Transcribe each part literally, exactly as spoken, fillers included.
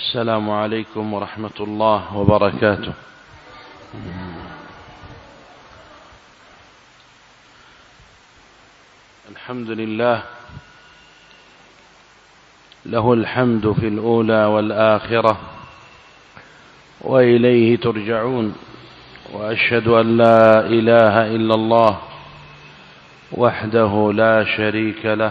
السلام عليكم ورحمة الله وبركاته. الحمد لله له الحمد في الأولى والآخرة وإليه ترجعون، وأشهد أن لا إله إلا الله وحده لا شريك له،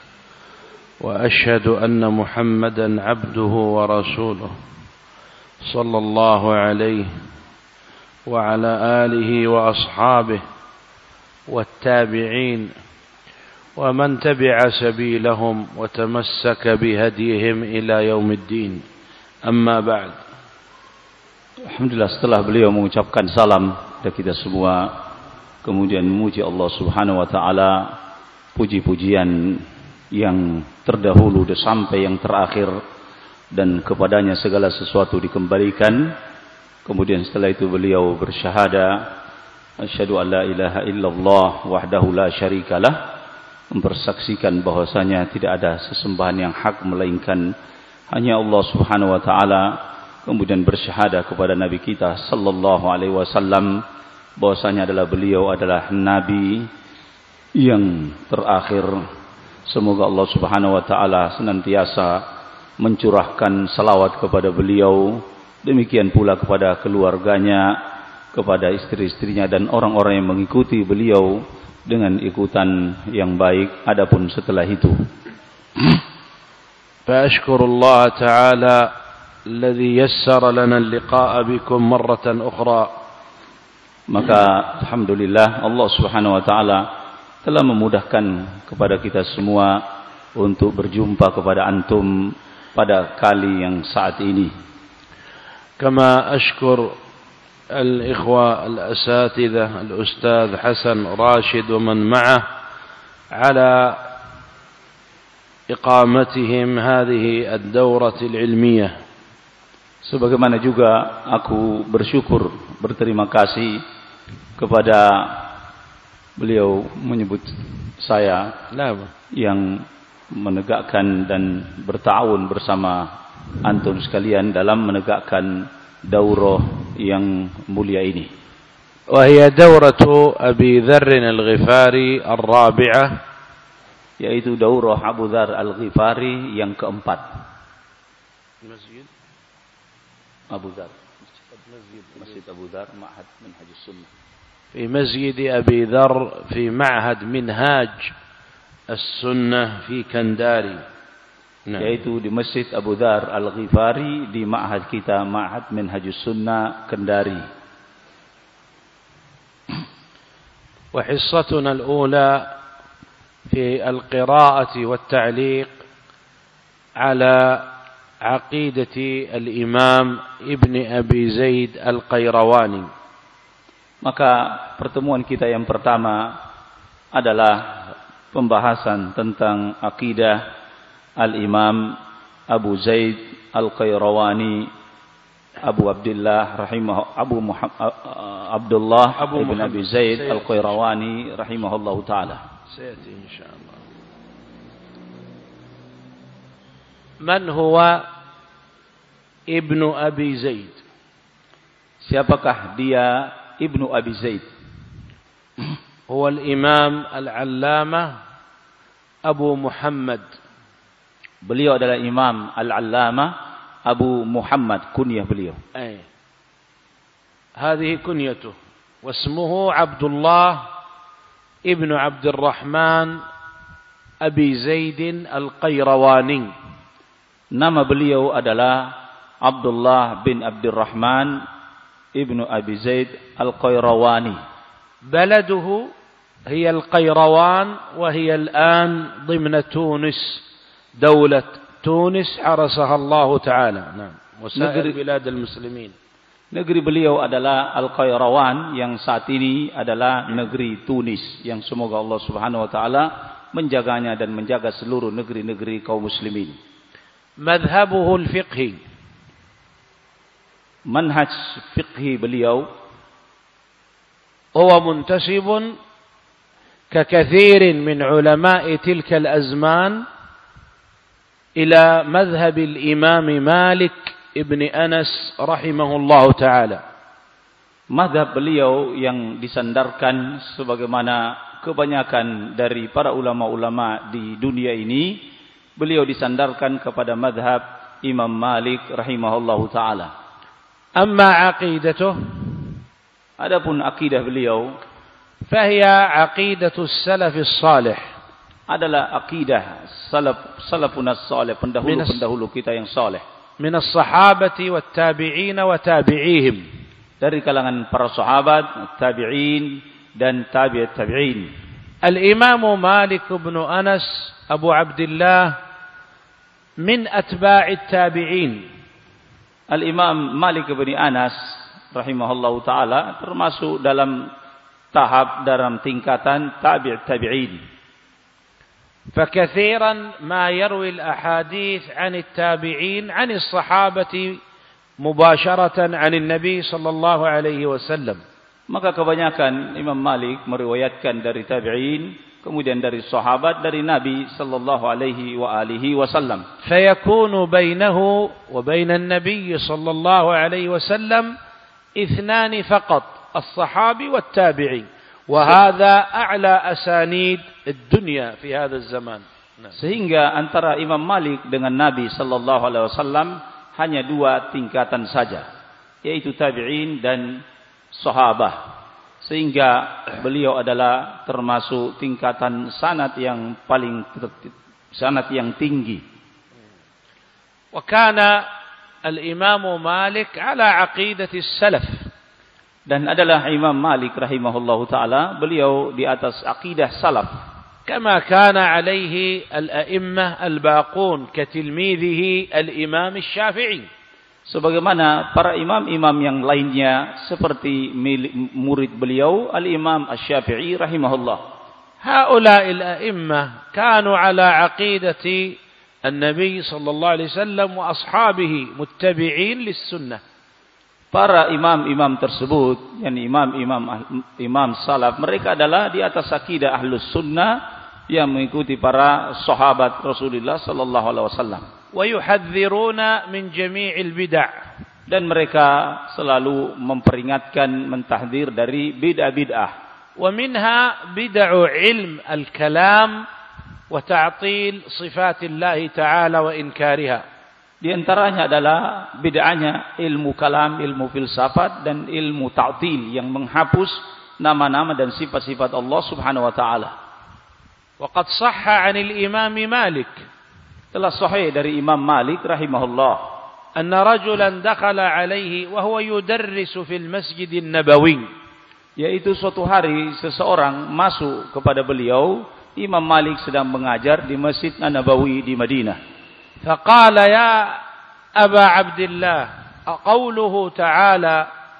وأشهد أن محمدا عبده ورسوله صلى الله عليه وعلى آله وأصحابه والتابعين ومن تبع سبيلهم وتمسك بهديهم إلى يوم الدين. أما بعد. Alhamdulillah, setelah beliau mengucapkan salam kepada kita semua, kemudian memuji Allah Subhanahu wa taala, puji-pujian yang terdahulu dan sampai yang terakhir, dan kepadanya segala sesuatu dikembalikan. Kemudian setelah itu beliau bersyahadah, asyhadu an la ilaha illallah wahdahu la syarikalah, mempersaksikan bahwasanya tidak ada sesembahan yang hak melainkan hanya Allah Subhanahu wa taala. Kemudian bersyahadah kepada Nabi kita sallallahu alaihi wasallam bahwasanya adalah beliau adalah nabi yang terakhir. Semoga Allah Subhanahu wa taala senantiasa mencurahkan salawat kepada beliau, demikian pula kepada keluarganya, kepada istri-istrinya dan orang-orang yang mengikuti beliau dengan ikutan yang baik adapun setelah itu. Fa ashkurullah ta'ala alladhi yassara lana al-liqa'a bikum marratan ukhra. Maka alhamdulillah Allah Subhanahu wa taala telah memudahkan kepada kita semua untuk berjumpa kepada antum pada kali yang saat ini. Kama ashkur al-ikhwa al-asatidzah al-ustadz Hasan Rashid wa man ma'ah ala iqamatihim hadhihi ad-dawrah al-ilmiyah. Sebagaimana juga aku bersyukur, berterima kasih kepada beliau menyebut saya yang menegakkan dan bertawun bersama antum sekalian dalam menegakkan daurah yang mulia ini. Wahia dauratu Abi Dzar al-Ghifari ar-rabi'ah, yaitu daurah Abu Dzar al-Ghifari yang keempat. Masjid Abu Dzar, Masjid Abu Dzar, Ma'had Minhaj Sunnah. في مسجد أبي ذر في معهد منهاج السنة في كنداري. Yaitu di Masjid Abu Dzar Al-Ghifari di ma'had kita, Ma'had Minhajus Sunnah Kendari. وحصتنا الأولى في القراءة والتعليق على عقيدة الإمام ابن أبي زيد القيرواني. Maka pertemuan kita yang pertama adalah pembahasan tentang akidah Al-Imam Abu Zaid Al-Qayrawani, Abu Abdullah rahimah Abu Muhammad Abdullah Abu ibn Abi Zaid Al-Qayrawani rahimahullahu taala. Sayati insyaallah. Man huwa Ibnu Abi Zaid? Siapakah dia Ibnu Abi Zaid? Huwa al-Imam al-Allamah Abu Muhammad. Beliau adalah Imam al-Allamah Abu Muhammad, kunyah beliau. Ay. Hadhihi kunyatuh. Wasmuhu Abdullah ibn Abdul Rahman Abi Zaid al-Qayrawani. Nama beliau adalah Abdullah bin Abdul Rahman ibnu Abi Zaid Al-Qayrawani. Baladuhu hiya Al-Qayrawan wa hiya al-an ضمن Tunis. Daulat Tunis harasaha Allah Ta'ala. Naam. Wa sa'ir bilad al-muslimin. Negeri beliau adalah Al-Qayrawan yang saat ini adalah negeri Tunis, yang semoga Allah Subhanahu wa taala menjaganya dan menjaga seluruh negeri-negeri kaum muslimin. Madhhabuhu al-fiqhi, manhaj fiqhi beliau, huwa muntasibun ككثير من علماء تلك الأزمان إلى مذهب الإمام مالك ابن أنس رحمه الله تعالى. Mazhab beliau yang disandarkan sebagaimana kebanyakan dari para ulama-ulama di dunia ini, beliau disandarkan kepada mazhab Imam Malik rahimahullahu taala. Amma aqidatuh, adapun akidah beliau, fahiya aqidatus salafis salih, adalah akidah salaf salafun as-salih, pendahulu-pendahulu kita yang saleh. Min as-sahabati wat tabi'in wa tabi'ihim, dari kalangan para sahabat, tabi'in dan tabi'ut tabi'in. Al-Imam Malik bin Anas Abu Abdullah min atba'it tabi'in. Al-Imam Malik bin Anas rahimahullahu taala termasuk dalam tahap dalam tingkatan tabi'ut tabi'in. فكثيرا ما يروي الأحاديث عن التابعين عن الصحابة مباشرة عن النبي صلى الله عليه وسلم. Maka kebanyakan Imam Malik meriwayatkan dari tabi'in, kemudian dari sahabat, dari Nabi sallallahu alaihi wa alihi wasallam. فيكون بينه وبين النبي صلى الله عليه وسلم اثنان فقط، الصحابي والتابعي. وهذا أعلى أسانيد الدنيا في هذا الزمان. Sehingga antara Imam Malik dengan Nabi sallallahu alaihi wasallam hanya dua tingkatan saja, yaitu tabi'in dan sahabah. Sehingga beliau adalah termasuk tingkatan sanad yang paling sanad yang tinggi. Wa kana al-Imam Malik ala aqidati as-salaf. Dan adalah Imam Malik rahimahullahu taala, beliau di atas akidah salaf. Kama kana alaihi al-a'immah al-baqun katilmidhihi al-Imam Asy-Syafi'i. Sebagaimana para imam-imam yang lainnya seperti murid beliau al-Imam Asy-Syafi'i rahimahullah. Haula'i al-a'immah kanu ala aqidati an-nabi sallallahu alaihi wasallam wa ashabihi muttabi'in lis-sunnah. Para imam-imam tersebut, yakni imam-imam imam salaf, mereka adalah di atas akidah ahlus sunnah yang mengikuti para sahabat Rasulullah sallallahu alaihi wasallam. Wa yuhadziruna min jami'il bid'ah, dan mereka selalu memperingatkan, mentahdzir dari bid'ah-bid'ah. Wa minha bid'u ilm al-kalam wa ta'til sifatillah ta'ala wa inkariha. Di antaranya adalah bid'ahnya ilmu kalam, ilmu filsafat dan ilmu ta'til yang menghapus nama-nama dan sifat-sifat Allah Subhanahu wa taala. Wa qad shahha 'anil Imam Malik, telah sahih dari Imam Malik rahimahullah, anna rajulan dakhala 'alaihi wa huwa yudarrisu fil Masjid an-Nabawi, yaitu suatu hari seseorang masuk kepada beliau, Imam Malik sedang mengajar di Masjid An-Nabawi di Madinah. فقال يا أبا عبد الله قوله تعالى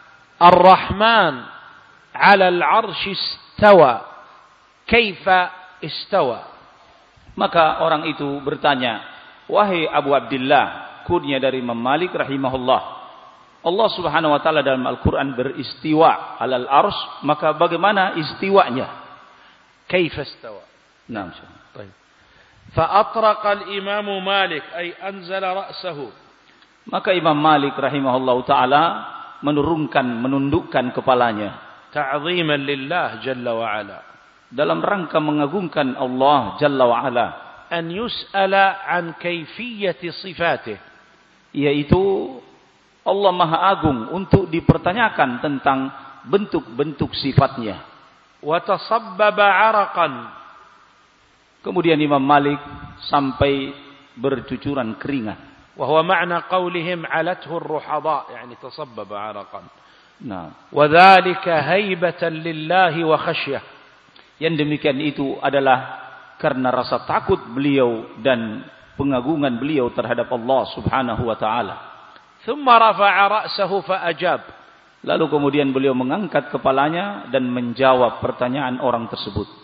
الرحمن على العرش استوى كيف استوى. Maka orang itu bertanya, wahai Abu Abdullah, kunya dari Imam Malik rahimahullah, Allah Subhanahu wa taala dalam Al-Qur'an beristiwa alal arsy, maka bagaimana istiwanya? كيف استوى. Naam. طيب. فأطرق الإمام مالك أي أنزل رأسه. Maka Imam Malik rahimahullahu taala menurunkan, menundukkan kepalanya, ta'ziman lillah jalla wa ala, dalam rangka mengagungkan Allah jalla wa ala, an yus'ala an kayfiyati sifatih, yaitu Allah Maha Agung untuk dipertanyakan tentang bentuk-bentuk sifatnya. Wa tasabbaba 'araqan, kemudian Imam Malik sampai bercucuran keringat. Wa huwa ma'na qaulihim 'alathu ar-ruhadha, yani tasabbaba 'araqan. Nah, wa dzalika haibatan lillahi wa khasyah. Yang demikian itu adalah karena rasa takut beliau dan pengagungan beliau terhadap Allah Subhanahu wa taala. Thumma rafa'a ra'sahu fa ajab. Lalu kemudian beliau mengangkat kepalanya dan menjawab pertanyaan orang tersebut.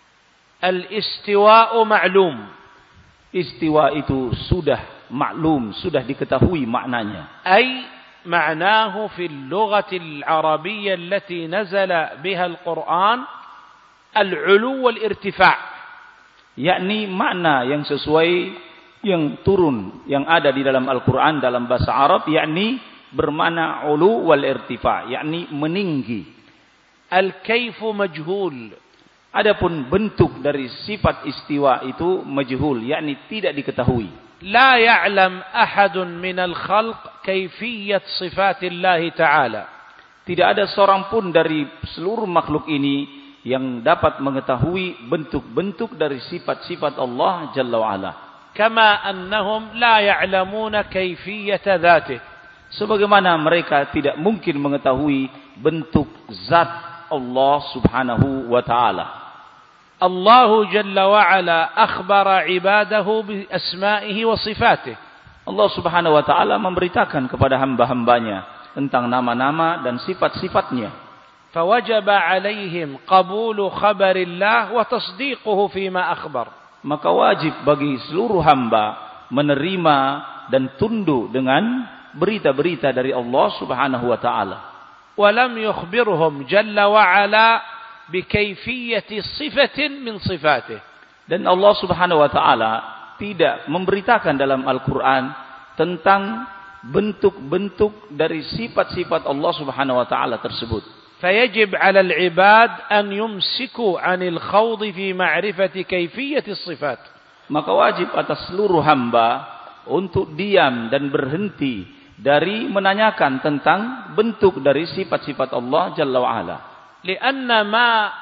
Al-istiwa'u ma'lum. Istiwa itu sudah maklum, sudah diketahui maknanya. Ay ma'nahu fil lughati al-arabiyyah allati nazala biha al-Qur'an al-'ulu wal-irtifa'. Yakni makna yang sesuai yang turun, yang ada di dalam Al-Quran dalam bahasa Arab, yakni bermakna ulu wal irtifa, yakni meninggi. Al-kaifu majhul. Adapun bentuk dari sifat istiwa itu majhul, yakni tidak diketahui. La ya'lam ahadun minal khalq kaifiyat sifatillah ta'ala. Tidak ada seorang pun dari seluruh makhluk ini yang dapat mengetahui bentuk-bentuk dari sifat-sifat Allah Jalla wa'ala. Kama annahum la ya'lamuna kaifiyata dzatih. Sebagaimana mereka tidak mungkin mengetahui bentuk zat Allah Subhanahu wa ta'ala. Allah Jalla wa'ala akhbara ibadahu bi asma'ihi wa sifatih. Allah Subhanahu wa ta'ala memberitakan kepada hamba-hambanya tentang nama-nama dan sifat-sifatnya. Fawajaba alaihim qabulu khabarillah wa tasdiquhu fima akhbar. Maka wajib bagi seluruh hamba menerima dan tunduk dengan berita-berita dari Allah Subhanahu wa ta'ala. Walam yukhbirhum Jalla wa'ala bikaifiyati sifatin min sifatih. Dan Allah Subhanahu wa ta'ala tidak memberitakan dalam Al-Quran tentang bentuk-bentuk dari sifat-sifat Allah Subhanahu wa ta'ala tersebut. Fayajib 'ala al-'ibad an yumsiku 'anil khawd fi ma'rifati kaifiyati sifat. Maka wajib atas seluruh hamba untuk diam dan berhenti dari menanyakan tentang bentuk dari sifat-sifat Allah Jalla wa'ala. لأن ما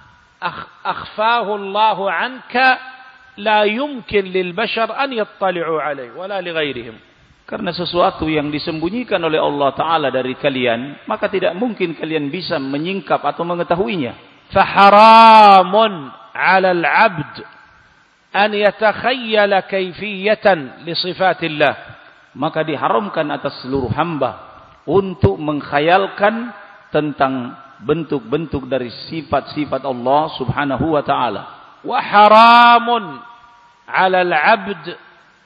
أخفاه الله عنك لا يمكن للبشر أن يطلعوا عليه ولا لغيرهم. Karena sesuatu yang disembunyikan oleh Allah Ta'ala dari kalian, maka tidak mungkin kalian bisa menyingkap atau mengetahuinya. فحرام على العبد أن يتخيل كيفية لصفات الله. Maka diharamkan atas seluruh hamba untuk mengkhayalkan tentang bentuk-bentuk dari sifat-sifat Allah Subhanahu wa ta'ala. Wa haramun 'ala al-'abd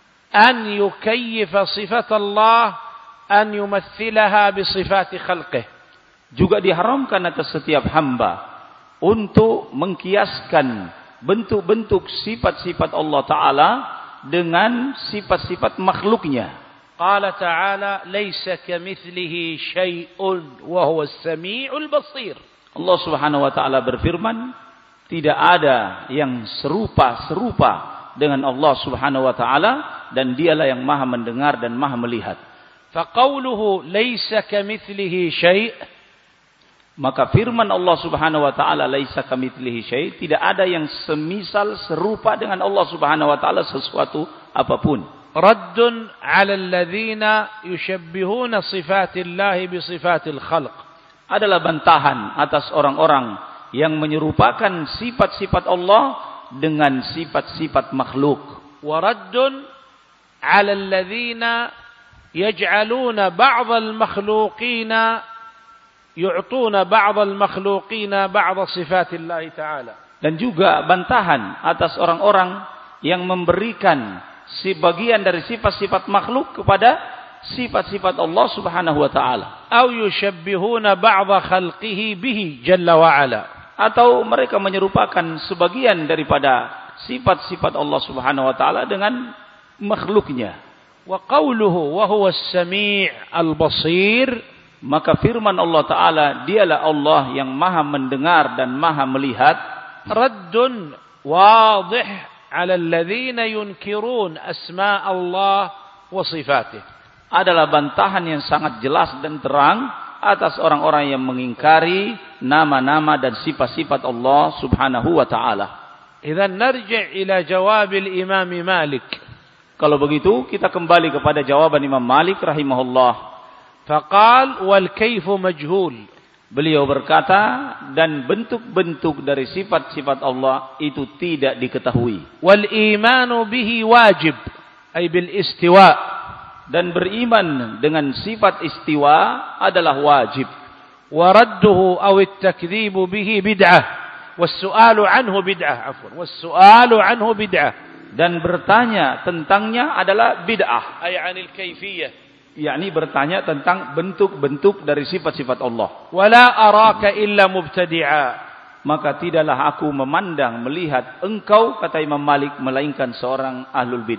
an yukayyifa sifat Allah an yumathilaha bi sifati khalqih. Juga diharamkan atas setiap hamba untuk mengkiaskan bentuk-bentuk sifat-sifat Allah Ta'ala dengan sifat-sifat makhluknya. Qala ta'ala laisa kamitslihi syai'un wa huwa as-sami'ul basir. Allah Subhanahu wa ta'ala berfirman, tidak ada yang serupa-serupa dengan Allah Subhanahu wa ta'ala dan dialah yang Maha mendengar dan Maha melihat. Fa qawluhu laisa kamitslihi syai', maka firman Allah Subhanahu wa ta'ala laisa kamitslihi syai', tidak ada yang semisal serupa dengan Allah Subhanahu wa ta'ala sesuatu apapun. Raddun 'ala alladhina yushabbihuna sifatillahi bi sifatil khalq. Adalah bantahan atas orang-orang yang menyerupakan sifat-sifat Allah dengan sifat-sifat makhluk. Wa raddun 'ala alladhina yaj'aluna ba'd al-makhluqina yu'tuna ba'd al-makhluqina ba'd sifatillahi ta'ala. Dan juga bantahan atas orang-orang yang memberikan sebagian dari sifat-sifat makhluk kepada sifat-sifat Allah Subhanahu wa ta'ala. Atau yushabbihuna ba'dha khalqihi bihi jalla wa ala. Atau mereka menyerupakan sebagian daripada sifat-sifat Allah Subhanahu wa ta'ala dengan makhluknya. Wa qawluhu wa huwa as-sami' al-basir, maka firman Allah Ta'ala, dialah Allah yang Maha mendengar dan Maha melihat. Raddun wadih 'ala alladhina yunkirun asma' Allah wa sifatih. Adalah bantahan yang sangat jelas dan terang atas orang-orang yang mengingkari nama-nama dan sifat-sifat Allah Subhanahu wa ta'ala. Idzan narji' ila jawab al-Imam Malik. Kalau begitu kita kembali kepada jawaban Imam Malik rahimahullah. Faqal wal kayfu majhul. Beliau berkata, dan bentuk-bentuk dari sifat-sifat Allah itu tidak diketahui. Wal imanu bihi wajib, ay bil istiwa. Dan beriman dengan sifat istiwa adalah wajib. Wa radduhu aw at-takdzibu bihi bid'ah. Was su'alu anhu bid'ah, afwan. Was su'alu anhu bid'ah. Dan bertanya tentangnya adalah bid'ah. Ay 'anil kayfiyah. yakni bertanya tentang bentuk-bentuk dari sifat-sifat Allah. Wala araka illa mubtadi'a. Maka tidaklah aku memandang, melihat engkau, kata Imam Malik, melainkan seorang ahlul bid'ah.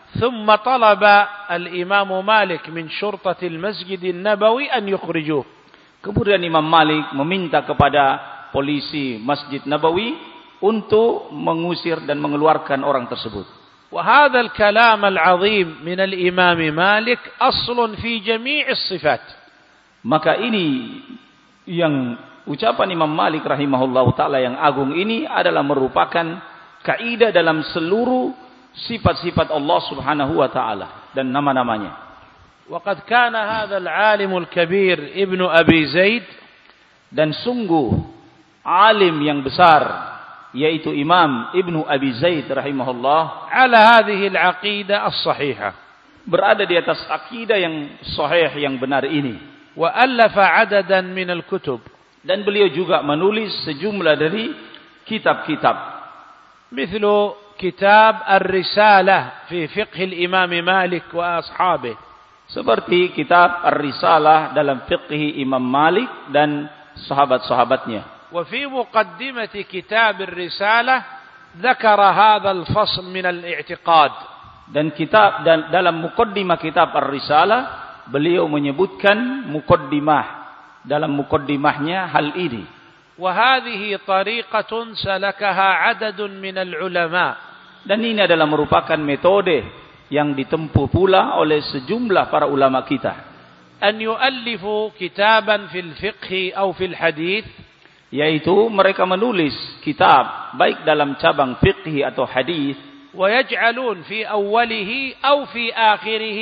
ثم طلب الإمام مالك من شرطة المسجد النبوي أن يخرجوه. Kemudian Imam Malik meminta kepada polisi Masjid Nabawi untuk mengusir dan mengeluarkan orang tersebut. وهذا الكلام العظيم من الإمام مالك أصل في جميع الصفات. Maka ini yang ucapan Imam Malik rahimahullahu taala yang agung ini adalah merupakan kaidah dalam seluruh sifat-sifat Allah Subhanahu wa taala dan nama-namanya. وقد كان هذا العالم الكبير ابن أبي زيد, dan sungguh alim yang besar yaitu Imam Ibnu Abi Zaid rahimahullah على هذه العقيدة الصحيحة, berada di atas akidah yang sahih yang benar ini. وألف عددا من الكتب, dan beliau juga menulis sejumlah dari kitab-kitab. مثل كتاب الرسالة في فقه الإمام مالك وأصحابه, seperti kitab Ar-Risalah dalam fiqh Imam Malik dan sahabat-sahabatnya. وفي مقدمة كتاب الرسالة ذكر هذا الفصل من الاعتقاد, dan kitab dan dalam muqaddimah kitab Ar-Risalah beliau menyebutkan muqaddimah, dalam muqaddimahnya hal ini. وهذه طريقة سلكها عدد من العلماء, dan ini adalah merupakan metode yang ditempuh pula oleh sejumlah para ulama kita. أن يؤلفوا كتابا في الفقه أو في الحديث, yaitu mereka menulis kitab baik dalam cabang fiqh atau hadis, ويجعلون في أوله أو في آخره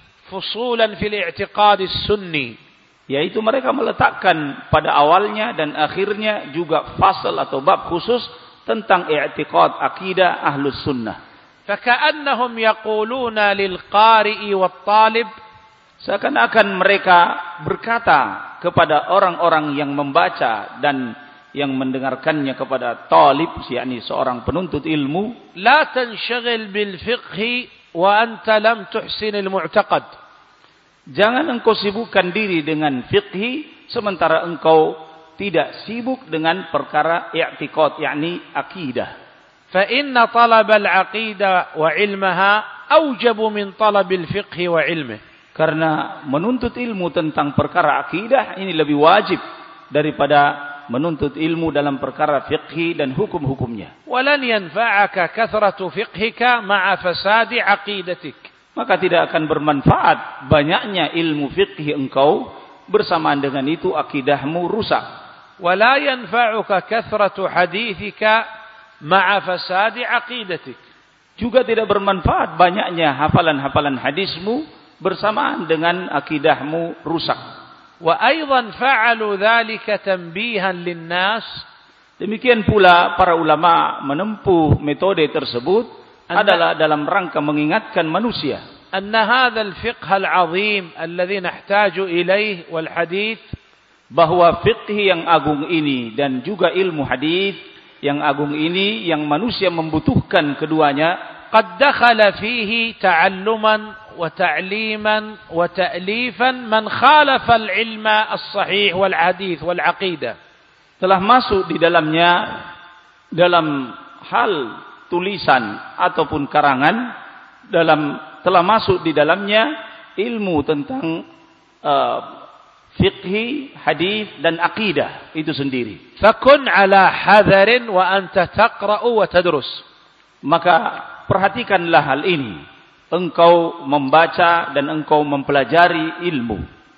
فصولا في الاعتقاد السني, yaitu mereka meletakkan pada awalnya dan akhirnya juga fasal atau bab khusus tentang i'tiqad akidah ahlus sunnah. فكأنهم يقولون للقارئ والطالب, seakan-akan mereka berkata kepada orang-orang yang membaca dan yang mendengarkannya, kepada talib, yakni seorang penuntut ilmu, لا تنشغل بالفقه وأنت لم تحسن المعتقد. Jangan engkau sibukkan diri dengan fiqh sementara engkau tidak sibuk dengan perkara i'tiqad, yakni akidah. فإن طلب العقيدة وعلمها أوجب من طلب الفقه وعلمه. Karena menuntut ilmu tentang perkara akidah ini lebih wajib daripada menuntut ilmu dalam perkara fiqh dan hukum-hukumnya. ولن ينفعك كثرة فقهك مع فساد عقيدتك. Maka tidak akan bermanfaat banyaknya ilmu fiqh engkau, bersamaan dengan itu akidahmu rusak. ولا ينفعك كثرة حديثك مع فساد عقيدتك. Juga tidak bermanfaat banyaknya hafalan-hafalan hadismu bersamaan dengan akidahmu rusak. وأيضا فعلوا ذلك تنبيها للناس. Demikian pula para ulama menempuh metode tersebut adalah dalam rangka mengingatkan manusia أن هذا الفقه العظيم الذي نحتاج إليه والحديث, bahwa fiqh yang agung ini dan juga ilmu hadis yang agung ini yang manusia membutuhkan keduanya, قد دخل فيه تعلما وتعليما وتأليفا من خالف العلم الصحيح والحديث والعقيدة. Telah masuk di dalamnya dalam hal tulisan ataupun karangan, dalam telah masuk di dalamnya ilmu tentang uh, fiqh, hadis dan akidah itu sendiri. فكن على حذر وأنت تقرأ وتدرس. Maka perhatikanlah hal ini, engkau membaca dan engkau mempelajari ilmu.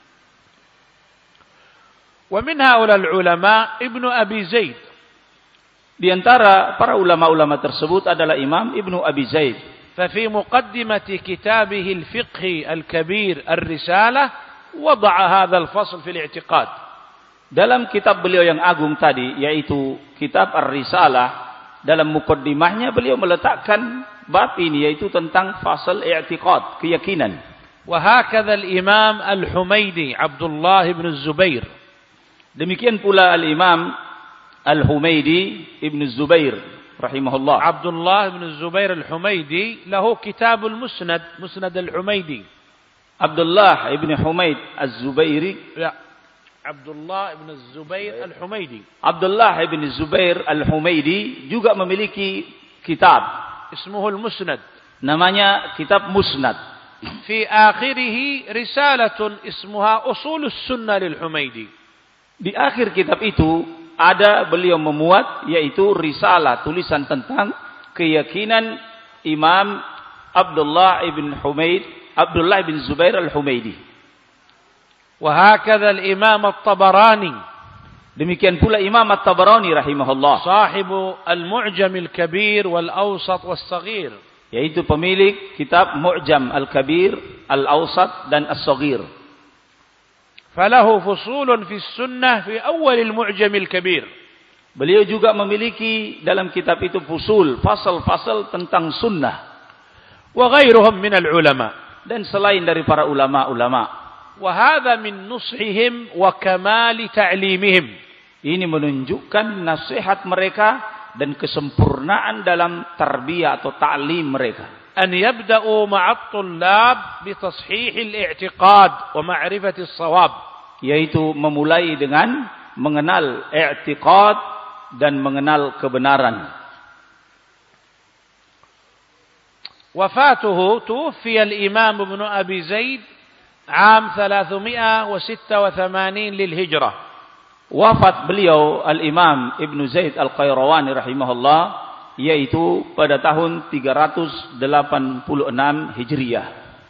ومن هؤلاء العلماء ابن أبي زيد. Di antara para ulama-ulama tersebut adalah Imam Ibnu Abi Zaid. ففي مقدمة كتابه الفقه الكبير الرسالة وضع هذا الفصل في الاعتقاد. Dalam kitab beliau yang agung tadi, yaitu kitab Ar-Risalah, dalam muqaddimahnya beliau meletakkan bab ini, yaitu tentang fasal i'tiqad, keyakinan. وهكذا الإمام الحميدي عبد الله بن الزبير. Demikian pula Al-Imam Al-Humaydi Ibn Zubair rahimahullah. عبد الله بن الزبير الحميدي له كتاب المسند، مسند الحميدي. Abdullah Ibn Humaid Az-Zubairi. لا، عبد الله بن الزبير الحميدي. Abdullah Ibn Zubair Al-Humaydi juga memiliki kitab اسمه المسند. Namanya kitab Musnad. في آخره رسالة اسمها أصول السنة للحميدي. Di akhir kitab itu ada beliau memuat yaitu risalah, tulisan tentang keyakinan Imam Abdullah ibn Humaid, Abdullah bin Zubair al-Humaidi. وهكذا الإمام الطبراني. Demikian pula Imam At-Tabarani rahimahullah. صاحب المعجم الكبير والأوسط والصغير. Yaitu pemilik kitab Mu'jam Al-Kabir, Al-Awsat dan As-Saghir. فله فصول في السنة في أول المعجم الكبير. Beliau juga memiliki dalam kitab itu fusul, fasal-fasal tentang sunnah. وغيرهم من العلماء. Dan selain dari para ulama-ulama. وهذا من نصحهم وكمال تعليمهم. Ini menunjukkan nasihat mereka dan kesempurnaan dalam tarbiyah atau ta'lim mereka. أن يبدأوا مع الطلاب بتصحيح الاعتقاد ومعرفة الصواب. Yaitu memulai dengan mengenal i'tiqad dan mengenal kebenaran. وفاته توفي الإمام ابن أبي زيد عام ثلاثمائة وستة وثمانين للهجرة. Wafat beliau Al-Imam Ibn Zaid Al-Qayrawani rahimahullah yaitu pada tahun tiga ratus delapan puluh enam Hijriyah.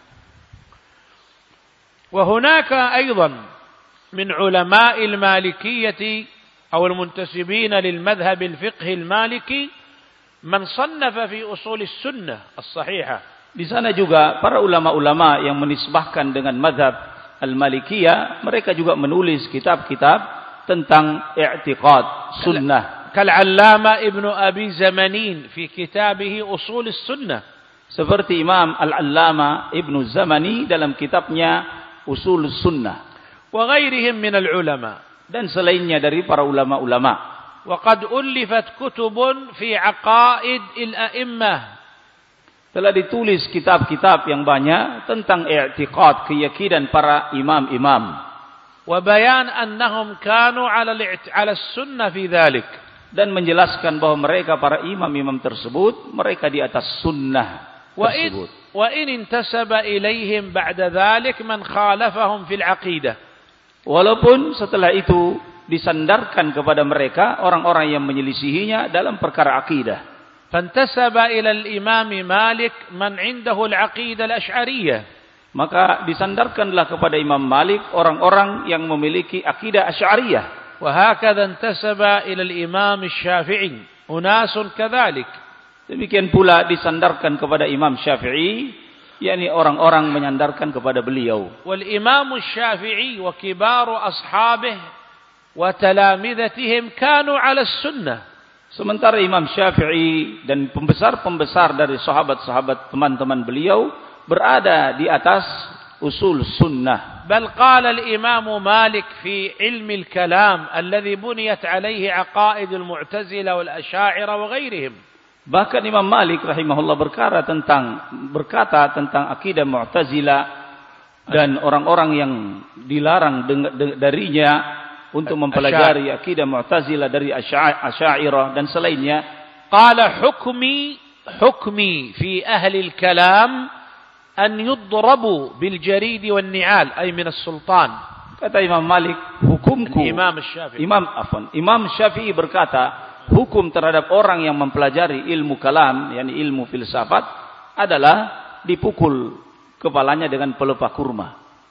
وهناك أيضا من علماء المالكية أو المنتسبين للمذهب الفقهي المالكي من صنف في أصول السنة الصحيحة. Di sana juga para ulama-ulama yang menisbahkan dengan mazhab Al-Malikiyah, mereka juga menulis kitab-kitab tentang i'tiqad sunnah. كالعلامة ابن أبي زمانين في كتابه أصول السنة. Seperti Imam Al-Allama Ibn Zamani dalam kitabnya Usul Sunnah. وغيرهم من العلماء. Dan selainnya dari para ulama-ulama. وقد ألفت كتب في عقائد الأئمة. Telah ditulis kitab-kitab yang banyak tentang i'tiqad, keyakinan para imam-imam. وبيان أنهم كانوا على على السنة في ذلك. Dan menjelaskan bahwa mereka para imam-imam tersebut mereka di atas sunnah tersebut. وإن انتسب إليهم بعد ذلك من خالفهم في العقيدة. Walaupun setelah itu disandarkan kepada mereka orang-orang yang menyelisihinya dalam perkara akidah. فانتسب إلى الإمام مالك من عنده العقيدة الأشعرية. Maka disandarkanlah kepada Imam Malik orang-orang yang memiliki akidah Asy'ariyah. وهكذا انتسب إلى الإمام الشافعي أناس كذلك. Demikian pula disandarkan kepada Imam Syafi'i, yakni orang-orang menyandarkan kepada beliau. والإمام الشافعي وكبار أصحابه وتلامذتهم كانوا على السنة. Sementara Imam Syafi'i dan pembesar-pembesar dari sahabat-sahabat teman-teman beliau berada di atas usul sunnah. بل قال الإمام مالك في علم الكلام الذي بنيت عليه عقائد المعتزلة والأشاعرة وغيرهم. Bahkan Imam Malik rahimahullah berkata tentang berkata tentang akidah Mu'tazilah dan orang-orang yang dilarang darinya untuk mempelajari akidah Mu'tazilah dari Asy'ariyah dan selainnya. Qala hukmi hukmi fi ahli al-kalam أن يضربوا بالجريد والنعال أي من السلطان. Kata Imam Malik, hukumku Imam Syafi'i. Imam afan, Imam Syafi'i berkata, hukum terhadap orang yang mempelajari ilmu kalam, yakni ilmu filsafat adalah dipukul kepalanya dengan pelepah kurma.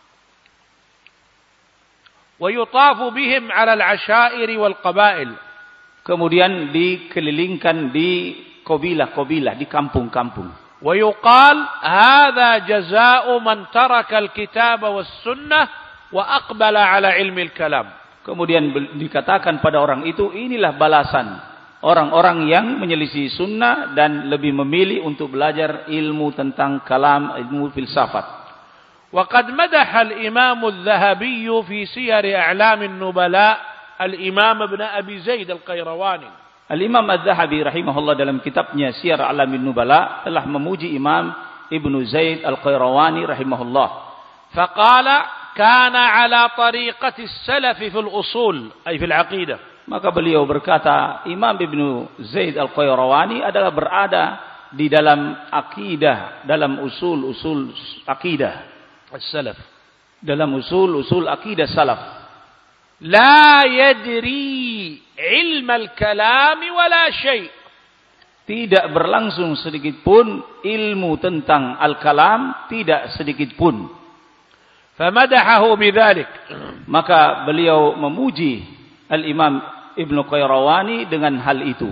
ويطاف بهم على العشائر والقبائل. Kemudian dikelilingkan di kabilah-kabilah, di kampung-kampung. ويقال هذا جزاء من ترك الكتاب والسنة وأقبل على علم الكلام. Kemudian dikatakan pada orang itu, inilah balasan orang-orang yang menyelisih sunnah dan lebih memilih untuk belajar ilmu tentang kalam, ilmu filsafat. وقد مدح الإمام الذهبي في سير أعلام النبلاء الإمام ابن أبي زيد القيرواني. Al-Imam Az-Zahabi rahimahullah dalam kitabnya Siyar A'lamin Nubala telah memuji Imam Ibnu Zaid Al-Qayrawani rahimahullah. Faqala kana ala tariqati as-salaf fi al-usul ay fi al-aqidah. Maka beliau berkata, Imam Ibnu Zaid Al-Qayrawani adalah berada di dalam akidah, dalam usul-usul akidah as-salaf, dalam usul-usul akidah salaf. La yadri ilm al-kalam wala syai'. Tidak berlangsung sedikit pun ilmu tentang al-kalam, tidak sedikit pun. Famadahahu bidzalik. Maka beliau memuji al-Imam Ibnu Qayrawani dengan hal itu.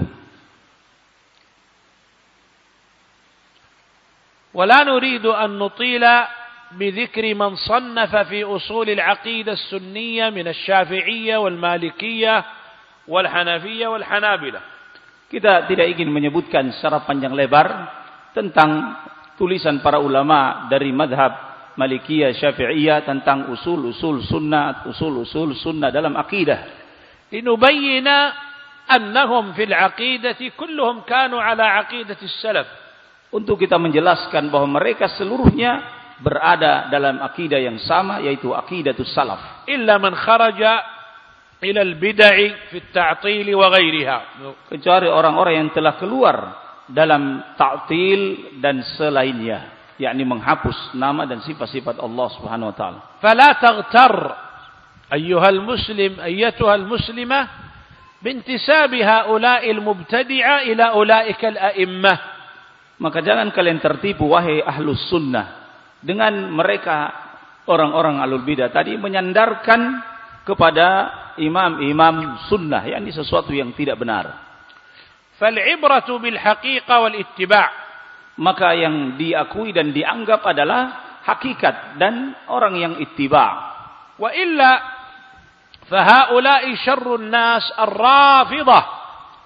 ولا نريد أن نطيل بذكر من صنف في أصول العقيدة السنية من الشافعية والمالكية والحنفية والحنابلة. Kita tidak ingin menyebutkan secara panjang lebar tentang tulisan para ulama dari madhab Malikiyah, Syafi'iyah tentang usul-usul sunnah, usul-usul sunnah dalam akidah. Linubayyina annahum fil aqidati kulluhum kanu ala aqidati salaf. Untuk kita menjelaskan bahwa mereka seluruhnya berada dalam akidah yang sama, yaitu akidatus salaf. Illa man kharaja ila al-bid'ah fi at-ta'til wa ghayriha. Kecuali orang-orang yang telah keluar dalam ta'til dan selainnya, yakni menghapus nama dan sifat-sifat Allah Subhanahu wa taala. Fala taghtar ayyuhal muslim ayyatuhal muslimah bintisabi haula'il mubtadi'a ila ulaika al-a'immah. Maka jangan kalian tertipu wahai ahlus sunnah dengan mereka orang-orang ahlul bidah tadi menyandarkan kepada imam-imam sunnah, yakni sesuatu yang tidak benar. Fal'ibratu bil haqiqah wal ittiba'. Maka yang diakui dan dianggap adalah hakikat dan orang yang ittiba'. Wa illa fahaula'i syarrun nas ar-rafidah.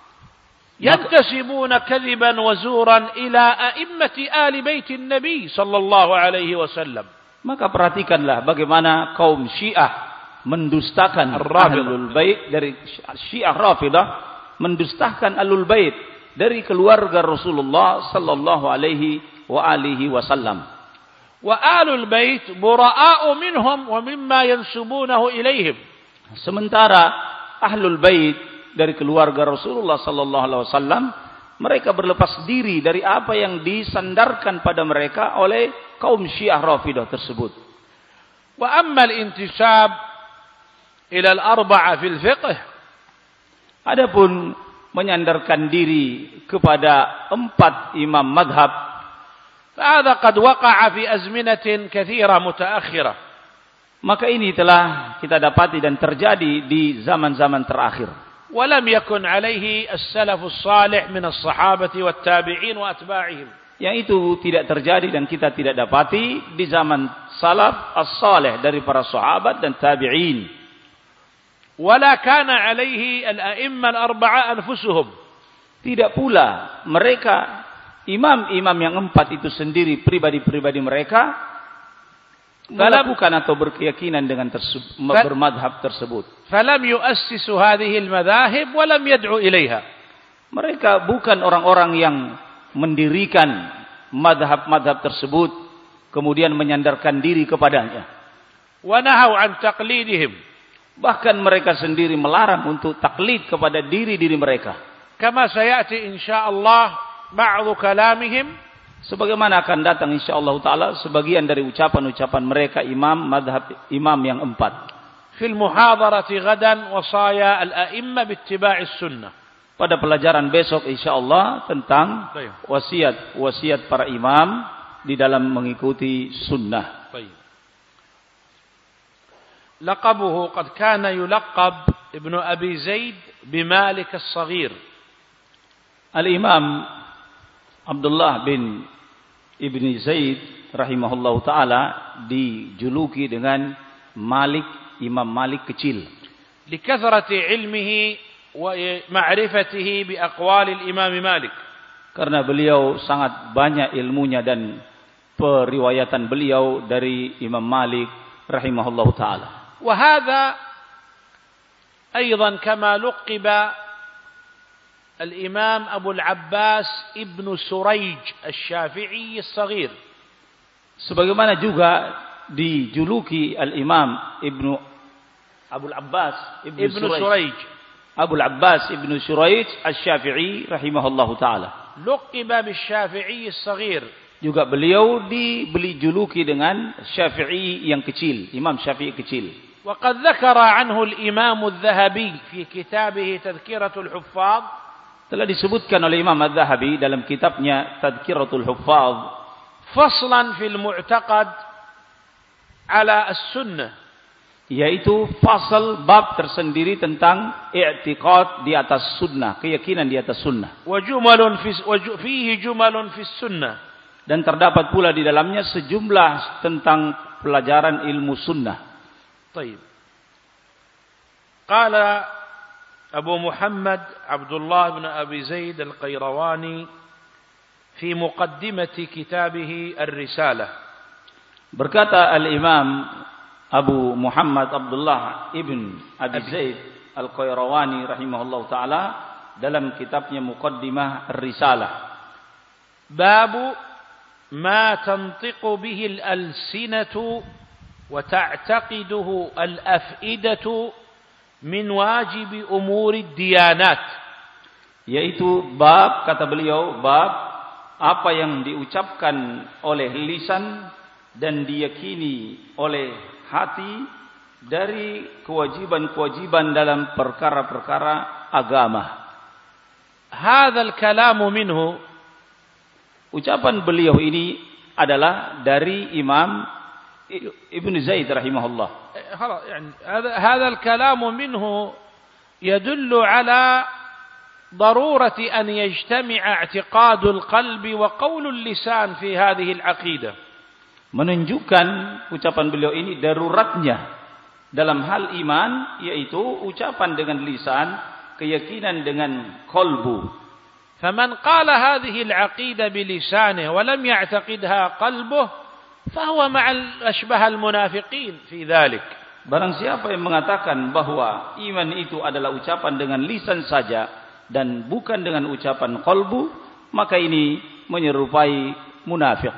ينتسبون كذبا وزورا إلى أئمة آل بيت النبي صلى الله عليه وسلم. Maka perhatikanlah bagaimana kaum Syiah mendustakan Ahlul Bait dari Syiah Rafidah, mendustakan Ahlul Bait dari keluarga Rasulullah sallallahu alaihi wa alihi wasallam. Wa Ahlul Bait bura'a'u minhum wa mimma yansubunahu ilaihim. Sementara Ahlul Bait dari keluarga Rasulullah sallallahu alaihi wasallam, mereka berlepas diri dari apa yang disandarkan pada mereka oleh kaum Syiah Rafidah tersebut. Wa amma al-intisab ila al-arba'a fil fiqh, adapun menyandarkan diri kepada empat imam madhab, fahadha qad waqa'a fi azminatin katsira mutaakhirah. Maka ini telah kita dapati dan terjadi di zaman-zaman terakhir. ولم يكن عليه السلف الصالح من الصحابة والتابعين وأتباعهم. Yang itu tidak terjadi dan kita tidak dapati di zaman salaf as-salih dari para sahabat dan tabi'in. ولا كان عليه الأئمة الأربعة أنفسهم. Tidak pula mereka imam-imam yang empat itu sendiri pribadi-pribadi mereka melakukan atau berkeyakinan dengan tersebut, bermadhab tersebut. Falam yuassisu hadhihi al-madhahib wa lam yad'u ilaiha. Mereka bukan orang-orang yang mendirikan madhab-madhab tersebut kemudian menyandarkan diri kepadanya. Wa nahaw an taqlidihim. Bahkan mereka sendiri melarang untuk taklid kepada diri-diri mereka. Kama sayati insyaallah ba'du kalamihim, sebagaimana akan datang insyaallah taala sebagian dari ucapan-ucapan mereka imam madhab imam yang empat. Fil muhadarati ghadan wasaya al-a'imma biittiba'is sunnah. Pada pelajaran besok insyaallah tentang wasiat-wasiat para imam di dalam mengikuti sunnah. Laqabuhu qad kana yulaqab Ibnu Abi Zaid bimalik as-saghir. Al-Imam Abdullah bin Ibni Zaid rahimahullahu taala dijuluki dengan Malik, Imam Malik kecil. Likathrati ilmihi wa ma'rifatihi bi aqwali al-Imam Malik. Karena beliau sangat banyak ilmunya dan periwayatan beliau dari Imam Malik rahimahullahu taala. Wa hadha aidan kama luqiba الإمام أبو العباس ابن سريج الشافعي الصغير. Sebagaimana juga dijuluki al-Imam Ibnu Abul Abbas Ibnu Suraij. Abul Abbas Ibnu Suraij Asy-Syafi'i rahimahullahu taala. لقب بالشافعي الصغير. Juga beliau diberi juluki dengan Syafi'i yang kecil, Imam Syafi'i kecil. وقد ذكر عنه الإمام الذهبي في كتابه تذكرة الحفاظ. Telah disebutkan oleh Imam Az-Zahabi dalam kitabnya Tadhkiratul Huffaz, فصلا في المعتقد على السنة, yaitu fasal bab tersendiri tentang i'tiqad di atas sunnah, keyakinan di atas sunnah. وجمل في فيه جمل في السنة. Dan terdapat pula di dalamnya sejumlah tentang pelajaran ilmu sunnah. طيب. قال أبو محمد عبد الله بن أبي زيد القيرواني في مقدمة كتابه الرسالة. Berkata Al-Imam Abu Muhammad Abdullah ibn Abi Zaid Al-Qayrawani rahimahullah ta'ala dalam kitabnya Muqaddimah Ar-Risalah. Babu ma tantiqu bihi al-alsinatu wa ta'taqiduhu al-af'idatu min wajibi umuri diyanat. Yaitu bab, kata beliau, bab apa yang diucapkan oleh lisan dan diyakini oleh hati dari kewajiban-kewajiban dalam perkara-perkara agama. Hadzal kalamu minhu, ucapan beliau ini adalah dari Imam Ibn Zaid rahimahullah. يعني هذا الكلام منه يدل على ضرورة أن يجتمع اعتقاد القلب وقول اللسان في هذه العقيدة. Menunjukkan ucapan beliau ini daruratnya dalam hal iman, yaitu ucapan dengan lisan, keyakinan dengan qalbu. فمن قال هذه العقيدة بلسانه ولم يعتقدها قلبه فهو مع أشبه المنافقين في ذلك. Barang siapa yang mengatakan bahwa iman itu adalah ucapan dengan lisan saja dan bukan dengan ucapan qalbu, maka ini menyerupai munafik.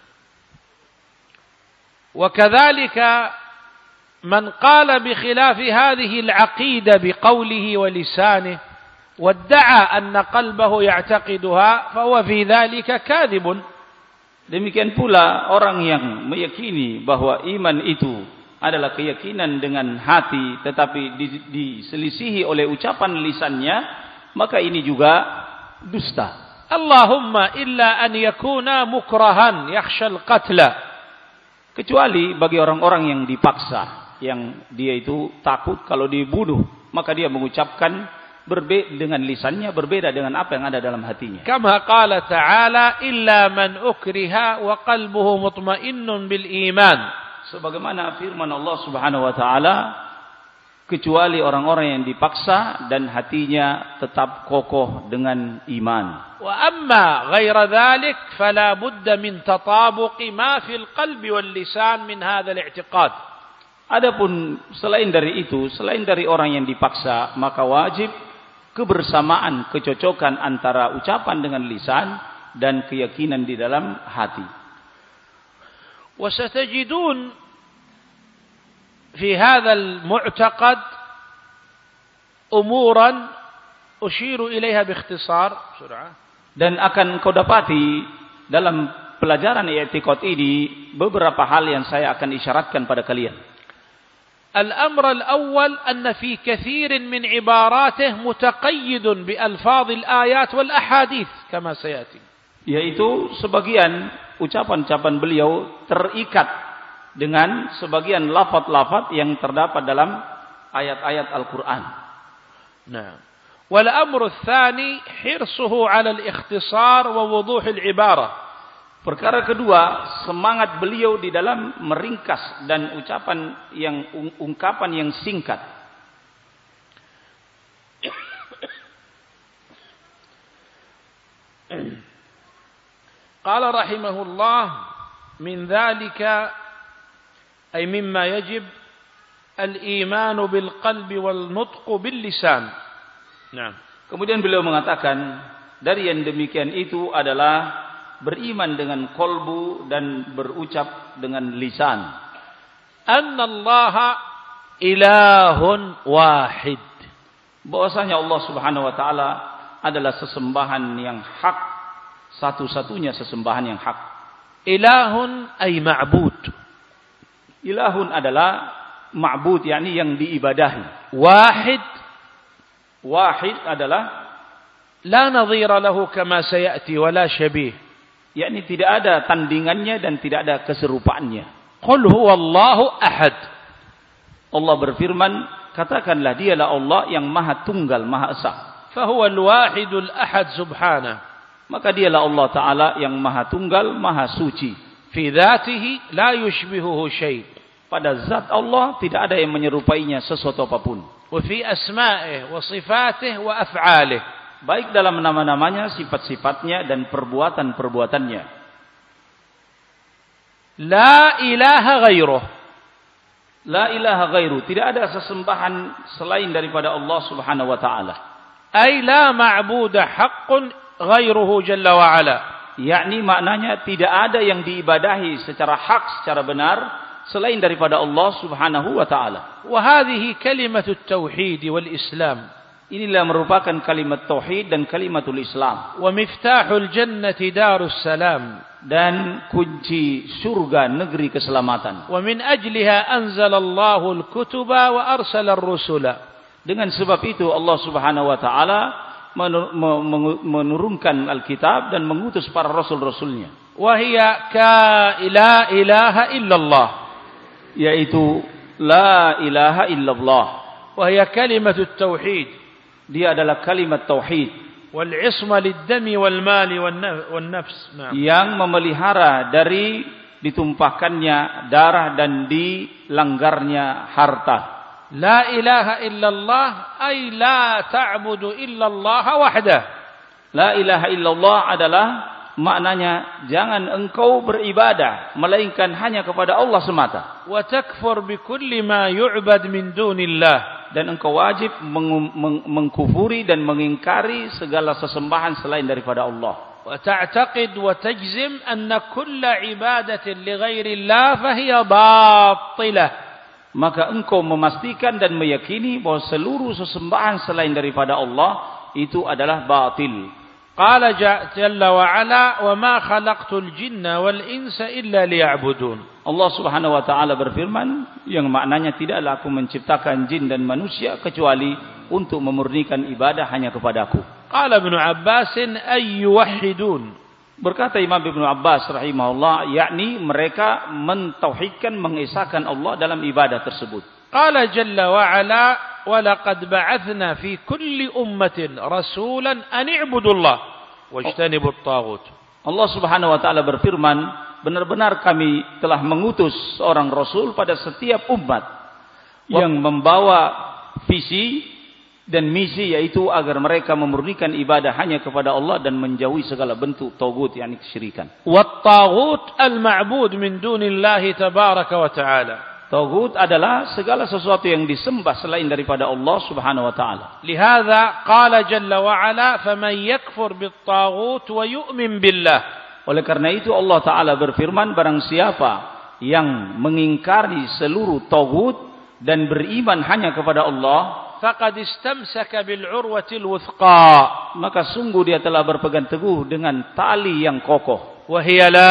وكذلك من قال بخلاف هذه العقيدة بقوله ولسانه وادعى أن قلبه يعتقدها فهو في ذلك كاذب. Demikian pula orang yang meyakini bahwa iman itu adalah keyakinan dengan hati tetapi diselisihi oleh ucapan lisannya, maka ini juga dusta. Allahumma illa an yakuna mukrahan yakhshal qatla. Kecuali bagi orang-orang yang dipaksa, yang dia itu takut kalau dibunuh, maka dia mengucapkan berbeda dengan lisannya, berbeda dengan apa yang ada dalam hatinya. Kama qala ta'ala illa man ukriha wa qalbuhu mutmainnun bil iman. Sebagaimana firman Allah Subhanahu wa taala, kecuali orang-orang yang dipaksa dan hatinya tetap kokoh dengan iman. Wa amma ghaira dhalik fala budda min tatabuqi ma fil qalbi wal lisan min hadha al-i'tiqad. Adapun selain dari itu, selain dari orang yang dipaksa, maka wajib kebersamaan, kecocokan antara ucapan dengan lisan dan keyakinan di dalam hati. Wa satajidun fi hadha al-mu'taqad umuran ushiru ilaiha bi ikhtisar sur'ah. Dan akan kau dapati dalam pelajaran i'tiqad ini beberapa hal yang saya akan isyaratkan pada kalian. الأمر الأول أن في كثير من عباراته متقيد بألفاظ الآيات والأحاديث كما سيأتي. Yaitu sebagian ucapan-ucapan beliau terikat dengan sebagian lafaz-lafaz yang terdapat dalam ayat-ayat Al-Quran. Nah. والأمر الثاني حرصه على الاختصار ووضوح العبارة. Perkara kedua, semangat beliau di dalam meringkas dan ucapan yang ungkapan yang singkat. قال رحمه الله من ذلك أي مما يجب الإيمان بالقلب والنطق باللسان. Nah, kemudian beliau mengatakan dari yang demikian itu adalah beriman dengan kolbu dan berucap dengan lisan. Anna Allah ilahun wahid. Bahwasanya Allah Subhanahu wa taala adalah sesembahan yang hak satu-satunya sesembahan yang hak. Ilahun ay ma'bud. Ilahun adalah ma'bud, yakni yang diibadahi. Wahid. Wahid adalah la nadhira lahu kama sayati wala syabih. Yakni tidak ada tandingannya dan tidak ada keserupaannya. Qul huwallahu ahad. Allah berfirman, katakanlah dialah Allah yang maha tunggal, maha esa. Fahuwa al-wahidul ahad subhanahu. Maka dialah Allah Ta'ala yang maha tunggal, maha suci. Fi dhatihi la yushbihuhu syai'. Pada zat Allah tidak ada yang menyerupainya sesuatu apapun. Wa fi asma'ihi wa sifatihi wa af'alihi. Baik dalam nama-namanya, sifat-sifatnya dan perbuatan-perbuatannya. La ilaha ghairuh. La ilaha ghairu, tidak ada sesembahan selain daripada Allah Subhanahu wa taala. Ay la ma'buda haqqun ghairuhu jalla wa ala. Yakni maknanya tidak ada yang diibadahi secara hak, secara benar selain daripada Allah Subhanahu wa taala. Wa hadhihi kalimatut tauhid wal Islam. Inilah merupakan kalimat tauhid dan kalimatul Islam. Wa miftahul jannati darus salam. Dan kunci surga negeri keselamatan. Wa min ajliha anzalallahu al-kutuba wa arsala ar-rusula. Dengan sebab itu Allah Subhanahu wa taala menurunkan Alkitab dan mengutus para rasul-rasulnya. Wa hiya ka la ilaha illallah, yaitu la ilaha illallah. Wa hiya kalimatut tauhid. Dia adalah kalimat tauhid. Wal isma lid-dami wal mali wan nafs. Yang memelihara dari ditumpahkannya darah dan dilanggarnya harta. La ilaha illallah ay la ta'budu illallah wahdah. La ilaha illallah adalah maknanya jangan engkau beribadah melainkan hanya kepada Allah semata. Wa takfur bi kulli ma yu'bad min dunillah. Dan engkau wajib meng meng mengkufuri dan mengingkari segala sesembahan selain daripada Allah. Wa ta'taqid wa tajzim anna kulla ibadatin li ghairi Allah fa hiya batilah. Maka engkau memastikan dan meyakini bahwa seluruh sesembahan selain daripada Allah itu adalah batil. Qala jalla wa ala wa ma khalaqtul jinna wal insa illa liya'budun. Allah Subhanahu wa taala berfirman yang maknanya tidaklah aku menciptakan jin dan manusia kecuali untuk memurnikan ibadah hanya kepadaku. Qala Ibnu Abbas ay yuwahhidun. Berkata Imam Ibnu Abbas rahimahullah, yakni mereka mentauhidkan, mengesahkan Allah dalam ibadah tersebut. Qala jalla wa ala wa laqad ba'athna fi kulli ummatin rasulan an i'budullah wajtanibut taghut. Allah Subhanahu wa taala berfirman, benar-benar kami telah mengutus seorang rasul pada setiap umat yang membawa visi dan misi, yaitu agar mereka memurnikan ibadah hanya kepada Allah dan menjauhi segala bentuk taghut, yakni kesyirikan. Wat taghut al-ma'bud min dunillahi tabaraka wa ta'ala. Taghut adalah segala sesuatu yang disembah selain daripada Allah Subhanahu wa taala. Lihadza qala jalla wa ala faman yakfur bit taghut wa yu'min billah. Oleh karena itu Allah taala berfirman, barang siapa yang mengingkari seluruh taghut dan beriman hanya kepada Allah, faqad istamsaka bil urwatil wuthqa, maka sungguh dia telah berpegang teguh dengan tali yang kokoh. Wa hiya la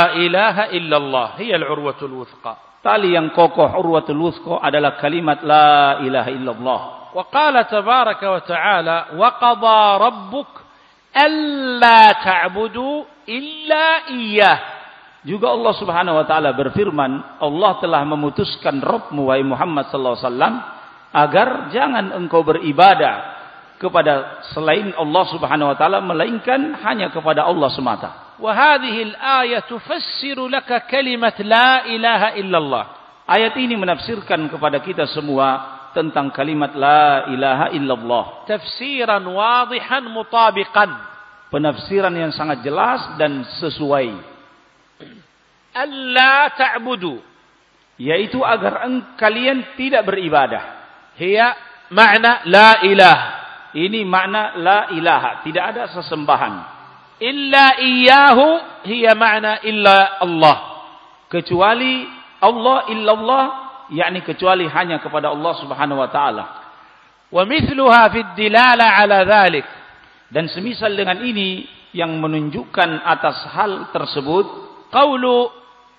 ilaha illallah, hiya al urwatul wuthqa. Tali yang kokoh urwatul wuthqa adalah kalimat la ilaha illallah. Wa qala tabaraka wa ta'ala wa qada rabbuk alla ta'budu illa iyyah. Juga Allah Subhanahu wa taala berfirman, Allah telah memutuskan Rabbmu wahai Muhammad sallallahu alaihi wasallam agar jangan engkau beribadah kepada selain Allah Subhanahu wa taala melainkan hanya kepada Allah semata. Wa hadhihi al-ayah tufassiru laka kalimat la ilaha illallah. Ayat ini menafsirkan kepada kita semua tentang kalimat la ilaha illallah. Tafsiran wadihan mutabiqan. Penafsiran yang sangat jelas dan sesuai. Alla ta'budu, yaitu agar kalian tidak beribadah. Hiya makna la ilah. Ini makna la ilaha, tidak ada sesembahan. Illa iyyahu hiya makna illa Allah. Kecuali Allah, illallah, yakni kecuali hanya kepada Allah Subhanahu wa taala. Wa mithluha fi dilala ala dhalik. Dan semisal dengan ini yang menunjukkan atas hal tersebut qaulu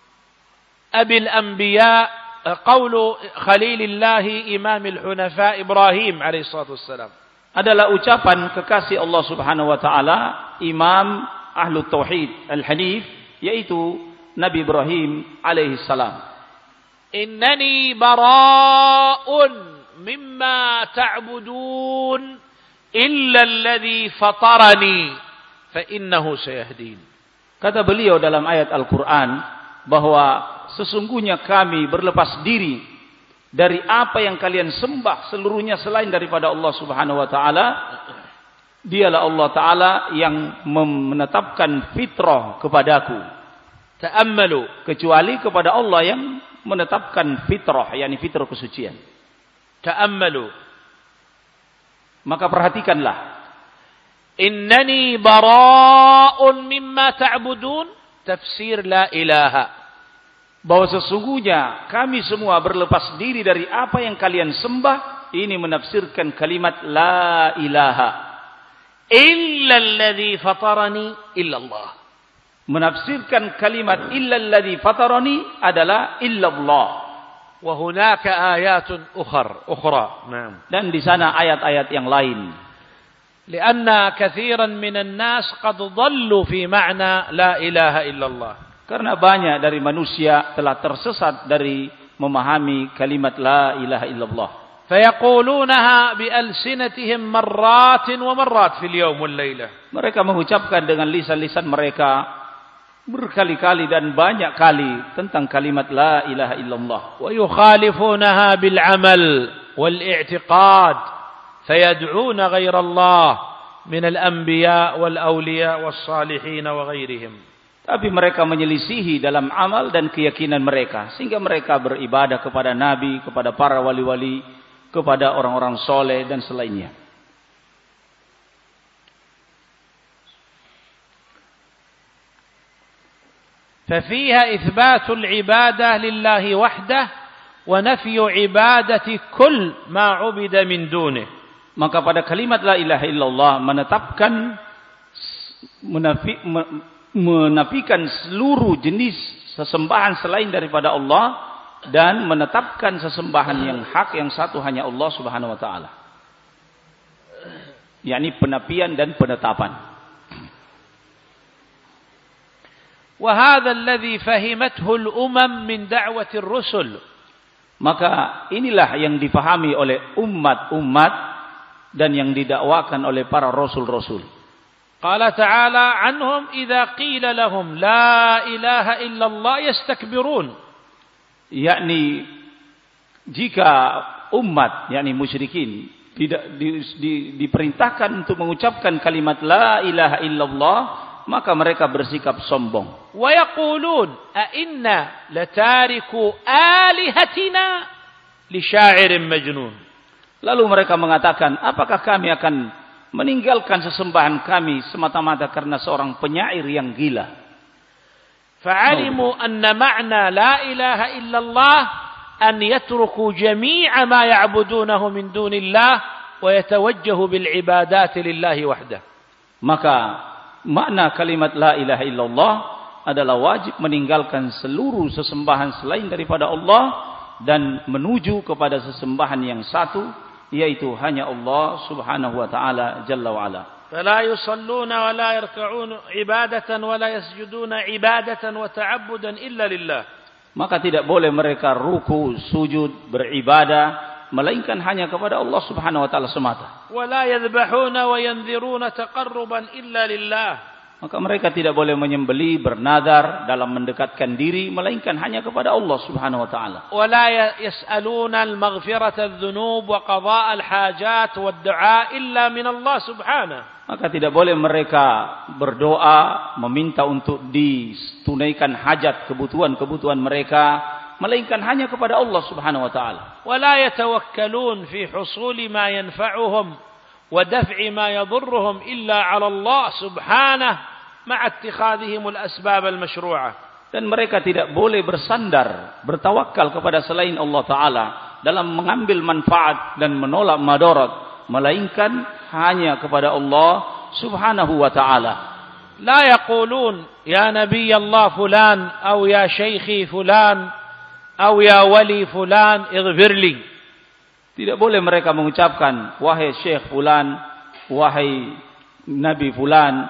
abil anbiya qaulu khalilillah imamil hunafa Ibrahim alaihi salatu wassalam, adalah ucapan kekasih Allah Subhanahu wa taala, imam ahlu tauhid al-hanif, yaitu Nabi Ibrahim alaihi salam. Innani bara'un mimma ta'budun illa alladhi fatarani fa innahu sayahdin. Kata beliau dalam ayat Al-Quran bahwa sesungguhnya kami berlepas diri dari apa yang kalian sembah seluruhnya selain daripada Allah Subhanahu wa taala. Dialah Allah taala yang menetapkan fitrah kepadaku. Ta'ammalu, kecuali kepada Allah yang menetapkan fitrah, yakni fitrah kesucian. Ta'ammalu, maka perhatikanlah. Innani bara'un mimma ta'budun, tafsir la ilaha, bahwa sesungguhnya kami semua berlepas diri dari apa yang kalian sembah. Ini menafsirkan kalimat la ilaha. Illa alladhi fatarani illa Allah. Menafsirkan kalimat illa alladhi fatarani adalah illallah. Wa hunaka ayatun ukhra ukhra. Naam. Dan di sana ayat-ayat yang lain. Lianna katsiran minan nas qad dhallu fi ma'na la ilaha illallah. Karena banyak dari manusia telah tersesat dari memahami kalimat la ilaha illallah. Fayaqulunaha bialsinatihim marrat wa marrat fil yawm wal lailah. Mereka mengucapkan dengan lisan-lisan mereka berkali-kali dan banyak kali tentang kalimat la ilaha illallah. Wa yukhalifunaha bil amal wal i'tiqad fayad'una ghayra Allah min al anbiya wal awliya was salihin wa ghairihim. Tapi mereka menyelisihi dalam amal dan keyakinan mereka sehingga mereka beribadah kepada nabi, kepada para wali-wali, kepada orang-orang soleh dan selainnya. ففيها إثبات العبادة لله وحده ونفي عبادة كل ما عبد من دونه. Maka pada kalimat la ilaha illallah menetapkan menafi, menafikan seluruh jenis sesembahan selain daripada Allah dan menetapkan sesembahan yang hak yang satu hanya Allah Subhanahu wa taala. Yakni penafian dan penetapan. وهذا الذي فهمته الأمم من دعوة الرسل. Maka inilah yang difahami oleh umat-umat dan yang didakwakan oleh para rasul-rasul. قال تعالى عنهم إذا قيل لهم لا إله إلا الله يستكبرون. Yakni jika umat, yakni musyrikin tidak di, di, diperintahkan untuk mengucapkan kalimat la ilaha illallah, maka mereka bersikap sombong. Wa yaqulun a inna latariku alihatina li sya'irin majnun. Lalu mereka mengatakan, apakah kami akan meninggalkan sesembahan kami semata-mata karena seorang penyair yang gila? Fa'alimu anna ma'na la ilaha illallah an yatruku jami'a ma ya'budunahu min dunillah wa yatawajjahu bil ibadati lillahi wahdah. Maka makna kalimat la ilaha illallah adalah wajib meninggalkan seluruh sesembahan selain daripada Allah dan menuju kepada sesembahan yang satu, yaitu hanya Allah Subhanahu wa taala jalla wa ala. فلا يصلون ولا يركعون عبادة ولا يسجدون عبادة وتعبدا إلا لله. Maka tidak boleh mereka ruku, sujud, beribadah melainkan hanya kepada Allah Subhanahu wa taala semata. ولا يذبحون وينذرون تقربا إلا لله. Maka mereka tidak boleh menyembelih, bernadar dalam mendekatkan diri melainkan hanya kepada Allah Subhanahu wa taala. ولا يسألون المغفرة الذنوب وقضاء الحاجات والدعاء إلا من الله سبحانه. Maka tidak boleh mereka berdoa meminta untuk ditunaikan hajat kebutuhan-kebutuhan mereka melainkan hanya kepada Allah Subhanahu wa taala. ولا يتوكلون في حصول ما ينفعهم ودفع ما يضرهم إلا على الله سبحانه مع اتخاذهم الأسباب المشروعة. Dan mereka tidak boleh bersandar, bertawakal kepada selain Allah taala dalam mengambil manfaat dan menolak madarat melainkan hanya kepada Allah Subhanahu wa taala لا يقولون يا نبي الله فلان أو يا شيخي فلان أو يا ولي فلان اغفر لي. Tidak boleh mereka mengucapkan wahai syekh fulan, wahai nabi fulan,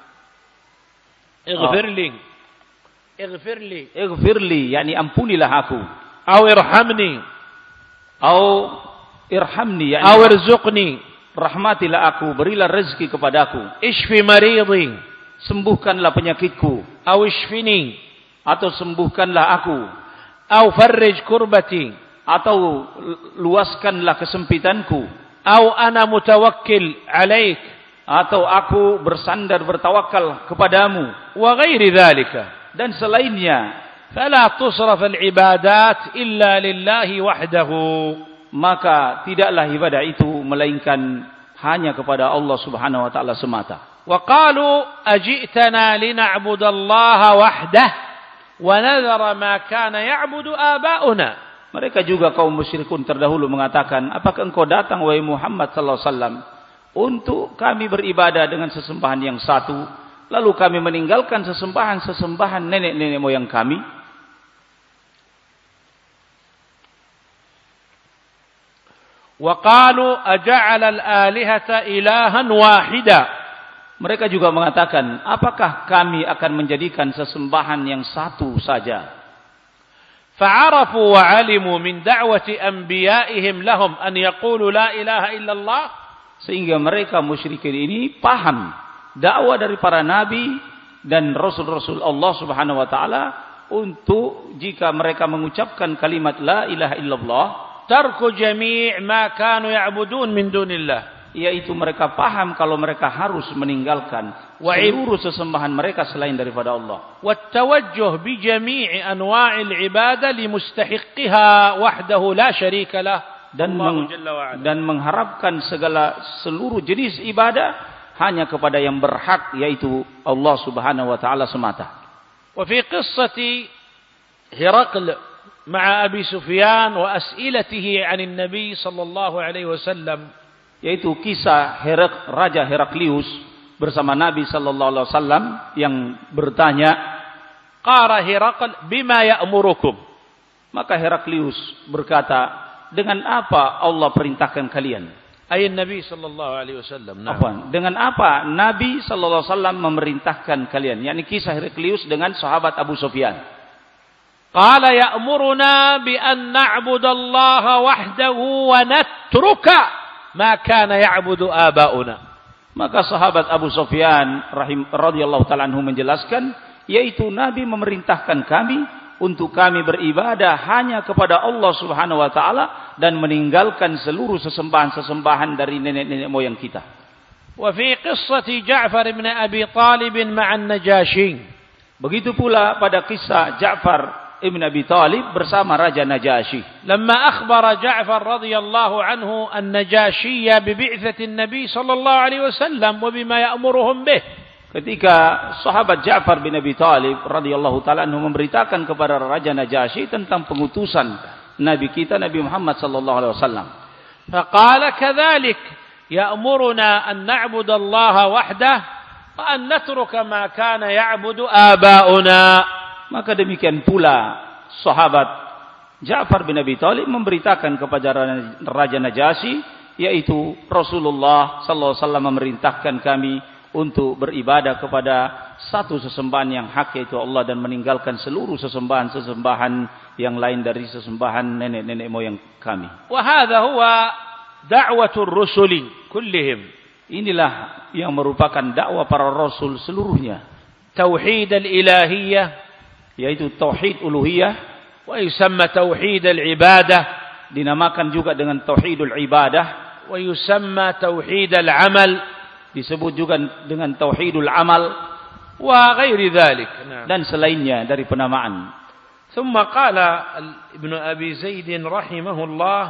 اغفر لي اغفر لي اغفir li, yani ampunilah aku, أو ارحمني أو irhamni, yani أو ارزقني, rahmatilah aku, berilah rezeki kepadaku, اشفي مريضي, sembuhkanlah penyakitku, أو اشفني, atau sembuhkanlah aku, أو فرج كربتي, atau luaskanlah kesempitanku, أو أنا متوكل عليك, atau aku bersandar bertawakal kepadamu, وغير ذلك. dan selainnya. فلا تصرف العبادات إلا لله وحده. Maka tidaklah ibadah itu melainkan hanya kepada Allah Subhanahu wa taala semata. وقالوا أجئتنا لنعبد الله وحده ونذر ما كان يعبد آباؤنا. Mereka juga kaum musyrikun terdahulu mengatakan, apakah engkau datang wahai Muhammad sallallahu alaihi wasallam untuk kami beribadah dengan sesembahan yang satu, lalu kami meninggalkan sesembahan-sesembahan nenek-nenek moyang kami? وقالوا أجعل الآلهة إلها واحدا. Mereka juga mengatakan, apakah kami akan menjadikan sesembahan yang satu saja? فعرفوا وعلموا من دعوة أنبيائهم لهم أن يقولوا لا إله إلا الله. Sehingga mereka musyrikin ini paham dakwah dari para nabi dan rasul-rasul Allah Subhanahu wa taala untuk jika mereka mengucapkan kalimat la ilaha illallah, tarku jami' ma kanu ya'budun min dunillah, yaitu mereka paham kalau mereka harus meninggalkan seluruh sesembahan mereka selain daripada Allah. Wattawajjuh bi jami'i anwa'il ibadah li mustahiqqiha wahdahu la syarika lah. Dan, meng, dan mengharapkan segala seluruh jenis ibadah hanya kepada yang berhak, yaitu Allah Subhanahu wa taala semata. Wa fi qissati Hiraql ma'a Abi Sufyan wa as'ilatihi 'anil Nabi sallallahu alaihi wasallam, yaitu kisah Herak, Raja Heraklius bersama Nabi sallallahu alaihi wasallam yang bertanya, qara Hiraql bima ya'murukum. Maka Heraklius berkata, dengan apa Allah perintahkan kalian? Ayat Nabi sallallahu alaihi wasallam. Apa? Dengan apa Nabi sallallahu alaihi wasallam memerintahkan kalian? Yakni kisah Heraklius dengan sahabat Abu Sufyan. Qala ya'muruna bi an na'budallaha wahdahu wa natruka ma kana ya'budu aba'una. Maka sahabat Abu Sufyan rahim radhiyallahu ta'ala anhu menjelaskan, yaitu Nabi memerintahkan kami untuk kami beribadah hanya kepada Allah Subhanahu wa taala dan meninggalkan seluruh sesembahan-sesembahan dari nenek-nenek moyang kita. Wa fi qissati Ja'far ibn Abi Talib ma'an Najashi. Begitu pula pada kisah Ja'far ibn Abi Talib bersama Raja Najasyi. Lamma akhbara Ja'far radhiyallahu anhu an-Najashi bi bi'tsati an-Nabi sallallahu alaihi wasallam wa bima ya'muruhum bih. Ketika sahabat Ja'far bin Abi Talib radhiyallahu ta'ala anhu memberitakan kepada Raja Najasyi tentang pengutusan Nabi kita Nabi Muhammad sallallahu alaihi wasallam. Faqala kadzalik ya'muruna an na'budu Allah wahdah wa an natruka ma kana ya'budu aba'una. Maka demikian pula sahabat Ja'far bin Abi Talib memberitakan kepada Raja Najasyi, yaitu Rasulullah sallallahu alaihi wasallam memerintahkan kami untuk beribadah kepada satu sesembahan yang hak, yaitu Allah, dan meninggalkan seluruh sesembahan-sesembahan yang lain dari sesembahan nenek-nenek moyang kami. Wa hadha huwa da'watur rusuli kullihim. Inilah yang merupakan dakwah para rasul seluruhnya. Tauhid al-ilahiyyah, yaitu tauhid uluhiyah, wa yusamma tauhid al-ibadah, dinamakan juga dengan tauhidul ibadah, wa yusamma tauhid al-amal, disebut juga dengan tauhidul amal, wa ghairi dzalik, dan selainnya dari penamaan. Thumma qala Ibnu Abi Zaid rahimahullah,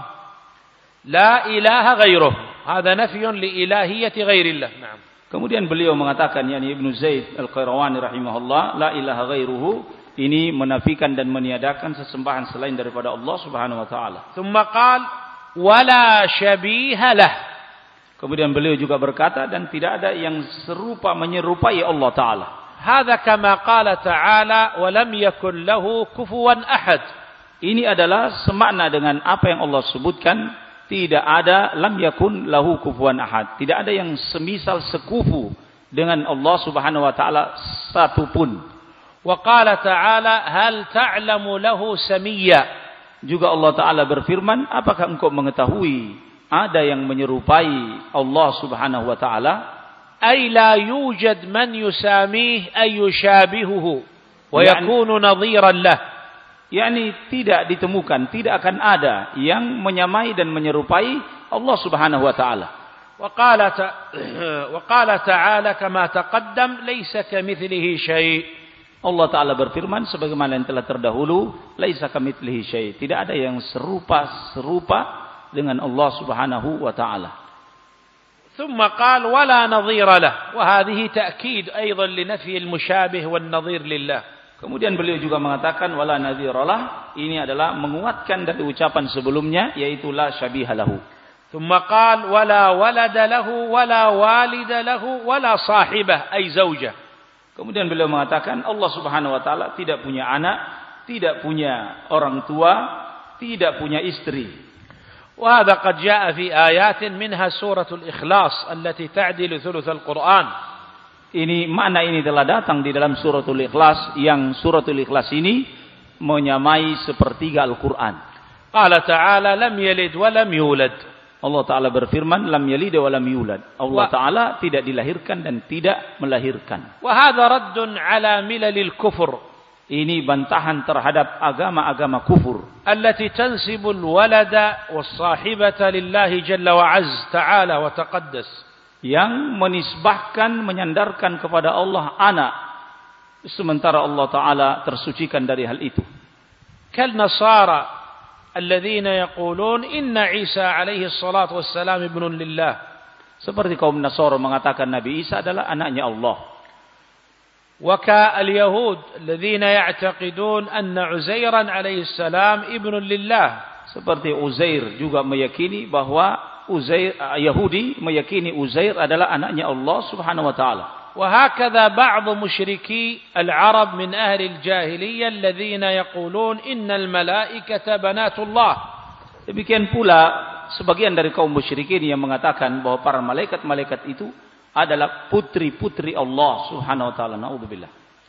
la ilaha ghairuh. Hadha nafyun li ilahiyyati ghairillah. Naam. Kemudian beliau mengatakan, yakni Ibnu Zaid Al-Qayrawani rahimahullah, la ilaha ghairuhu, ini menafikan dan meniadakan sesembahan selain daripada Allah Subhanahu wa taala. Thumma qala wala syabiha lah. Kemudian beliau juga berkata, dan tidak ada yang serupa menyerupai Allah Ta'ala. هذا كما قال تعالى ولم يكن له كفوا أحد. Ini adalah semakna dengan apa yang Allah sebutkan. Tidak ada lam yakun lahu kufuwan ahad. Tidak ada yang semisal sekufu dengan Allah Subhanahu wa taala satupun. Wa qala ta'ala hal ta'lamu lahu samiyya. Juga Allah Taala berfirman, apakah engkau mengetahui ada yang menyerupai Allah Subhanahu wa taala? Ay la yujad man yusamih ay yushabihuhu wa yakunu nadhiran lah. yakni tidak ditemukan, tidak akan ada yang menyamai dan menyerupai Allah Subhanahu wa taala. Wa qala wa qala ta'ala kama taqaddam laysa kamitslihi syai'. Allah Taala berfirman sebagaimana yang telah terdahulu, laisa kamitslihi syai'. Tidak ada yang serupa-serupa dengan Allah Subhanahu wa taala. ثم قال ولا نظير له وهذه تأكيد أيضا لنفي المشابه والنظير لله. Kemudian beliau juga mengatakan wala nadhiralah, ini adalah menguatkan dari ucapan sebelumnya yaitu la syabiha lahu. ثم قال ولا ولد له ولا والد له ولا صاحبه أي زوجة. Kemudian beliau mengatakan Allah Subhanahu wa taala tidak punya anak, tidak punya orang tua, tidak punya istri. وهذا قد جاء في آيات منها سورة الإخلاص التي تعدل ثلث القرآن. Ini makna ini telah datang di dalam suratul Ikhlas, yang suratul Ikhlas ini menyamai sepertiga Al-Qur'an. Qala ta'ala lam yalid wa lam yulad. Allah Taala berfirman lam yalid wa lam yulad. Allah Taala tidak dilahirkan dan tidak melahirkan. Wa hadha raddun ala milalil kufur. Ini bantahan terhadap agama-agama kufur. Allati tansibu al-walada was-sahibata lillahi jalla wa azza ta'ala wa taqaddas. Yang menisbahkan, menyandarkan kepada Allah anak, sementara Allah Ta'ala tersucikan dari hal itu. Kal nasara alladzina yaqulun inna Isa alaihi salatu wassalam ibnun lillah. Seperti kaum Nasara mengatakan Nabi Isa adalah anaknya Allah. Wa ka al-yahud alladzina ya'taqidun anna Uzairan alaihi salam ibnun lillah. Seperti Uzair juga meyakini bahwa Uzair, Yahudi meyakini Uzair adalah anaknya Allah Subhanahu wa taala. وهكذا بعض مشركي العرب من أهل الجاهلية الذين يقولون إن الملائكة بنات الله. Demikian pula sebagian dari kaum musyrikin yang mengatakan bahwa para malaikat-malaikat itu adalah putri-putri Allah Subhanahu wa taala. Naudzubillah.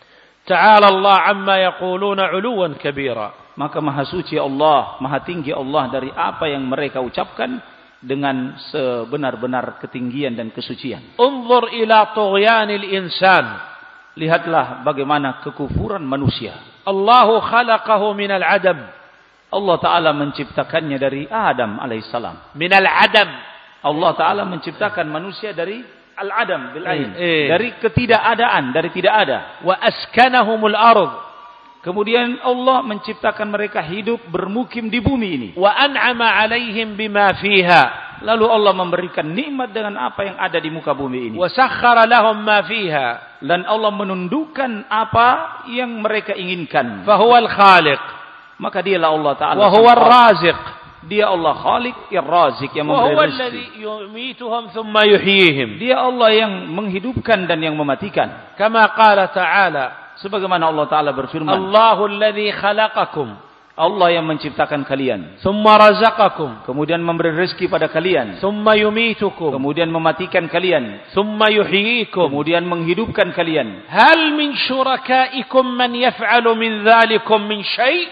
Ta'ala Allah amma yaquluna 'uluwan kabira. Maka maha suci Allah, maha tinggi Allah dari apa yang mereka ucapkan dengan sebenar-benar ketinggian dan kesucian. Unzur ila tughyanil insan. Lihatlah bagaimana kekufuran manusia. Allahu khalaqahu minal adam. Allah Ta'ala menciptakannya dari Adam alaihissalam. Minal adam. Allah Ta'ala menciptakan manusia dari al-adam bil ain. Eh. Dari ketidakadaan, dari tidak ada. Wa askanahumul ardh. Kemudian Allah menciptakan mereka hidup bermukim di bumi ini. Wa an'ama 'alaihim bima fiha. Lalu Allah memberikan nikmat dengan apa yang ada di muka bumi ini. Wa sakhkhara lahum ma fiha. Dan Allah menundukkan apa yang mereka inginkan. Fa huwal khaliq. Maka dialah Allah Ta'ala. Wa huwar raziq. Dia Allah Khaliq yang Razik, yang memberi rezeki. Wa huwa alladhi yumituhum thumma yuhyihim. Dia Allah yang menghidupkan dan yang mematikan. Kama qala ta'ala. Sebagaimana Allah Ta'ala berfirman, Allahu alladhi khalaqakum. Allah yang menciptakan kalian. Thumma razaqakum. Kemudian memberi rezeki pada kalian. Thumma yumitukum. Kemudian mematikan kalian. Thumma yuhyikum. Kemudian menghidupkan kalian. Hal min syurakaikum man yaf'alu min dhalikum min syai'?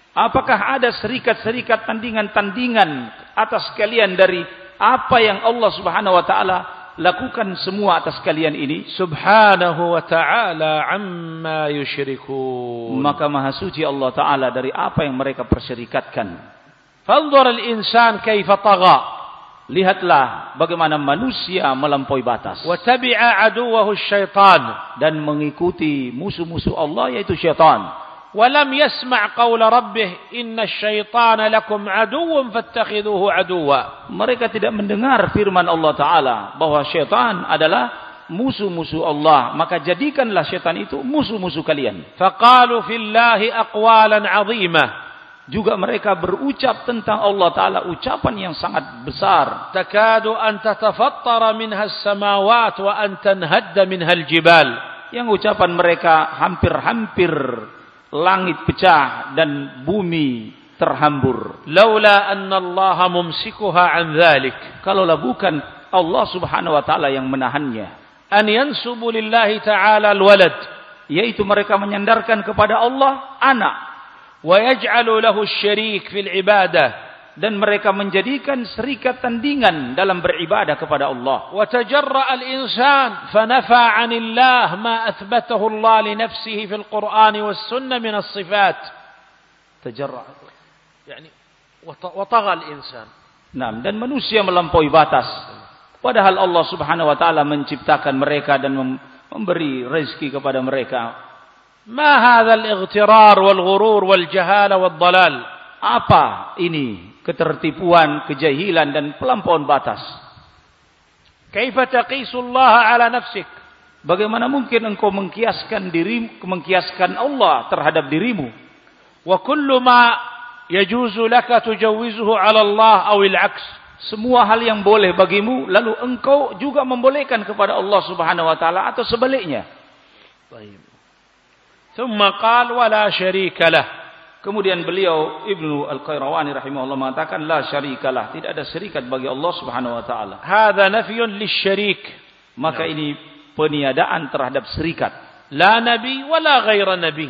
Apakah ada serikat-serikat tandingan-tandingan atas kalian dari apa yang Allah Subhanahu wa taala lakukan semua atas kalian ini? Subhanahu wa ta'ala amma yusyrikun. Maka maha suci Allah Ta'ala dari apa yang mereka perserikatkan. Fanzur al-insan kaifa tagha. Lihatlah bagaimana manusia melampaui batas. Wa tabi'a aduwahu syaitan. Dan mengikuti musuh-musuh Allah yaitu syaitan. Walam yasma' qawla rabbih inna syaitana lakum aduwwun fattakhiduhu aduwwa. Mereka tidak mendengar firman Allah Ta'ala bahwa syaitan adalah musuh-musuh Allah, maka jadikanlah syaitan itu musuh-musuh kalian. Faqalu fillahi aqwalan 'azimah. juga mereka berucap tentang Allah Ta'ala ucapan yang sangat besar. Takadu an tatafattara minha as-samawat wa an tanhadda minha al-jibal. Yang ucapan mereka hampir-hampir langit pecah dan bumi terhambur. Laula anna Allah mumsikuha an dhalik. Kalaulah bukan Allah Subhanahu wa Ta'ala yang menahannya. An yansubu lillahi ta'ala al-walad. Yaitu mereka menyandarkan kepada Allah anak. ويجعل له الشريك في العبادة, dan mereka menjadikan serikat tandingan dalam beribadah kepada Allah. وتجرأ الإنسان فنفى عن الله ما أثبته الله لنفسه في القرآن والسنة من الصفات. تجرأ يعني وطغى الإنسان. Nah, dan manusia melampaui batas. Padahal Allah Subhanahu wa Ta'ala menciptakan mereka dan memberi rezeki kepada mereka. ما هذا الاغترار والغرور والجهالة والضلال. Apa ini ketertipuan, kejahilan dan pelampauan batas? كيف تقيس الله على نفسك. Bagaimana mungkin engkau mengkiaskan dirimu, mengkiaskan Allah terhadap dirimu? وكل ما يجوز لك تجوزه على الله أو العكس. Semua hal yang boleh bagimu lalu engkau juga membolehkan kepada Allah Subhanahu wa Ta'ala atau sebaliknya. Baik. ثم قال ولا شريك له. Kemudian beliau Ibnu Al-Qayrawani rahimahullah mengatakan la syarikalah, tidak ada syarikat bagi Allah Subhanahu wa Ta'ala. هذا نفي للشريك. Maka ini peniadaan terhadap syarikat. لا نبي ولا غير نبي.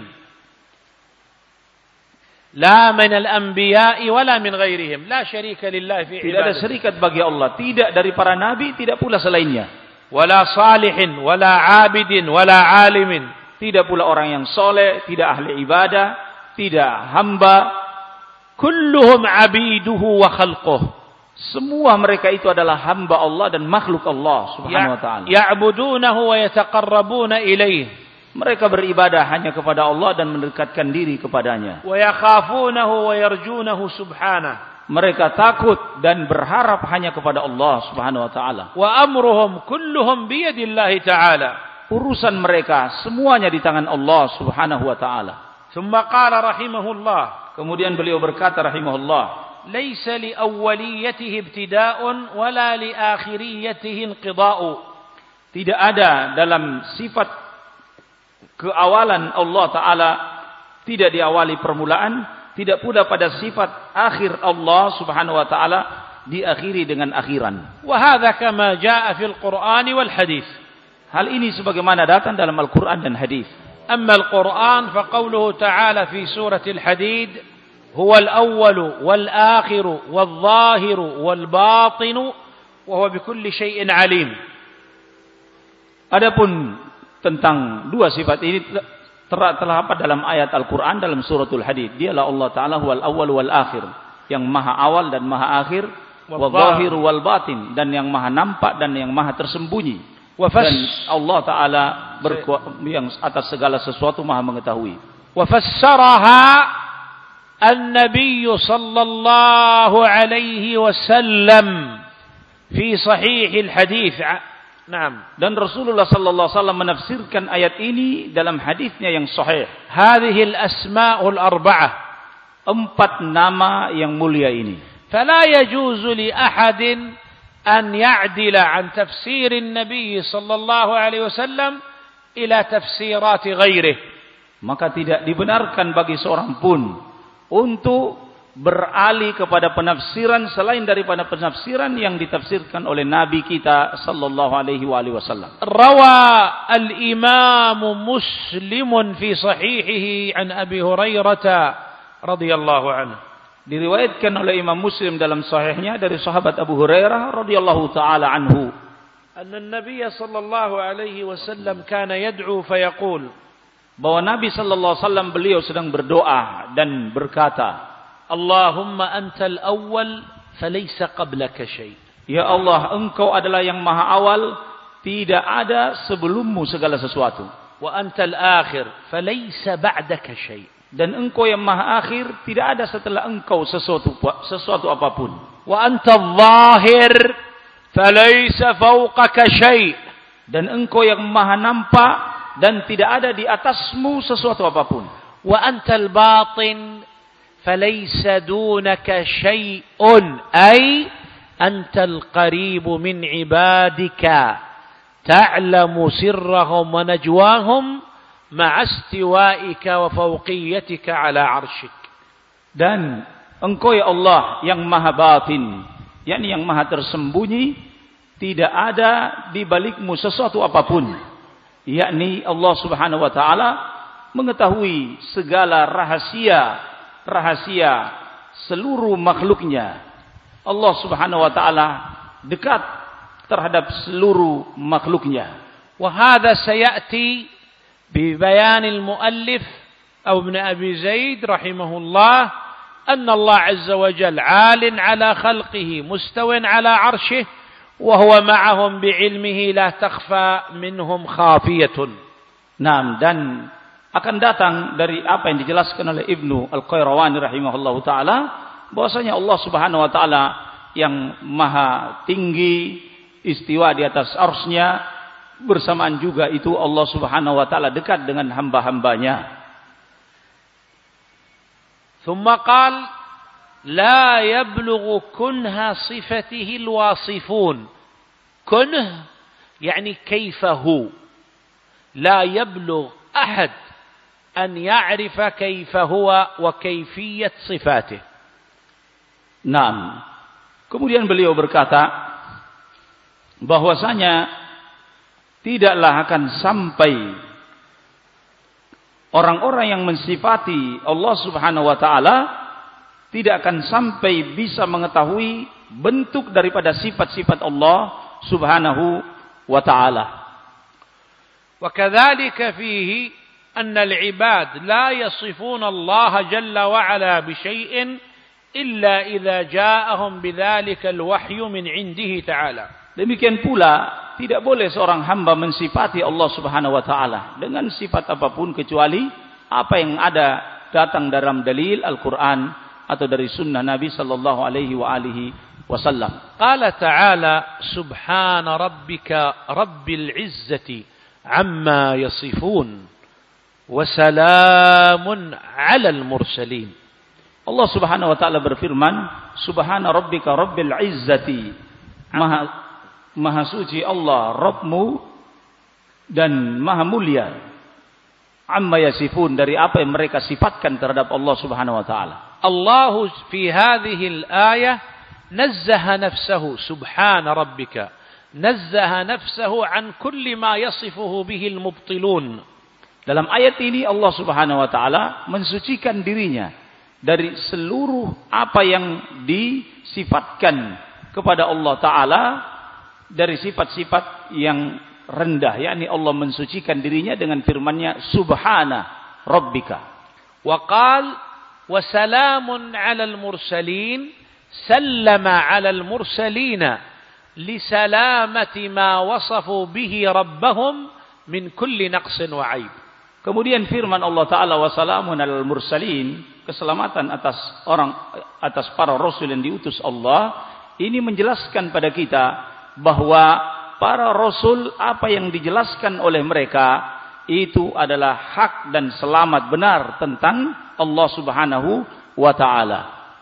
لا من الأنبياء ولا من غيرهم. لا شريك لله في عبادته. Tidak ada syarikat bagi Allah, tidak dari para nabi, tidak pula selainnya. ولا صالح ولا عابد ولا عالم. Tidak pula orang yang soleh, tidak ahli ibadah, tidak hamba. Kulluhum abiduhu wa khalquh. Semua mereka itu adalah hamba Allah dan makhluk Allah Subhanahu wa Ta'ala. Ya'budunahu wa yataqarrabuna ilaih. Mereka beribadah hanya kepada Allah dan mendekatkan diri kepadanya. Wa yakhafunahu wa yarjunahu subhanahu. Mereka takut dan berharap hanya kepada Allah Subhanahu wa Ta'ala. Wa amruhum kulluhum biyadillahi ta'ala. Urusan mereka semuanya di tangan Allah Subhanahu wa Ta'ala. Thumma qala rahimahullah. Kemudian beliau berkata rahimahullah, "Laisa li awwaliyatihi ibtida'un wa la li akhiriyatihi inqida'u." Tidak ada dalam sifat keawalan Allah Ta'ala, tidak diawali permulaan, tidak pula pada sifat akhir Allah Subhanahu wa Ta'ala diakhiri dengan akhiran. Wa hadza kama jaa fil Qur'ani wal hadits. Hal ini sebagaimana datang dalam Al-Quran dan hadis. Amma Al-Quran faqawluhu ta'ala fi surah Al-Hadid huwa al-awwalu wal-akhiru wal-zahiru wal-batinu wa huwa bikulli syai'in alim. Adapun tentang dua sifat ini terdapat dalam ayat Al-Quran dalam suratul Hadid. Dialah Allah Ta'ala huwal awwal wal-akhir, yang maha awal dan maha akhir, wal-zahiru wal-batin, dan yang maha nampak dan yang maha tersembunyi. Dan Allah Ta'ala yang atas segala sesuatu maha mengetahui. وفسرها النبي صلى الله عليه وسلم في صحيح الحديث. نعم. Dan Rasulullah sallallahu alaihi wasallam menafsirkan ayat ini dalam hadisnya yang sahih. هذه الأسماء الأربعة. Empat nama yang mulia ini. فلا يجوز لأحد أن يعدل عن تفسير النبي صلى الله عليه وسلم إلى تفسيرات غيره. Maka tidak dibenarkan bagi seorang pun untuk beralih kepada penafsiran selain daripada penafsiran yang ditafsirkan oleh Nabi kita sallallahu alaihi wasallam. Rawa al-Imam Muslim fi sahihihi an Abi Hurairah radhiyallahu anhu. Diriwayatkan oleh Imam Muslim dalam sahihnya dari sahabat Abu Hurairah radhiyallahu taala anhu, anna an-nabiy sallallahu alaihi wasallam kana yad'u fa yaqul, bahwa Nabi sallallahu alaihi wasallam beliau sedang berdoa dan berkata, Allahumma antal awwal falaysa qablaka syai'. Ya Allah, engkau adalah yang maha awal, tidak ada sebelummu segala sesuatu. Wa antal akhir falaysa ba'daka syai'. Dan engkau yang maha akhir, tidak ada setelah engkau sesuatu sesuatu apapun. Wa antal zahir falaysa fawqaka syai'. Dan engkau yang maha nampak dan tidak ada di atasmu sesuatu apapun. Wa antal batin فليس دونك شيء أي أنت القريب من عبادك تعلم سرهم ونجواهم مع استوائك وفوقيتك على عرشك. Dan Engkau ya Allah yang maha batin, yakni yang maha tersembunyi, tidak ada di balikmu sesuatu apapun, yakni Allah Subhanahu wa taala mengetahui segala rahasia rahasia seluruh makhluknya. Allah Subhanahu wa taala dekat terhadap seluruh makhluknya. Wa hadha sayati bi bayan al-muallif atau Ibn Abi Zaid rahimahullah أن الله عز وجل عال على خلقه مستو على عرشه وهو معهم بعلمه لا تخفى منهم خافية. Naam, dan akan datang dari apa yang dijelaskan oleh Ibnu Al-Qayrawani rahimahullahu taala bahwasanya Allah Subhanahu wa taala yang maha tinggi istiwa di atas arsy-Nya, bersamaan juga itu Allah Subhanahu wa taala dekat dengan hamba-hambanya. ثم قال لا يبلغ كنه صفته الواصفون. كنه يعني كيف هو، لا يبلغ أحد أن يعرف كيف هو وكيفية صفاته. Naam. Kemudian beliau berkata bahwasanya tidaklah akan sampai orang-orang yang mensifati Allah Subhanahu wa taala tidak akan sampai bisa mengetahui bentuk daripada sifat-sifat Allah Subhanahu wa taala. Wa kadzalika fihi anna al-ibad la yasifuna Allah jalla wa ala bi syai'in illa idza ja'ahum bidzalika al-wahyu min 'indihi ta'ala. Demikian pula tidak boleh seorang hamba mensifati Allah Subhanahu wa taala dengan sifat apapun kecuali apa yang ada datang dalam dalil Al-Qur'an atau dari sunnah Nabi sallallahu alaihi wa alihi wasallam. Qala ta'ala subhana rabbika rabbil izzati amma yasifun wa salamun 'alal mursalin. Allah Subhanahu wa taala berfirman, subhana rabbika rabbil izzati, maha Maha suci Allah Rabbmu dan maha mulia, amma yasifun, dari apa yang mereka sifatkan terhadap Allah Subhanahu wa taala. Allah fi hadhihi al-ayah nazzaha nafsahu subhana rabbika, nazzaha nafsahu an kulli ma yasifuhu bihi al-mubtilun. Dalam ayat ini Allah Subhanahu wa taala mensucikan dirinya dari seluruh apa yang disifatkan kepada Allah taala dari sifat-sifat yang rendah, yakni Allah mensucikan dirinya dengan firman-Nya subhana rabbika. Wa qala wa salamun 'alal mursalin, sallama 'alal mursalina li salamati ma wasafu bihi rabbahum min kulli naqsin wa 'aib. Kemudian firman Allah taala wa salamun 'alal mursalin, keselamatan atas orang atas para rasul yang diutus Allah, ini menjelaskan pada kita bahwa para rasul apa yang dijelaskan oleh mereka itu adalah hak dan selamat benar tentang Allah Subhanahu wa taala.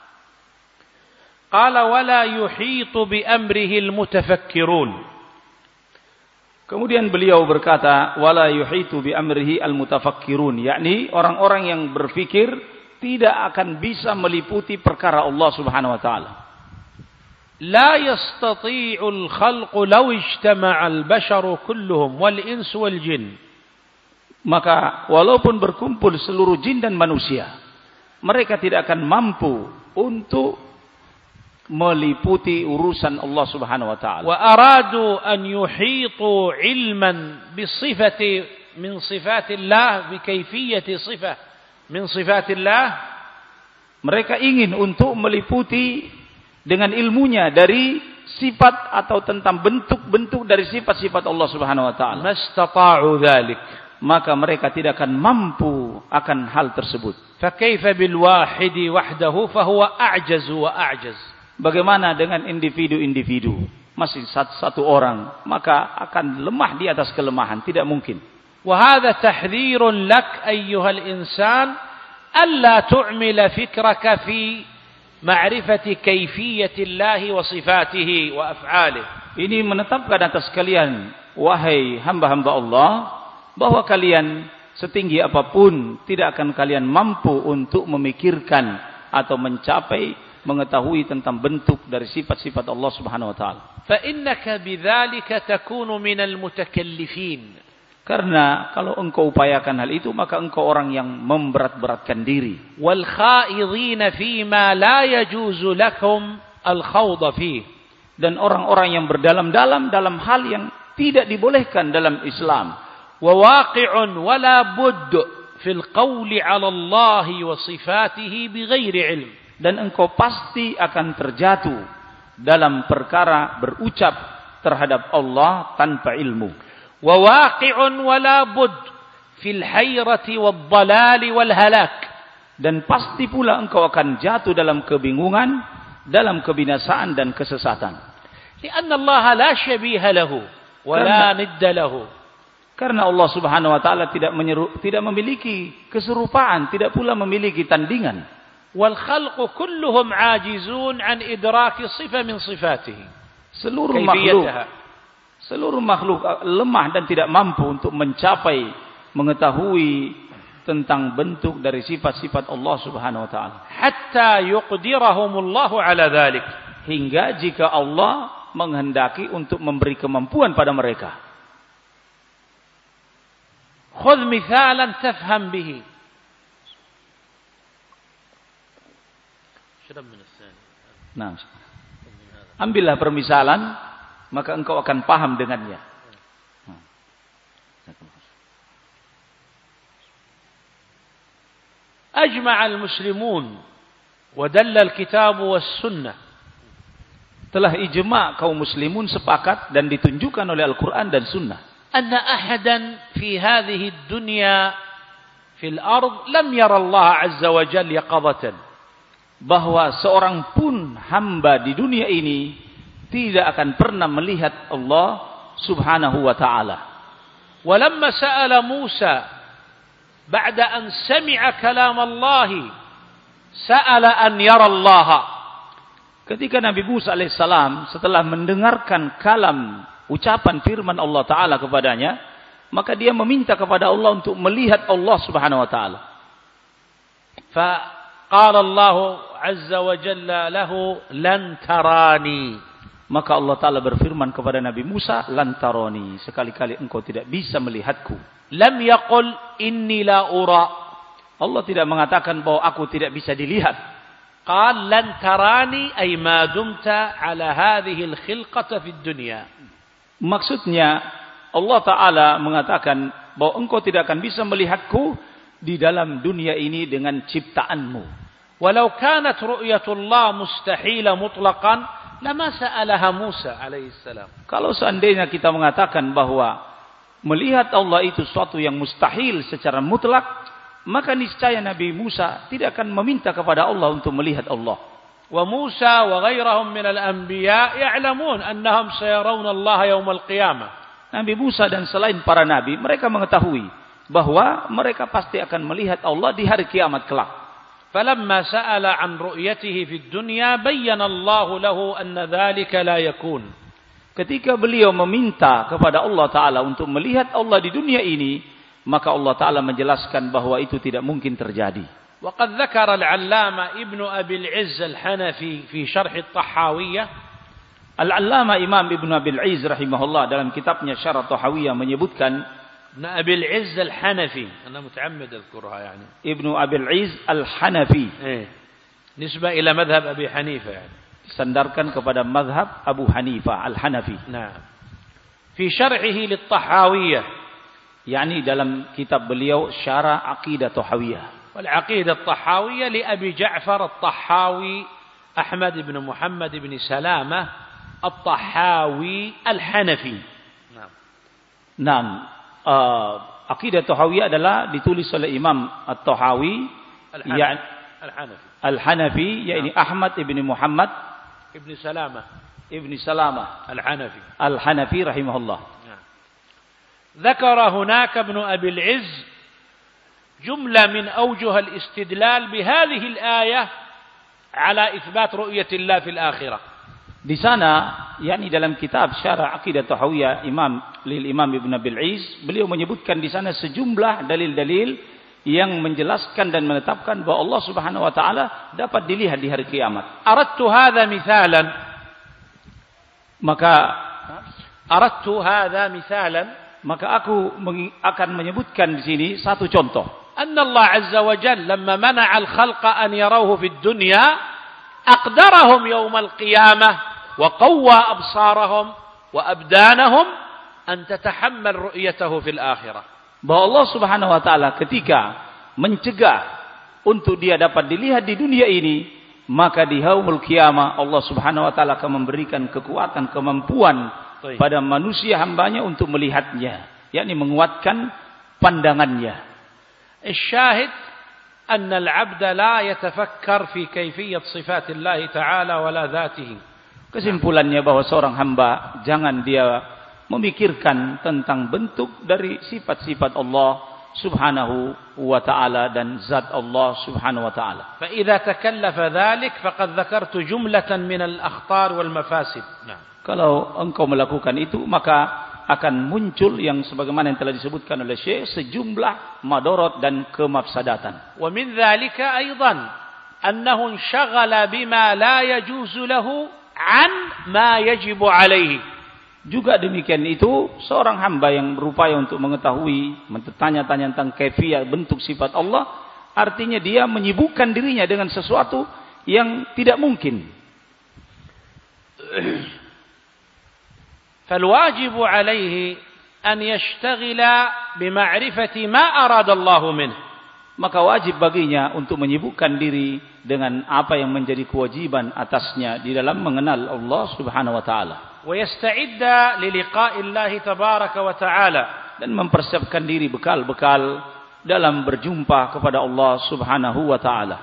Qala wala yuhitu bi amrihi almutafakkirun. Kemudian beliau berkata wala yuhitu bi amrihi almutafakkirun, yakni orang-orang yang berfikir tidak akan bisa meliputi perkara Allah Subhanahu wa taala. لا يستطيع الخلق لو اجتمع البشر كلهم والإنس والجن. Maka walaupun berkumpul seluruh jin dan manusia, mereka tidak akan mampu untuk meliputi urusan Allah Subhanahu wa taala. Wa aradu an yuhitu ilman bi sifati min sifatillah bi kayfiyati sifah min sifatillah. Mereka ingin untuk meliputi dengan ilmunya dari sifat atau tentang bentuk-bentuk dari sifat-sifat Allah Subhanahu wa taala. Mastata'u dzalik, maka mereka tidak akan mampu akan hal tersebut. Fa kaifa bil wahidi wahdahu fa huwa a'jaz wa a'jaz. Bagaimana dengan individu-individu? Masih satu orang, maka akan lemah di atas kelemahan, tidak mungkin. Wa hadha tahdhirun lak ayyuhal insan ألا تعمل فكرك في معرفة كيفية الله وصفاته وأفعاله. Ini menetapkan atas kalian, wahai hamba-hamba Allah, bahwa kalian setinggi apapun tidak akan kalian mampu untuk memikirkan atau mencapai mengetahui tentang bentuk dari sifat-sifat Allah Subhanahu wa taala. فإنك بذلك تكون من المتكلفين. Karena kalau engkau upayakan hal itu, maka engkau orang yang memberat-beratkan diri. وَالْخَائِضِينَ فِيمَا لَا يَجُوزُ لَكُمْ الْخَوْضَ فِيهِ. Dan orang-orang yang berdalam-dalam dalam hal yang tidak dibolehkan dalam Islam. وَوَاقِعٌ وَلَا بُدْ فِي الْقَوْلِ عَلَى اللَّهِ وَصِفَاتِهِ بِغَيْرِ عِلْمٍ. Dan engkau pasti akan terjatuh dalam perkara berucap terhadap Allah tanpa ilmu. وواقع ولا بد في الحيرة والضلال والهلاك. Dan pasti pula engkau akan jatuh dalam kebingungan, dalam kebinasaan dan kesesatan. لأن الله لا شبيه له ولا ند له. Karena Allah Subhanahu wa taala tidak menyeru, tidak memiliki keserupaan, tidak pula memiliki tandingan. والخلق كلهم عاجزون عن إدراك صفة من صفاته. Seluruh makhluk Seluruh makhluk lemah dan tidak mampu untuk mencapai mengetahui tentang bentuk dari sifat-sifat Allah Subhanahu wa taala. Hatta yuqdirahumullahu ala dzalik. Hingga jika Allah menghendaki untuk memberi kemampuan pada mereka. Khudh mithalan tafham bihi. Nah, ambillah permisalan, maka engkau akan paham dengannya. أجمع المسلمون ودل الكتاب والسنة. Telah ijma' kaum muslimun sepakat dan ditunjukkan oleh Al-Quran dan Sunnah. أن أحدا في هذه الدنيا في الأرض لم يرى الله عز وجل يقظة. Bahwa seorang pun hamba di dunia ini tidak akan pernah melihat Allah Subhanahu wa taala. ولما سأل موسى بعد أن سمع كلام الله سأل أن يرى الله. Ketika Nabi Musa alaihissalam setelah mendengarkan kalam ucapan firman Allah taala kepadanya, maka dia meminta kepada Allah untuk melihat Allah Subhanahu wa taala. فقال الله عز وجل له لن تراني. Maka Allah Ta'ala berfirman kepada Nabi Musa, lantaroni, sekali-kali engkau tidak bisa melihatku. Lam yaqul inni la ura. Allah tidak mengatakan bahwa aku tidak bisa dilihat. Qal lan tarani ay ma dumta ala hadhihi al-khilqata fi dunya. Maksudnya Allah Ta'ala mengatakan bahwa engkau tidak akan bisa melihatku di dalam dunia ini dengan ciptaanmu. Walau kanat ru'yatullah mustahila mutlaqan lama sa'alaha Musa alaihi salam. Kalau seandainya kita mengatakan bahwa melihat Allah itu suatu yang mustahil secara mutlak, maka niscaya Nabi Musa tidak akan meminta kepada Allah untuk melihat Allah. Wa Musa wa ghairahum min al-anbiya ya'lamun annahum sayarawna Allah yawm al-qiyamah. Nabi Musa dan selain para nabi, mereka mengetahui bahwa mereka pasti akan melihat Allah di hari kiamat kelak. فلما سأل عن رؤيته في الدنيا بين الله له أن ذلك لا يكون. Ketika beliau meminta kepada Allah Ta'ala untuk melihat Allah di dunia ini, maka Allah Ta'ala menjelaskan bahwa itu tidak mungkin terjadi. وقد ذكر العلامة ابن أبي العز الحنفي في شرح الطحاوية. Al-Allama Imam Ibn Abil Izz rahimahullah dalam kitabnya Syarah Tahawiyah menyebutkan, ابن أبي العز الحنفي، أنا متعمد أذكرها يعني. ابن أبي العز الحنفي. إيه. نسبة إلى مذهب أبي حنيفة يعني. Sandarkan kepada mazhab Abu Hanifah Al-Hanafi. نعم. في شرحه للطحاوية. يعني dalam kitab beliau Syarah Aqidah Tahawiyah. والعقيدة الطحاوية لأبي جعفر الطحاوي أحمد بن محمد بن سلامة الطحاوي الحنفي. نعم. نعم. Uh, Aqidah Tahawiyah adalah ditulis oleh Imam At-Tahawi Al-Hanafi, Al-Hanafi, Al-Hanafi yakni Ahmad ibn Muhammad ibn Salamah ibn Salamah Al-Hanafi Al-Hanafi rahimahullah. ذكر هناك ابن أبي العز جملة من أوجه الاستدلال بهذه الآية على إثبات رؤية الله في الآخرة. Di sana, yakni dalam kitab Syarah Aqidah Tahawiyah Imam lil Imam Ibn Abil Iz, beliau menyebutkan di sana sejumlah dalil-dalil yang menjelaskan dan menetapkan bahwa Allah Subhanahu wa taala dapat dilihat di hari kiamat. Aradtu hadha mithalan. Maka aradtu hadha mithalan, maka aku akan menyebutkan di sini satu contoh. Anna Allah Azza wa Jalla lamma mana'a al-khalqa an yarawhu fid dunya aqdarahum yawm al-qiyamah وقوى أبصارهم وأبدانهم أن تتحمل رؤيته في الآخرة. Bahwa Allah Subhanahu wa taala ketika mencegah untuk dia dapat dilihat di dunia ini, maka di yaumul qiyamah Allah Subhanahu wa taala akan memberikan kekuatan, kemampuan Baik. pada manusia hambanya untuk melihatnya, yakni menguatkan pandangannya. Al-syahid أن العبد لا يتفكر في كيفية صفات الله تعالى ولا ذاته. Kesimpulannya bahwa seorang hamba jangan dia memikirkan tentang bentuk dari sifat-sifat Allah Subhanahu wa taala dan zat Allah Subhanahu wa taala. فإذا تكلف ذلك فقد ذكرت جملة من الأخطار والمفاسد. Kalau engkau melakukan itu, maka akan muncul yang sebagaimana yang telah disebutkan oleh Syekh, sejumlah madarat dan kemafsadatan. ومن ذلك أيضا أنه انشغل بما لا يجوز له an ma yajibu alaihi. Juga demikian itu, seorang hamba yang berupaya untuk mengetahui, bertanya-tanya tentang kaifiyah bentuk sifat Allah, artinya dia menyibukkan dirinya dengan sesuatu yang tidak mungkin. فالواجب عليه أن يشتغل بمعرفة ما أراد الله منه. Maka wajib baginya untuk menyibukkan diri dengan apa yang menjadi kewajiban atasnya di dalam mengenal Allah Subhanahu wa taala. ويستعد للقاء الله تبارك وتعالى. Dan mempersiapkan diri bekal-bekal dalam berjumpa kepada Allah Subhanahu wa taala.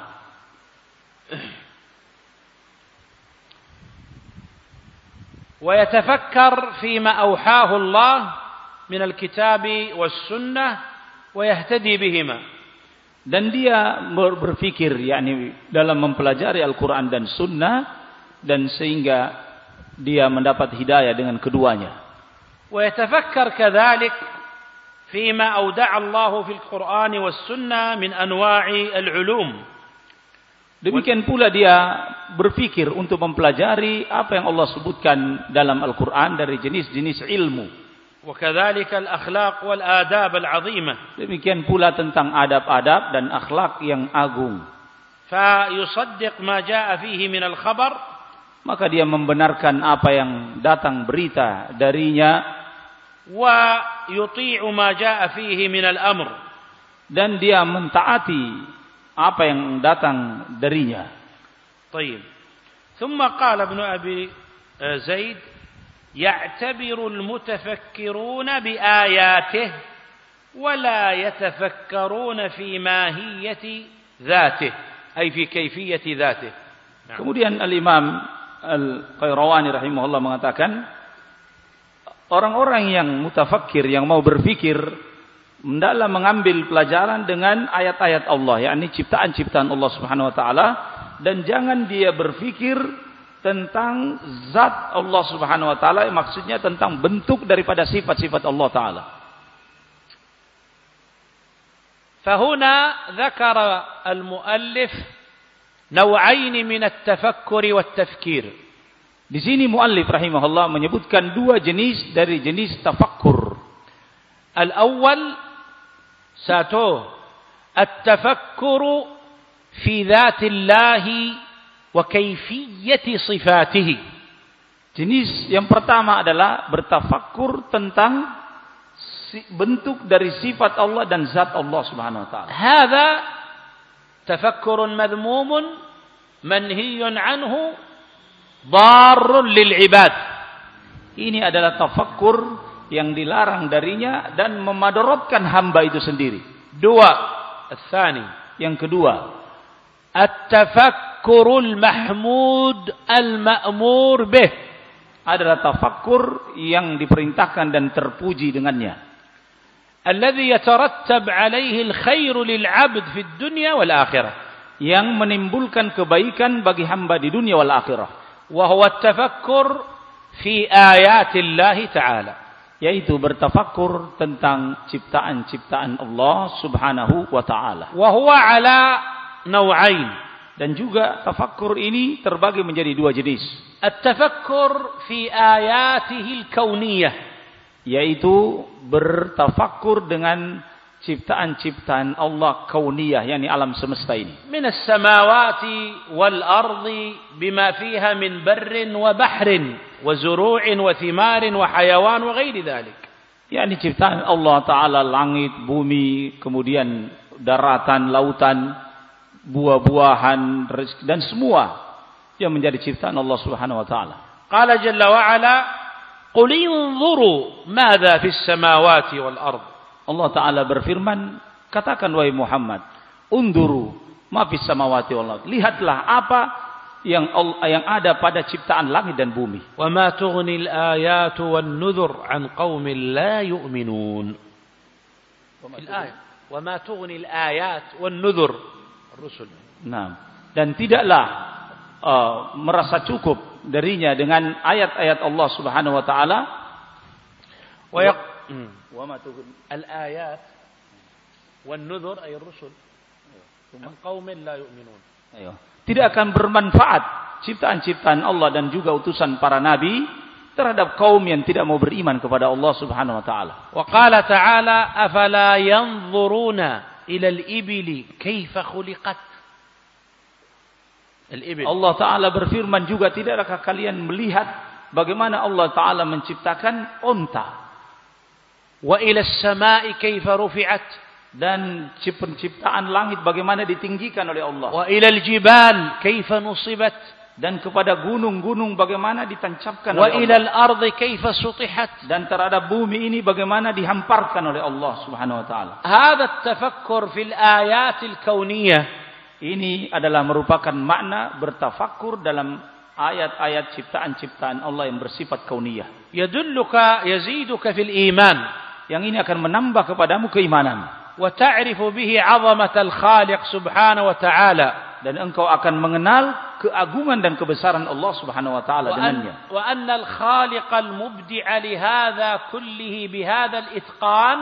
ويتفكر فيما أوحاه الله من الكتاب والسنة ويهتدي بهما. Dan dia berpikir, yakni dalam mempelajari Al-Quran dan Sunnah, dan sehingga dia mendapat hidayah dengan keduanya. ويتفكر كذلك فيما أودع الله في القرآن والسنة من أنواع العلوم. Demikian pula dia berpikir untuk mempelajari apa yang Allah sebutkan dalam Al-Quran dari jenis-jenis ilmu. وكذلك الأخلاق والآداب العظيمة. Demikian pula tentang adab-adab dan akhlak yang agung. فيصدق ما جاء فيه من الخبر. Maka dia membenarkan apa yang datang berita darinya. ويطيع ما جاء فيه من الأمر. Dan dia mentaati apa yang datang darinya. طيب. ثم قال ابن أبي زيد يعتبر المتفكرون بآياته ولا يتفكرون في ماهية ذاته أي في كيفية ذاته. Kemudian Al-Imam Al-Qayrawani rahimahullah mengatakan, orang-orang yang mutafakkir, yang mau berfikir, hendaklah mengambil pelajaran dengan ayat-ayat Allah, yakni ciptaan-ciptaan Allah Subhanahu wa taala, dan jangan dia berfikir tentang zat Allah Subhanahu wa taala, maksudnya tentang bentuk daripada sifat-sifat Allah taala. فهنا ذكر المؤلف نوعين من التفكر والتفكير. Di sini muallif rahimahullah menyebutkan dua jenis dari jenis tafakkur. الأول satu التفكر في ذات الله وكيفية صفاته. Jenis yang pertama adalah bertafakkur tentang bentuk dari sifat Allah dan zat Allah Subhanahu wa taala. هذا تفكر مذموم منهي عنه ضار للعباد. Ini adalah tafakkur yang dilarang darinya dan memadaratkan hamba itu sendiri. Dua, الثاني, yang kedua, التفكر المحمود المأمور به, adalah tafakkur yang diperintahkan dan terpuji dengannya. الذي يترتب عليه الخير للعبد في الدنيا والآخرة, yang menimbulkan kebaikan bagi hamba di dunia wal akhirah. وهو التفكر في آيات الله تعالى, yaitu bertafakkur tentang ciptaan-ciptaan Allah Subhanahu wa taala. وهو على نوعين, dan juga tafakkur ini terbagi menjadi dua jenis. التفكر في آياته الكونية, yaitu bertafakkur dengan ciptaan-ciptaan Allah kauniyah, yakni alam semesta ini. من السماوات والأرض بما فيها من بر وبحر وزروع وثمار وحيوان وغير ذلك. yakni ciptaan Allah Ta'ala, langit, bumi, kemudian daratan, lautan, buah-buahan, dan semua yang menjadi ciptaan Allah Subhanahu wa taala. Qala jalla wa ala, qul inzuru madza fis samawati wal ard. Allah Ta'ala berfirman, katakan wahai Muhammad, unduru ma fis samawati wal ard. Lihatlah apa yang yang ada pada ciptaan langit dan bumi. Wa ma tughnil ayatu wan nudhur an qaumin la yu'minun. Wa ma tughnil ayat wan nudhur ar-rusul. Nah, dan tidaklah uh, merasa cukup darinya dengan ayat-ayat Allah Subhanahu wa taala. Wa yaq wa ma tughnil al-ayat wan nudhur ay ar-rusul an qaumin la yu'minun. Ayo. Tidak akan bermanfaat ciptaan-ciptaan Allah dan juga utusan para nabi terhadap kaum yang tidak mau beriman kepada Allah Subhanahu wa taala. Wa qala ta'ala afala yanzuruna ila al-ibili kaifa khuliqat. Al-ibil. Allah Ta'ala berfirman juga, tidakkah kalian melihat bagaimana Allah Ta'ala menciptakan unta? Wa ila as-sama'i kaifa rufi'at. Dan penciptaan langit bagaimana ditinggikan oleh Allah. Wa ilal jibal kaifa nusibat, dan kepada gunung-gunung bagaimana ditancapkan wa oleh Allah. Wa ilal ardi kaifa sutihat, dan terhadap bumi ini bagaimana dihamparkan oleh Allah Subhanahu wa taala. Hadha at-tafakkur fil ayat al-kauniyah, ini adalah merupakan makna bertafakkur dalam ayat-ayat ciptaan-ciptaan Allah yang bersifat kauniyah. Yadulluka yaziduka fil iman, yang ini akan menambah kepadamu keimanan. وتعرف به عظمة الخالق سبحانه وتعالى, dan engkau akan mengenal keagungan dan kebesaran Allah Subhanahu wa taala dengannya. وأن الخالق المبدع لهذا كله بهذا الإتقان,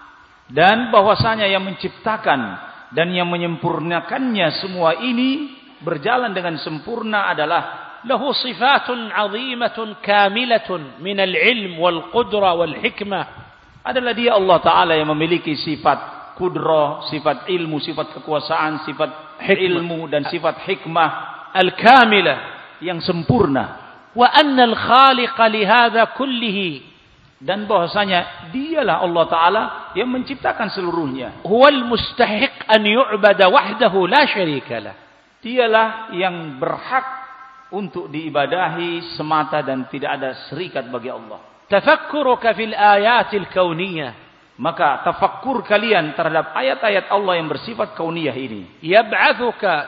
dan bahwasanya yang menciptakan dan yang menyempurnakannya semua ini berjalan dengan sempurna adalah له صفات عظيمة كاملة من العلم والقدرة والحكمة, adalah dia Allah Ta'ala yang memiliki sifat kudrah, sifat ilmu, sifat kekuasaan, sifat ilmu dan sifat hikmah al-kamilah, yang sempurna. Wa anna al-khaliqa li hadha kullihi, dan bahwasanya dialah Allah Ta'ala yang menciptakan seluruhnya. Huwal mustahiq an yu'bada wahdahu la syarika lah, dialah yang berhak untuk diibadahi semata dan tidak ada serikat bagi Allah. Tafakkuruka fil ayatil kauniyah, maka tafakkur kalian terhadap ayat-ayat Allah yang bersifat kauniyah ini, yab'athuka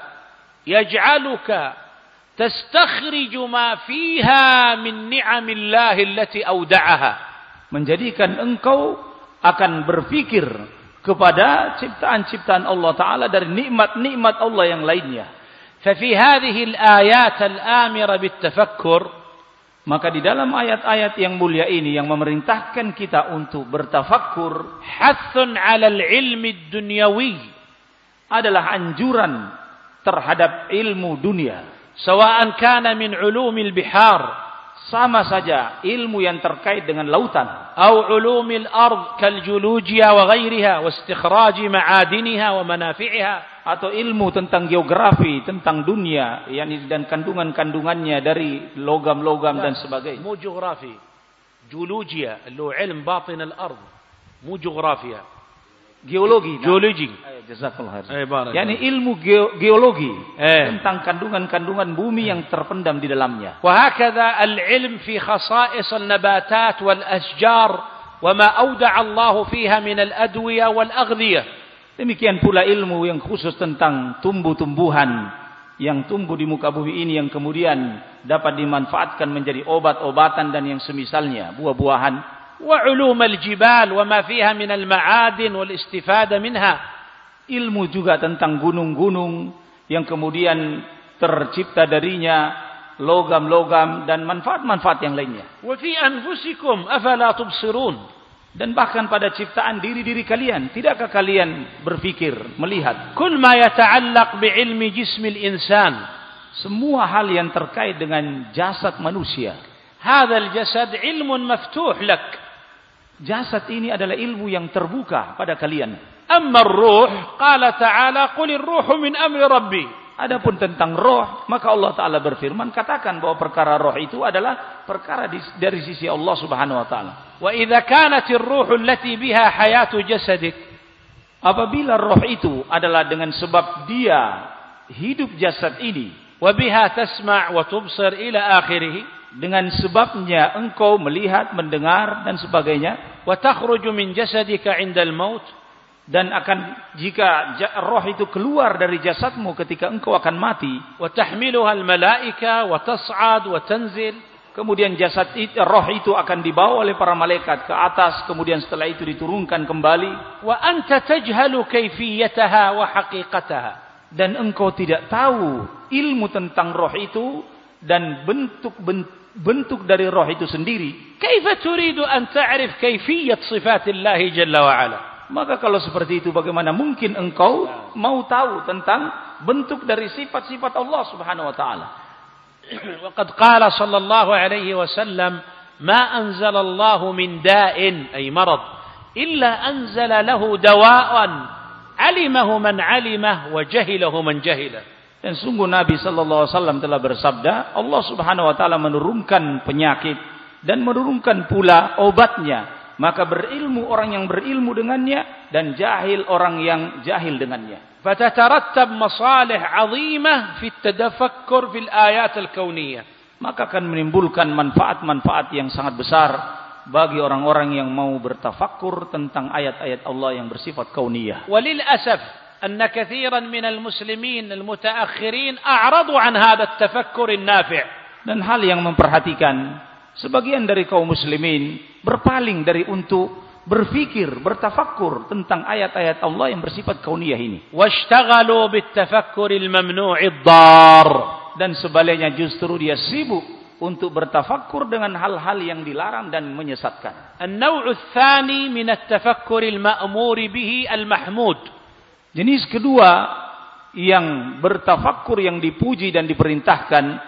yaj'aluka tastakhriju ma fiha min ni'amillahi allati awda'aha, menjadikan engkau akan berpikir kepada ciptaan-ciptaan Allah Ta'ala dari nikmat-nikmat Allah yang lainnya. Fa fi hadhihi al-ayat al-amira bit-tafakkur, maka di dalam ayat-ayat yang mulia ini yang memerintahkan kita untuk bertafakkur, hathun 'ala al-'ilmi ad-dunyawi, adalah anjuran terhadap ilmu dunia. Sawa'an kana min 'ulumil bihar, sama saja ilmu yang terkait dengan lautan, atau 'ulumil ard kal geologia wa ghairiha wa istikhraj ma'adiniha wa manafi'iha, atau ilmu tentang geografi, tentang dunia yakni dan kandungan-kandungannya dari logam-logam dan sebagainya. Mu geografi, geologia, اللي هو علم باطن الارض, mu geografia, geologi. Geologi. Jazakallah khair. yakni ilmu ge geologi eh. tentang kandungan-kandungan bumi yang terpendam di dalamnya. Wa hakadha al-ilm fi khasa'is an-nabatat wal ashjar wa ma awda'a Allah fiha min al-adwiya wal aghdiyah. Demikian pula ilmu yang khusus tentang tumbuh-tumbuhan yang tumbuh di muka bumi ini yang kemudian dapat dimanfaatkan menjadi obat-obatan dan yang semisalnya, buah-buahan وعلوم الجبال وما فيها من المعادن والاستفادة منها. Ilmu juga tentang gunung-gunung yang kemudian tercipta darinya logam-logam dan manfaat-manfaat yang lainnya. وفي أنفسكم أفلا تبصرون. Dan bahkan pada ciptaan diri-diri kalian, tidakkah kalian berpikir, melihat? كل ما يتعلق بعلم جسم الإنسان. Semua hal yang terkait dengan jasad manusia. هذا الجسد علم مفتوح لك. Jasad ini adalah ilmu yang terbuka pada kalian. أما الروح قال تعالى قل الروح من أمر ربي. Adapun tentang roh, maka Allah Ta'ala berfirman, katakan bahwa perkara roh itu adalah perkara di, dari sisi Allah Subhanahu Wa Ta'ala. وإذا كانت الروح التي بها حياة جسدك. Apabila roh itu adalah dengan sebab dia hidup jasad ini. وبها تسمع وتبصر إلى آخره. Dengan sebabnya engkau melihat, mendengar dan sebagainya. وتخرج من جسدك عند الموت. Dan akan jika roh itu keluar dari jasadmu ketika engkau akan mati. وتحملها الملائكة وتصعد وتنزل. Kemudian jasad itu, roh itu akan dibawa oleh para malaikat ke atas, kemudian setelah itu diturunkan kembali. وأنت تجهل كيفيتها وحقيقتها. Dan engkau tidak tahu ilmu tentang roh itu dan bentuk bentuk dari roh itu sendiri. كيف تريد أن تعرف كيفية صفات الله جل وعلا. Maka kalau seperti itu bagaimana mungkin engkau mau tahu tentang bentuk dari sifat-sifat Allah Subhanahu wa taala. وقد قال صلى الله عليه وسلم ما أنزل الله من داء أي مرض إلا أنزل له دواء علمه من علمه وجهله من جهله. Dan sungguh Nabi sallallahu alaihi wasallam telah bersabda, Allah Subhanahu wa taala menurunkan penyakit dan menurunkan pula obatnya. Maka berilmu orang yang berilmu dengannya dan jahil orang yang jahil dengannya. فتترتب مصالح عظيمة في التفكر في الآيات الكونية. Maka akan menimbulkan manfaat-manfaat yang sangat besar bagi orang-orang yang mau bertafakkur tentang ayat-ayat Allah yang bersifat kauniyah. وللأسف أن كثيرا من المسلمين المتأخرين أعرضوا عن هذا التفكر النافع. Dan hal yang memperhatikan, sebagian dari kaum muslimin berpaling dari untuk berfikir, bertafakkur tentang ayat-ayat Allah yang bersifat kauniyah ini. واشتغلوا بالتفكر الممنوع الضار. Dan sebaliknya justru dia sibuk untuk bertafakkur dengan hal-hal yang dilarang dan menyesatkan. النوع الثاني من التفكر المأمور به المحمود. Jenis kedua yang bertafakkur yang dipuji dan diperintahkan,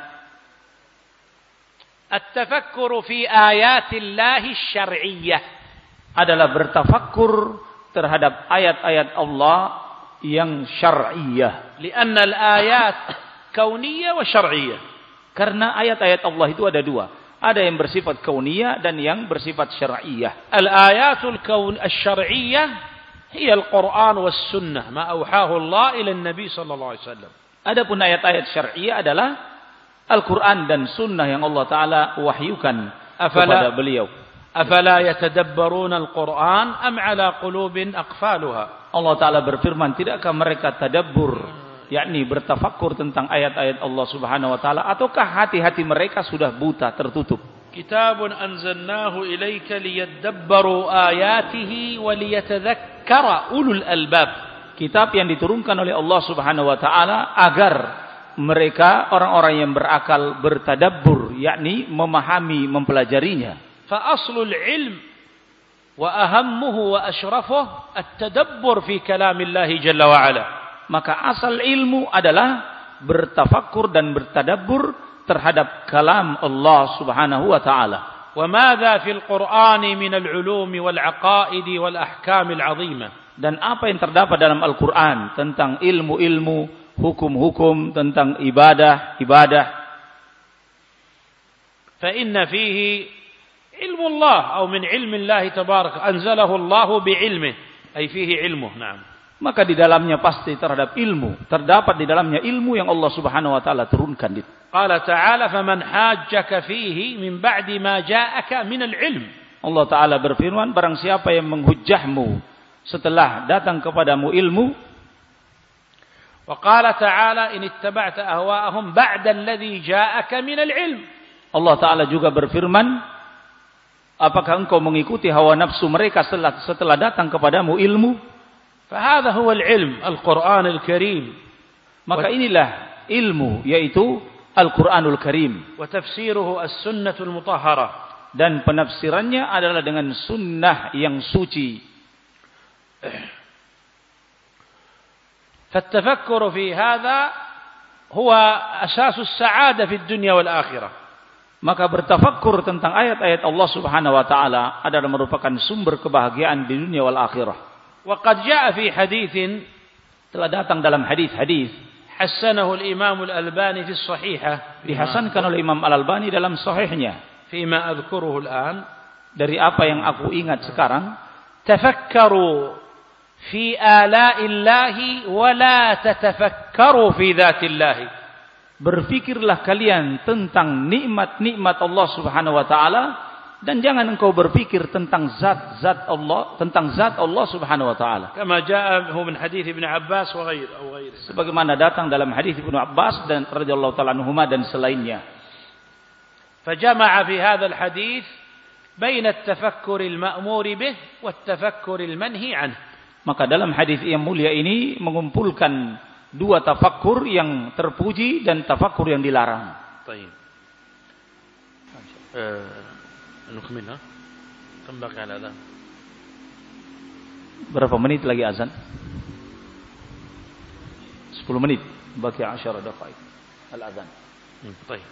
التفكر في آيات الله الشرعية. adalah bertafakkur terhadap ayat-ayat Allah yang syar'iyah. لأن الآيات كونية وشرعية. Karena ayat-ayat Allah itu ada dua. Ada yang bersifat kauniyah dan yang bersifat syar'iyah. الآيات الكون الشرعية هي القرآن والسنة ما أوحاه الله إلى النبي صلى الله عليه وسلم. Adapun ayat-ayat syar'iyah adalah Al-Quran dan Sunnah yang Allah Ta'ala wahyukan kepada beliau. أفلا يتدبرون القرآن أم على قلوب أقفالها. Allah Ta'ala berfirman, tidakkah mereka tadabbur, yakni bertafakkur tentang ayat-ayat Allah Subhanahu Wa Ta'ala, ataukah hati-hati mereka sudah buta, tertutup? كتاب أنزلناه إليك ليدبروا آياته وليتذكر أولو الألباب. Kitab yang diturunkan oleh Allah Subhanahu Wa Ta'ala agar mereka orang-orang yang berakal bertadabbur, yakni memahami, mempelajarinya. فأصل العلم وأهمه وأشرفه التدبر في كلام الله جل وعلا. Maka asal ilmu adalah bertafakkur dan bertadabbur terhadap kalam Allah Subhanahu wa taala. وماذا في القرآن من العلوم والعقائد والأحكام العظيمة. Dan apa yang terdapat dalam Al-Qur'an tentang ilmu-ilmu, hukum-hukum, tentang ibadah-ibadah. فإن فيه علم الله أو من علم الله تبارك أنزله الله بعلمه أي فيه علمه. نعم. Maka di dalamnya pasti terhadap ilmu, terdapat di dalamnya ilmu yang Allah Subhanahu wa taala turunkan. قال تعالى فمن حاجك فيه من بعد ما جاءك من العلم. Allah Ta'ala berfirman, barang siapa yang menghujjahmu setelah datang kepadamu ilmu. وقال تعالى إن اتبعت أهواءهم بعد الذي جاءك من العلم. Allah Ta'ala juga berfirman, Apakah engkau mengikuti hawa nafsu mereka setelah setelah datang kepadamu ilmu? فهذا هو العلم القرآن الكريم. Maka inilah ilmu, yaitu Al-Qur'anul Karim. وتفسيره السنة المطهرة. Dan penafsirannya adalah dengan sunnah yang suci. فالتفكر في هذا هو أساس السعادة في الدنيا والآخرة. Maka bertafakkur tentang ayat-ayat Allah Subhanahu wa taala adalah merupakan sumber kebahagiaan di dunia wal akhirah. Wa qad jaa fi haditsin, telah datang dalam hadis-hadis, hasanahu al-Imam al-Albani fi as-Sahihah, dihasankan oleh Imam Al-Albani dalam sahihnya. Fima adhkuruhu al-an, dari apa yang aku ingat sekarang, tafakkaru fi ala'illahi wa la tatafakkaru fi dzatillahi. Berfikirlah kalian tentang nikmat-nikmat Allah Subhanahu wa taala dan jangan engkau berpikir tentang zat-zat Allah, tentang zat Allah Subhanahu wa taala. Kama jaa'a min hadits Ibnu Abbas wa ghair atau ghairi. Sebagaimana datang dalam hadis Ibnu Abbas dan radhiyallahu taala anhuma dan selainnya. Fajama'a fi hadzal hadits baina at-tafakkur al-ma'mur bih wa at-tafakkur al-manhi anhu. Maka dalam hadis yang mulia ini mengumpulkan dua tafakkur yang terpuji dan tafakkur yang dilarang. Baik. Eh, nukmilha. Kam baqi ala adhan? Berapa menit lagi azan? sepuluh menit. Baqi عشر دقائق al-adhan. Baik.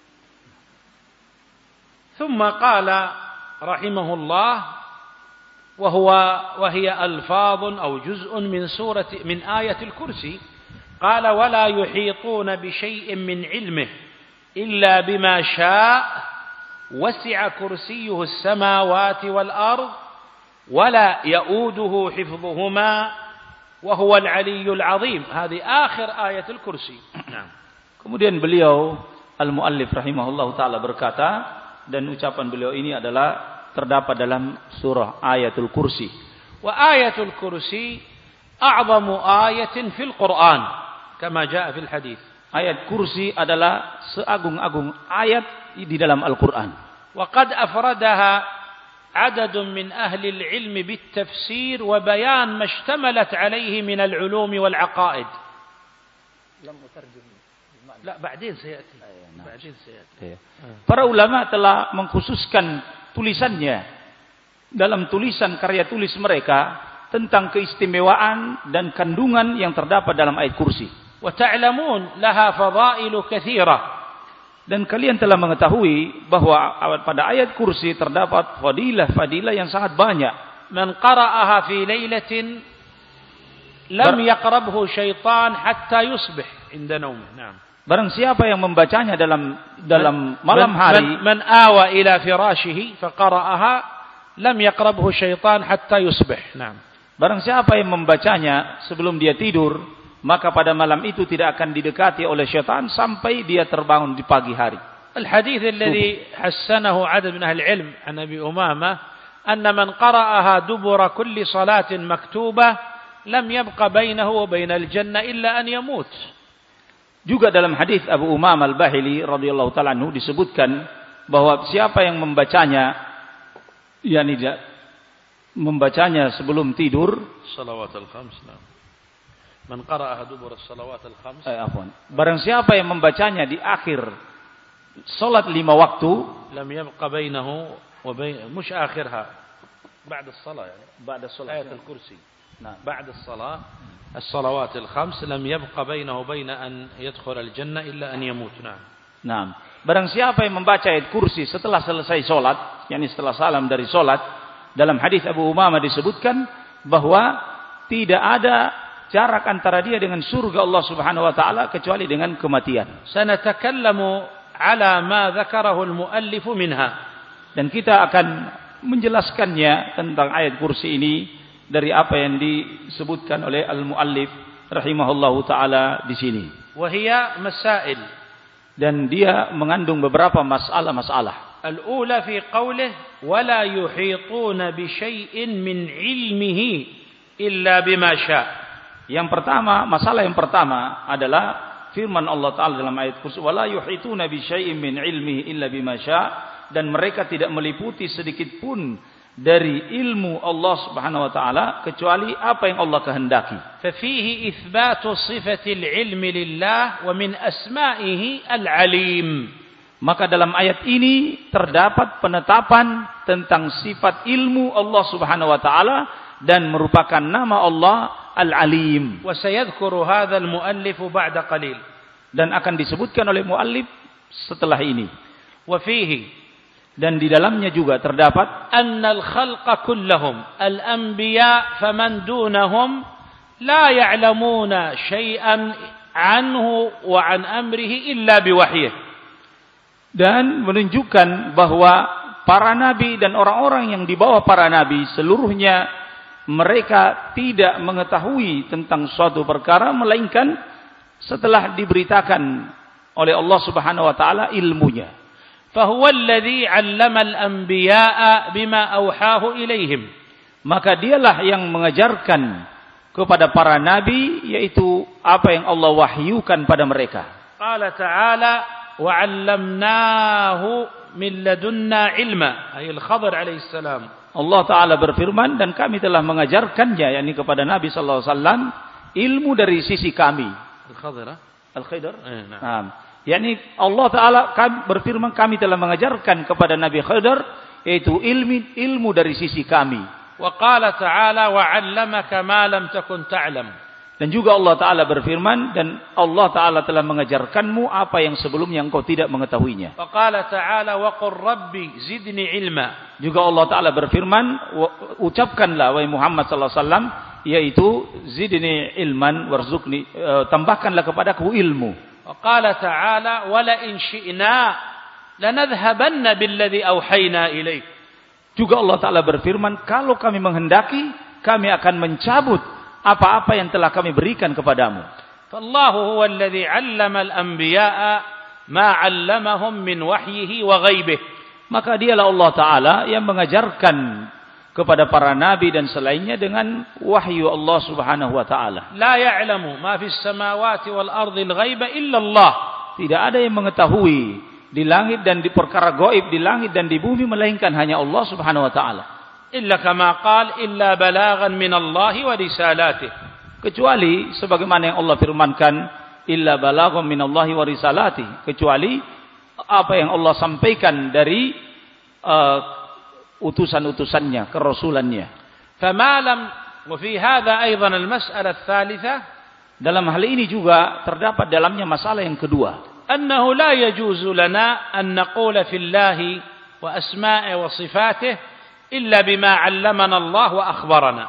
ثم قال رحمه الله وهو وهي ألفاظ أو جزء من سورة من آية الكرسي. قال ولا يحيطون بشيء من علمه إلا بما شاء وسع كرسيه السماوات والأرض ولا يؤوده حفظهما وهو العلي العظيم. هذه آخر آية الكرسي. نعم. Kemudian beliau Al-Muallif rahimahullah ta'ala berkata, dan ucapan beliau ini adalah terdapat dalam surah Ayatul Kursi. Wa Ayatul Kursi a'zamu ayatin fil Qur'an. Kama jaa fil hadis. Ayat kursi adalah seagung-agung ayat di dalam Al-Qur'an. Wa qad afradaha adadun min ahli al-ilm bit-tafsir wa bayan ma ishtamalat alayhi min al-ulum wal aqaid. Lam utarjim. La, ba'din sayati. Ba'din sayati. Para ulama telah mengkhususkan tulisannya dalam tulisan karya tulis mereka tentang keistimewaan dan kandungan yang terdapat dalam ayat kursi. وتعلمون لها فضائل كثيرة. Dan kalian telah mengetahui bahwa pada ayat kursi terdapat fadilah-fadilah yang sangat banyak. Man qara'aha fi lailatin lam yaqrabhu syaitan hatta yusbih inda naumih. Naam. Barang siapa yang membacanya dalam dalam malam hari, man, man awa ila firashihi fa qara'aha lam yaqrabhu syaitan hatta yusbih. Naam. Barang siapa yang membacanya sebelum dia tidur, maka pada malam itu tidak akan didekati oleh syaitan sampai dia terbangun di pagi hari. Al-hadits alladhi hassanahu 'adad min ahli al-'ilm an Abi Umamah anna man qara'aha dubura kulli salatin maktubah lam yabqa bainahu wa bainal jannah illa an yamut. Juga dalam hadis Abu Umamah Al-Bahili radhiyallahu ta'ala anhu disebutkan bahwa siapa yang membacanya yakni membacanya sebelum tidur, salawatul khams. Man qara'aha dubur as-salawat al-khams. Eh, afwan. Barang siapa yang membacanya di akhir salat lima waktu, lam yabqa bainahu wa bain mush akhirha ba'da as-salah yani ba'da as-salah ayat al-kursi. Nah, ba'da as-salah as-salawat al-khams lam yabqa bainahu bain an yadkhul al-jannah illa an yamut. Nah. Nah, barang siapa yang membaca ayat kursi setelah selesai salat, yakni setelah salam dari salat, dalam hadis Abu Umamah disebutkan bahwa tidak ada jarak antara dia dengan surga Allah Subhanahu wa taala kecuali dengan kematian. Sanatakallamu ala ma dzakarahu al-muallif minha. Dan kita akan menjelaskannya tentang ayat kursi ini dari apa yang disebutkan oleh al-muallif rahimahullahu taala di sini. Wa hiya masail. Dan dia mengandung beberapa masalah-masalah. Al-ula fi qawlihi wa la yuhituna bi syai'in min ilmihi illa bima syaa'. Yang pertama, masalah yang pertama adalah firman Allah Ta'ala dalam ayat kursi, wala yuhituna bi syai'in min ilmihi illa bima syaa', dan mereka tidak meliputi sedikit pun dari ilmu Allah Subhanahu wa taala kecuali apa yang Allah kehendaki. ففيه إثبات صفة العلم لله ومن أسمائه العليم. Maka dalam ayat ini terdapat penetapan tentang sifat ilmu Allah Subhanahu wa taala dan merupakan nama Allah Al-Alim. وسيذكر هذا المؤلف بعد قليل. Dan akan disebutkan oleh muallif setelah ini. وفيه dan di dalamnya juga terdapat أن الخلق كلهم الأنبياء فمن دونهم لا يعلمون شيئا عنه وعن أمره إلا بوحيه. Dan menunjukkan bahwa para nabi dan orang-orang yang di bawah para nabi seluruhnya mereka tidak mengetahui tentang suatu perkara melainkan setelah diberitakan oleh Allah Subhanahu wa taala ilmunya. فهو الذي علم الأنبياء بما أوحاه إليهم. Maka dialah yang mengajarkan kepada para nabi yaitu apa yang Allah wahyukan pada mereka. قال تعالى وعلمناه من لدنا علما أي الخضر عليه السلام. Allah taala berfirman dan kami telah mengajarkannya yakni kepada Nabi sallallahu alaihi wasallam ilmu dari sisi kami. Al-Khidr. Al-Khidr. Eh, nah. Nah. yakni Allah taala berfirman kami telah mengajarkan kepada Nabi Khidr yaitu ilmu ilmu dari sisi kami. Wa qala ta'ala wa 'allamaka ma lam takun ta'lam. Dan juga Allah taala berfirman dan Allah taala telah mengajarkanmu apa yang sebelumnya engkau tidak mengetahuinya. Wa qala ta'ala wa qur rabbi zidni ilma. Juga Allah taala berfirman ucapkanlah wahai Muhammad sallallahu alaihi wasallam yaitu zidni ilman warzuqni tambahkanlah kepadaku ilmu. وقال تعالى ولئن شئنا لنذهبن بالذي أوحينا إليك. Juga Allah taala berfirman kalau kami menghendaki kami akan mencabut apa-apa yang telah kami berikan kepadamu. فالله هو الذي علم الأنبياء ما علمهم من وحيه وغيبه. Maka dialah Allah taala yang mengajarkan kepada para nabi dan selainnya dengan wahyu Allah Subhanahu wa taala. La ya'lamu ma fis samawati wal ardi al-ghaiba illa Allah. Tidak ada yang mengetahui di langit dan di perkara gaib di langit dan di bumi melainkan hanya Allah Subhanahu wa taala. Illa kama qala illa balaghan min Allah wa risalatihi. Kecuali sebagaimana yang Allah firmankan illa balaghan min Allah wa risalatihi, kecuali apa yang Allah sampaikan dari uh, utusan-utusannya, kerasulannya. فما لم وفي هذا أيضا المسألة الثالثة. Dalam hal ini juga terdapat dalamnya masalah yang kedua. أنه لا يجوز لنا أن نقول في الله وأسمائه وصفاته إلا بما علمنا الله وأخبرنا.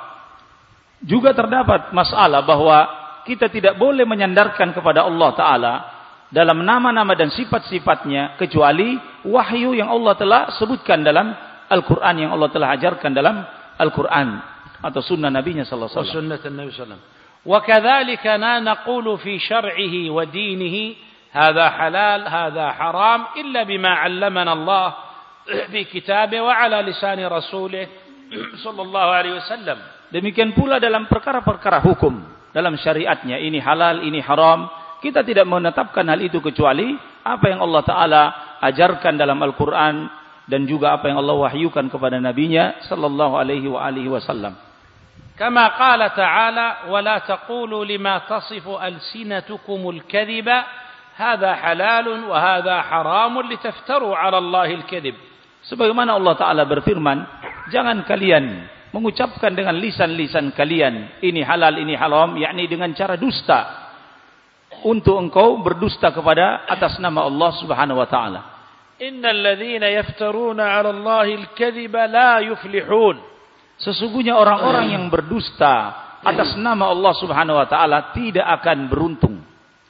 Juga terdapat masalah bahwa kita tidak boleh menyandarkan kepada Allah Ta'ala dalam nama-nama dan sifat-sifatnya kecuali wahyu yang Allah telah sebutkan dalam Al-Quran yang Allah telah ajarkan dalam Al-Quran atau sunnah Nabi-Nya sallallahu alaihi wasallam. Sunnah Nabi sallallahu alaihi wasallam. Wa kadzalika naqulu fi syar'ihi wa dinihi hadha halal hadha haram illa bima 'allamana Allah fi kitabih wa 'ala lisan rasulih sallallahu alaihi wasallam. Demikian pula dalam perkara-perkara hukum dalam syariatnya ini halal ini haram kita tidak menetapkan hal itu kecuali apa yang Allah Taala ajarkan dalam Al-Quran dan juga apa yang Allah wahyukan kepada nabinya sallallahu alaihi wa alihi wasallam. Kama qala ta'ala wa la taqulu lima tasifu alsinatukumul kadhiba hadha halalun wa hadha haramun litaftaru 'ala Allahil kadhib. Sebagaimana Allah Taala berfirman, jangan kalian mengucapkan dengan lisan-lisan kalian ini halal ini haram, yakni dengan cara dusta untuk engkau berdusta kepada atas nama Allah Subhanahu wa taala. Innal ladzina yaftaruna 'ala Allahil kadhiba la yuflihun. Sesungguhnya orang-orang yang berdusta atas nama Allah Subhanahu wa taala tidak akan beruntung.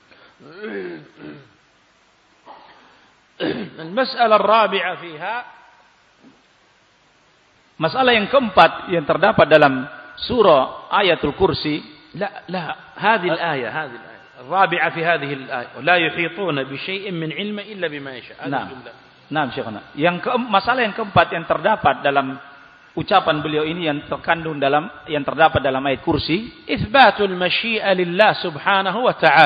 Al-mas'alah ar-rabi'ah fiha, masalah yang keempat yang terdapat dalam surah Ayatul Kursi. La la, hadhihi al-ayah, hadhihi al-ayah. الرابعة في هذه الآية ولا يحيطون بشيء من علم إلا بما يشاء. Nah, nah, Syekhana. Yang ke, masalah yang keempat yang terdapat dalam ucapan beliau ini yang terkandung dalam yang terdapat dalam ayat kursi, itsbatul masyi'a lillah subhanahu wa ta'ala.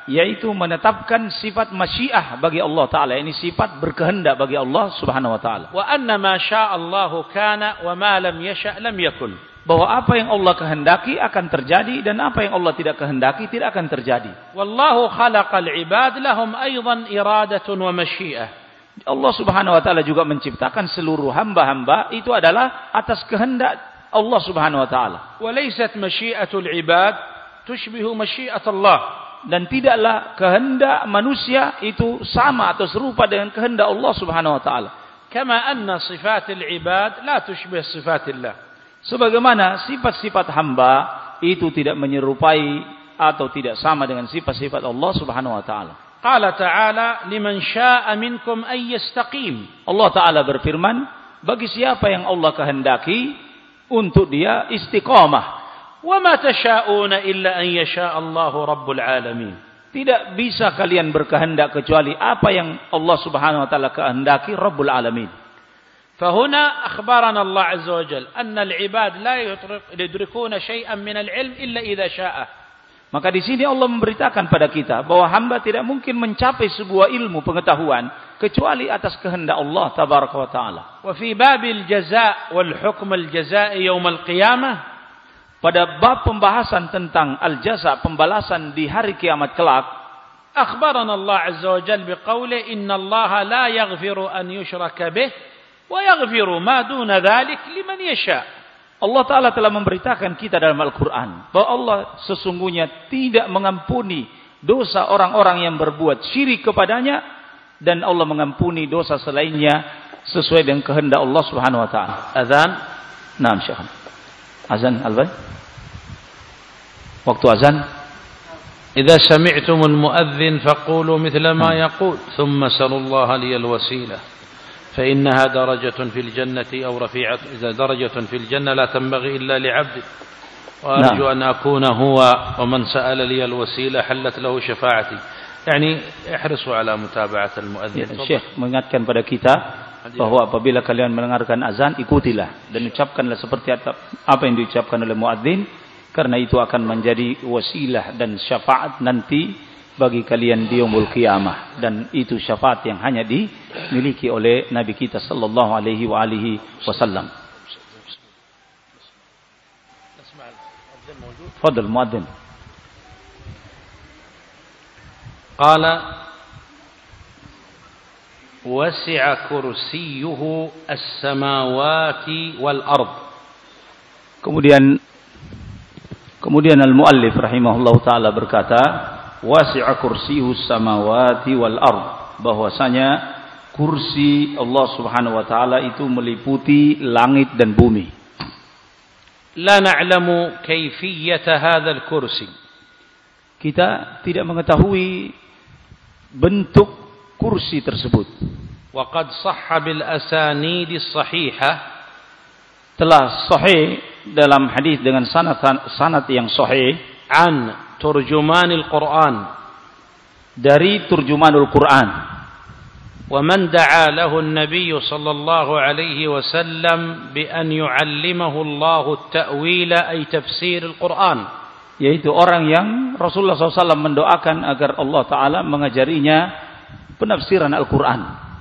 yaitu menetapkan sifat masyiah bagi Allah Ta'ala. Ini sifat berkehendak bagi Allah Subhanahu Wa Ta'ala. Wa anna ma sya'allahu kana wa ma lam yasha' lam yakun. Bahwa apa yang Allah kehendaki akan terjadi dan apa yang Allah tidak kehendaki tidak akan terjadi. Wallahu khalaqal ibad lahum aidan iradatun wa masyiah. Allah Subhanahu Wa Ta'ala juga menciptakan seluruh hamba-hamba itu adalah atas kehendak Allah Subhanahu Wa Ta'ala. Wa laysat masyiatul ibad tushbihu masyiat Allah. Dan tidaklah kehendak manusia itu sama atau serupa dengan kehendak Allah Subhanahu Wa Ta'ala. Kama anna sifatil ibad la tushbih sifatillah. Sebagaimana sifat-sifat hamba itu tidak menyerupai atau tidak sama dengan sifat-sifat Allah Subhanahu Wa Ta'ala. Qala ta'ala liman syaa'a minkum ay yastaqim. Allah Ta'ala berfirman, bagi siapa yang Allah kehendaki untuk dia istiqamah. Wa ma tasyaa'una illa an yasha' Allahu rabbul alamin. Tidak bisa kalian berkehendak kecuali apa yang Allah Subhanahu Wa Ta'ala kehendaki, Rabbul Alamin. Fahuna akhbarana Allah Azza wa Jalla anna al-ibad la yudrikuna shay'an min al-'ilm illa idza syaa'a. Maka di sini Allah memberitakan pada kita bahwa hamba tidak mungkin mencapai sebuah ilmu pengetahuan kecuali atas kehendak Allah Tabaraka wa Ta'ala. Wa fi babil jazaa' wal hukm al-jazaa'i yawm al-qiyamah, pada bab pembahasan tentang al-jaza, pembalasan di hari kiamat kelak, akhbarana Allah Azza wa Jalla biqauli inna Allah la yaghfiru an yushraka bih wa yaghfiru ma duna dhalik liman yasha'. Allah Ta'ala telah memberitakan kita dalam Al-Quran bahwa Allah sesungguhnya tidak mengampuni dosa orang-orang yang berbuat syirik kepadanya, dan Allah mengampuni dosa selainnya sesuai dengan kehendak Allah Subhanahu Wa Ta'ala. Azan. Naam Syekh. Azan Albay. Waktu azan. إذا سمعتم المؤذن فقولوا مثل ما يقول ثم سلوا الله لي الوسيلة فإنها درجة في الجنة أو رفيعة. إذا درجة في الجنة لا تنبغي إلا لعبد وأرجو أن أكون هو ومن سأل لي الوسيلة حلت له شفاعتي. يعني احرصوا على متابعة المؤذن. Syekh mengingatkan pada kita bahwa apabila kalian mendengarkan azan, ikutilah dan ucapkanlah seperti apa yang diucapkan oleh muadzin, karena itu akan menjadi wasilah dan syafaat nanti bagi kalian di yaumul qiyamah, dan itu syafaat yang hanya dimiliki oleh Nabi kita sallallahu alaihi wa alihi wasallam. Fadl muadzin. Qala wasi'a kursiyuhu as-samawati wal ard. Kemudian kemudian al-muallif rahimahullahu taala berkata, wasi'a kursiyuhu as-samawati wal ard, bahwasanya kursi Allah Subhanahu wa taala itu meliputi langit dan bumi. La na'lamu kayfiyata hadzal kursi. Kita tidak mengetahui bentuk kursi tersebut. Wa qad sahha bil asanid as-sahihah, telah sahih dalam hadis dengan sanad sanad yang sahih, an turjumanil Quran, dari turjumanul Quran, wa man da'a lahu an-nabiy sallallahu alaihi wasallam bi an yu'allimahu Allah at-ta'wil ay tafsir al-Quran, yaitu orang yang Rasulullah sallallahu alaihi wasallam mendoakan agar Allah Ta'ala mengajarinya penafsiran Al-Quran.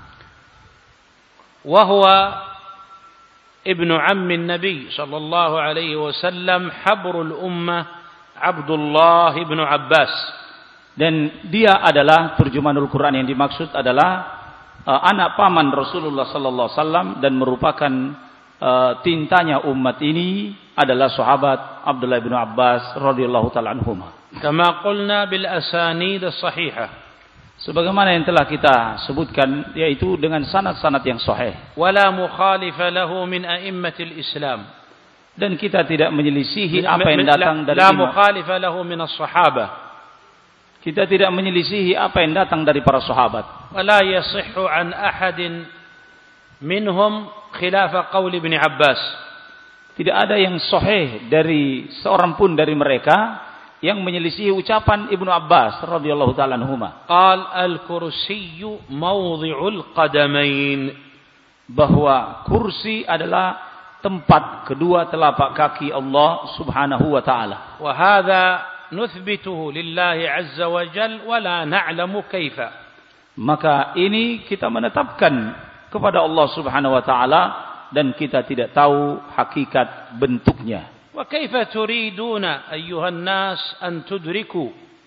Wa huwa ibnu ammi Nabi sallallahu alaihi wasallam habrul ummah Abdullah ibnu Abbas, dan dia adalah turjumanul Quran yang dimaksud adalah uh, anak paman Rasulullah sallallahu alaihi wasallam, dan merupakan uh, tintanya umat ini adalah sahabat Abdullah ibnu Abbas radhiyallahu taala anhuma. Kama qulna bil asanid as-sahihah, sebagaimana yang telah kita sebutkan, yaitu dengan sanad-sanad yang sahih. Wala mukhalifa lahu min a'immatil Islam, dan kita tidak menyelisihi apa yang datang dari la mukhalifa lahu min as-sahabah, kita tidak menyelisihi apa yang datang dari para sahabat. Wala yasihhu an ahadin minhum khilafa qaul Ibnu Abbas, tidak ada yang sahih dari seorang pun dari mereka yang menyelisihi ucapan Ibnu Abbas radhiyallahu taala anhuma. Qal al-kursiyyu mawdhi'ul qadamain, bahwa kursi adalah tempat kedua telapak kaki Allah Subhanahu wa taala. Wa hadha nuthbituhu lillahi azza wa jal wa la na'lamu kaifa. Maka ini kita menetapkan kepada Allah Subhanahu wa taala dan kita tidak tahu hakikat bentuknya. Wa kaifa turiduna ayyuhan nas an tudriku?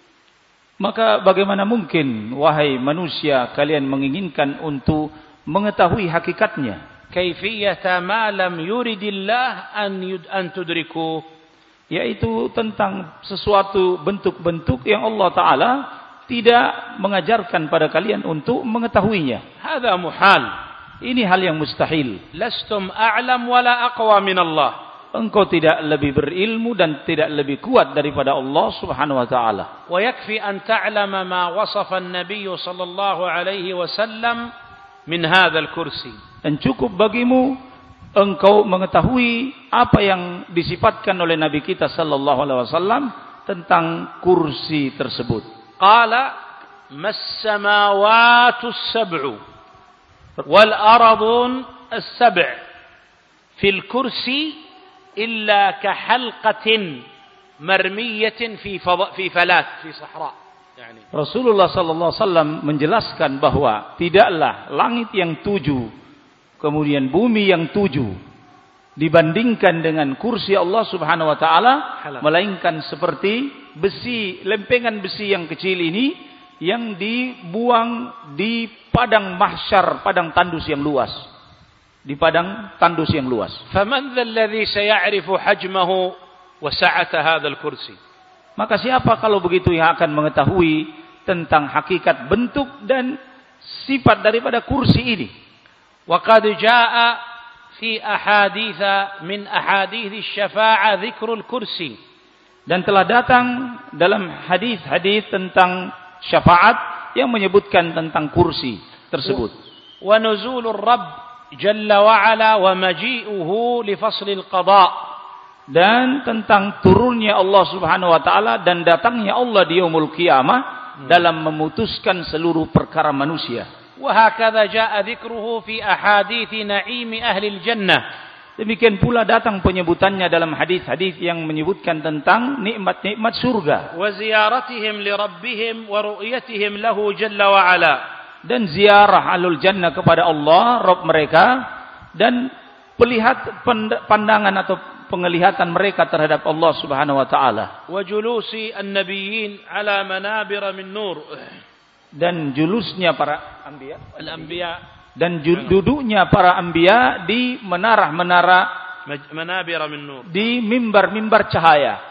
Maka bagaimana mungkin wahai manusia kalian menginginkan untuk mengetahui hakikatnya? Kaifiyata ma lam yuridillah an yud an tudriku, yaitu tentang sesuatu bentuk-bentuk yang Allah taala tidak mengajarkan pada kalian untuk mengetahuinya. Hadza muhal. Ini hal yang mustahil. Lastum a'lam wala aqwa min Allah. Engkau tidak lebih berilmu dan tidak lebih kuat daripada Allah Subhanahu wa taala. Wa yakfi an ta'lama ma wasafa an-nabiy sallallahu alaihi wasallam min hadzal kursi. Dan cukup bagimu engkau mengetahui apa yang disifatkan oleh Nabi kita sallallahu alaihi wasallam tentang kursi tersebut. Qala mas samawati as-sab'u wal ardun as-sab' fil kursi illa ka halqatin marmiyatin fi fi falat fi sahra. Yani Rasulullah sallallahu alaihi wasallam menjelaskan bahwa tidaklah langit yang tujuh kemudian bumi yang tujuh dibandingkan dengan kursi Allah Subhanahu wa taala, melainkan seperti besi, lempengan besi yang kecil ini yang dibuang di padang mahsyar, padang tandus yang luas. Di padang tandus yang luas. Faman dzalladzi sayarifu hajmahu wa sa'ata hadzal kursi? Maka siapa kalau begitu yang akan mengetahui tentang hakikat bentuk dan sifat daripada kursi ini? Wa qad jaa fi ahadits min ahadits asy-syafa'ah dzikrul kursi. Dan telah datang dalam hadis-hadis tentang syafaat yang menyebutkan tentang kursi tersebut. Wa nuzulur rabb jalla wa ala wa maji'uhu li faslil qada'. Dan tentang turunnya Allah Subhanahu wa taala dan datangnya Allah di yaumul qiyamah hmm. dalam memutuskan seluruh perkara manusia. Wa hakadha jaa dzikruhu fi ahadits na'im ahli al-jannah. Demikian pula datang penyebutannya dalam hadis-hadis yang menyebutkan tentang nikmat-nikmat surga. Wa ziyaratihim li rabbihim wa ru'yatihim lahu jalla wa ala. Dan ziarah alul jannah kepada Allah Rabb mereka dan melihat pandangan atau penglihatan mereka terhadap Allah Subhanahu wa taala. Wa julusi an-nabiyyin ala manabir min nur. Dan julusnya para anbiya, al-anbiya dan duduknya para anbiya di menara-menara manabir min nur, di mimbar-mimbar cahaya.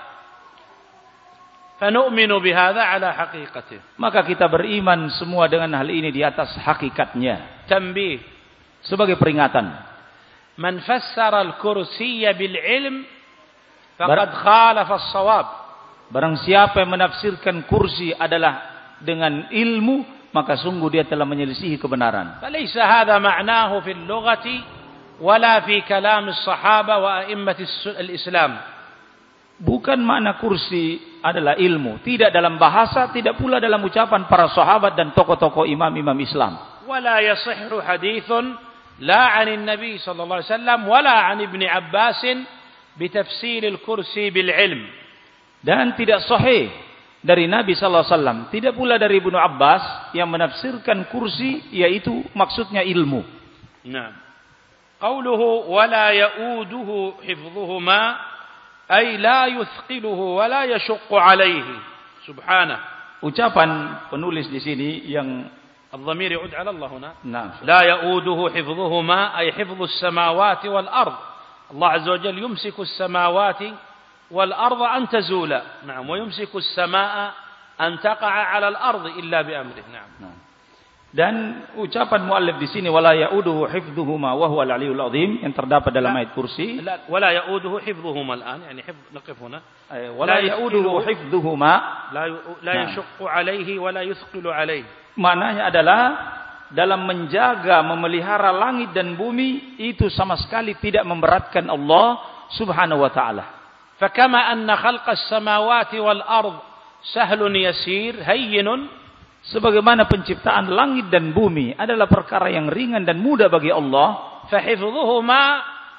Fanu'minu bihadza ala haqiqatihi. Maka kita beriman semua dengan hal ini di atas hakikatnya. Tanbih, sebagai peringatan. Man fassara al-kursiyya bil ilm faqad khalafa as-shawab. Barang siapa yang menafsirkan kursi adalah dengan ilmu, maka sungguh dia telah menyelisihi kebenaran. Falaysa hadza ma'nahu fil lughati wala fi kalam as-sahaba wa a'immati al-islam. Bukan makna kursi adalah ilmu, tidak dalam bahasa, tidak pula dalam ucapan para sahabat dan tokoh-tokoh imam-imam Islam. Wala yasihhu hadithun la 'an an-nabi sallallahu alaihi wasallam wala 'an ibn Abbas bitafsir al-kursi bil ilm. Dan tidak sahih dari Nabi sallallahu alaihi wasallam, tidak pula dari Ibnu Abbas yang menafsirkan kursi yaitu maksudnya ilmu. Nah, qauluhu wala ya'uduhu hifdhuhuma ay la yuthqiluhu wa la yashuqqu alayhi subhanahu. Ucapan penulis di sini yang الضمير يعود على الله هنا. نعم. لا يؤوده حفظهما أي حفظ السماوات والأرض. الله عز وجل يمسك السماوات والأرض أن تزولا. نعم. ويمسك السماء أن تقع على الأرض إلا بأمره. نعم. نعم. Dan ucapan muallif di sini wala yauduhu hifdhuhuma wa huwal aliyul azim yang terdapat dalam ayat kursi. Wala yauduhu hifdhuhuma الآن يعني حفظ نقف هنا. Wala yauduhu hifdhuhuma la yashuqqu alayhi wala yuthqilu alayhi. Maknanya adalah dalam menjaga, memelihara langit dan bumi itu sama sekali tidak memberatkan Allah Subhanahu wa taala. Fakama anna khalqa as-samawati wal ard sahlun yasir hayyinun, sebagaimana penciptaan langit dan bumi adalah perkara yang ringan dan mudah bagi Allah, fahifdhuhuma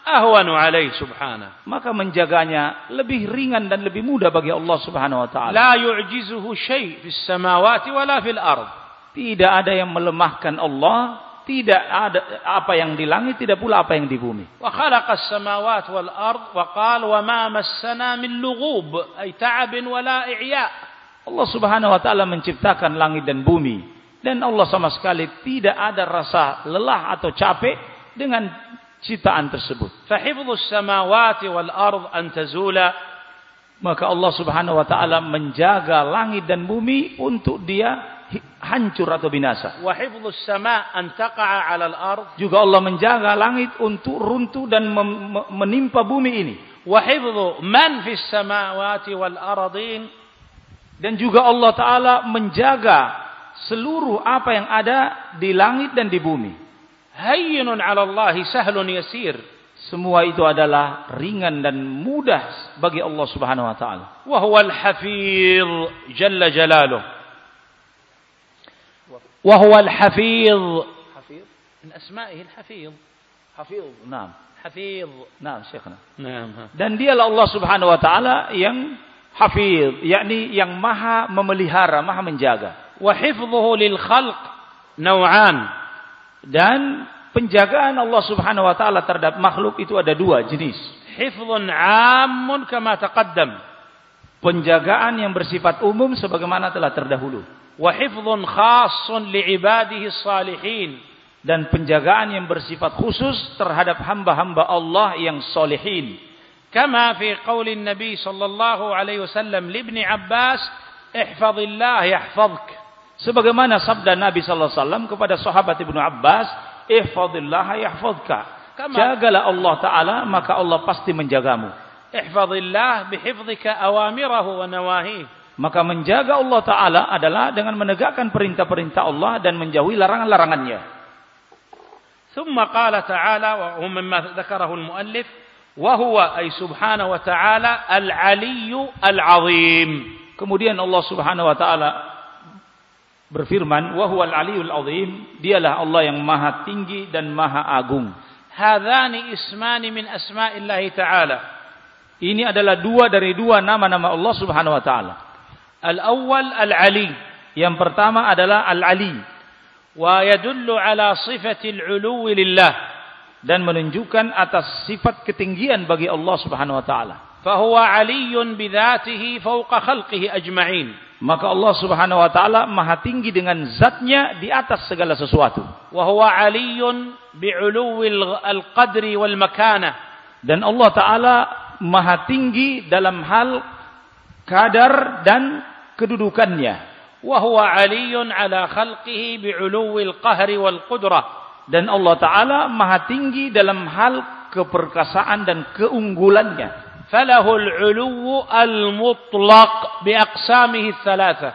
أهون عليه سبحانه. Maka menjaganya lebih ringan dan lebih mudah bagi Allah Subhanahu wa taala. لا يعجزه شيء في السماوات ولا في الأرض. Tidak ada yang melemahkan Allah, tidak ada apa yang di langit, tidak pula apa yang di bumi. وخلق السماوات والأرض وقال وما مسنا من لغوب أي تعب ولا إعياء. Allah Subhanahu wa taala menciptakan langit dan bumi, dan Allah sama sekali tidak ada rasa lelah atau capek dengan ciptaan tersebut. فحفظ السماوات والأرض أن تزولا. Maka Allah Subhanahu wa taala menjaga langit dan bumi untuk dia hancur atau binasa. وحفظ السماء أن تقع على الأرض. Juga Allah menjaga langit untuk runtuh dan menimpa bumi ini. وحفظ من في السماوات والأرضين. Dan juga Allah taala menjaga seluruh apa yang ada di langit dan di bumi. هين على الله سهل يسير. Semua itu adalah ringan dan mudah bagi Allah Subhanahu wa taala. وهو الحفيظ جل جلاله. وهو الحفيظ. حفيظ من أسمائه الحفيظ. حفيظ. نعم. حفيظ. نعم شيخنا. نعم. Dan dialah Allah Subhanahu wa taala yang hafiz, yakni yang maha memelihara, maha menjaga. وحفظه للخلق نوعان. Dan penjagaan Allah Subhanahu wa taala terhadap makhluk itu ada dua jenis. Hifdzun 'ammun kama taqaddam. Penjagaan yang bersifat umum sebagaimana telah terdahulu. Wa hifdzun khassun li'ibadihi shalihin. Dan penjagaan yang bersifat khusus terhadap hamba-hamba Allah yang salihin. Kama fi qauli Nabi sallallahu alaihi wasallam li Ibnu Abbas, ihfazillah yahfazuk. Sebagaimana sabda Nabi sallallahu alaihi wasallam kepada sahabat Ibnu Abbas, ihfazillah yahfazka. Jagalah Allah taala maka Allah pasti menjagamu. Ihfazillah bihifdzika awamirahu wa nawahihi. Maka menjaga Allah taala adalah dengan menegakkan perintah-perintah Allah dan menjauhi larangan-larangannya. Thumma qala ta'ala wa mimma dzakarahu al-muallif wa huwa ay subhanahu wa ta'ala al-aliyyu al-'azim. Kemudian Allah Subhanahu wa taala berfirman, wa huwal aliyul azim, dialah Allah yang maha tinggi dan maha agung. Hadzani ismani min asma'illahi ta'ala. Ini adalah dua dari dua nama-nama Allah Subhanahu wa taala. Al-awwal al-ali. Yang pertama adalah al-ali. Wa yadullu ala sifatil 'uluwi lillah. Dan menunjukkan atas sifat ketinggian bagi Allah Subhanahu wa taala. Fa huwa 'aliyyun bidzatihi fawqa khalqihi ajma'in. Maka Allah Subhanahu wa taala maha tinggi dengan zatnya di atas segala sesuatu. Wa huwa 'aliyyun bi'uluwil al-qadri wal makanah. Dan Allah taala maha tinggi dalam hal kadar dan kedudukannya. Wa huwa 'aliyyun 'ala khalqihi bi'uluwil qahri wal qudrah. Dan Allah taala maha tinggi dalam hal keperkasaan dan keunggulannya. فله العلو المطلق بأقسامه الثلاثة.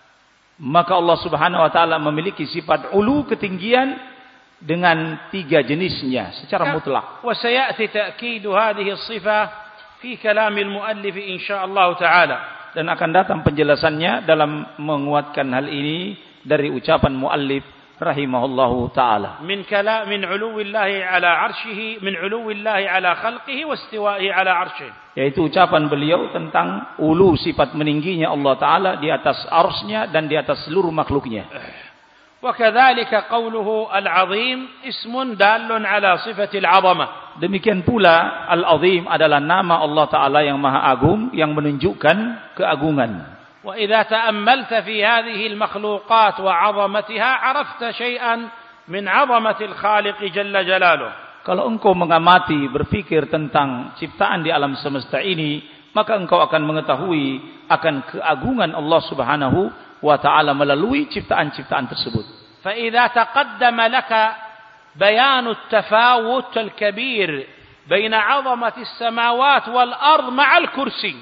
Maka Allah Subhanahu wa taala memiliki sifat ulu ketinggian dengan tiga jenisnya secara mutlak. وسيأتي تأكيد هذه الصفة في كلام المؤلف إن شاء الله تعالى. Dan akan datang penjelasannya dalam menguatkan hal ini dari ucapan muallif rahimahullahu taala. Min kalam min 'uluwillahi 'ala 'arsyihi min 'uluwillahi 'ala khalqihi wa istiwa'ihi 'ala 'arsyihi. Yaitu ucapan beliau tentang ulu sifat meningginya Allah taala di atas arsy-Nya dan di atas seluruh makhluknya. Wa kadzalika qawluhu al-'azim ismun dallun 'ala sifatil 'azamah. Demikian pula al-'azim adalah nama Allah taala yang maha agung yang menunjukkan keagungan. وإذا تأملت في هذه المخلوقات وعظمتها عرفت شيئا من عظمة الخالق جل جلاله. Kalau engkau mengamati, berpikir tentang ciptaan di alam semesta ini, maka engkau akan mengetahui akan keagungan Allah Subhanahu wa taala melalui ciptaan-ciptaan tersebut. فإذا تقدم لك بيان التفاوت الكبير بين عظمة السماوات والأرض مع الكرسي.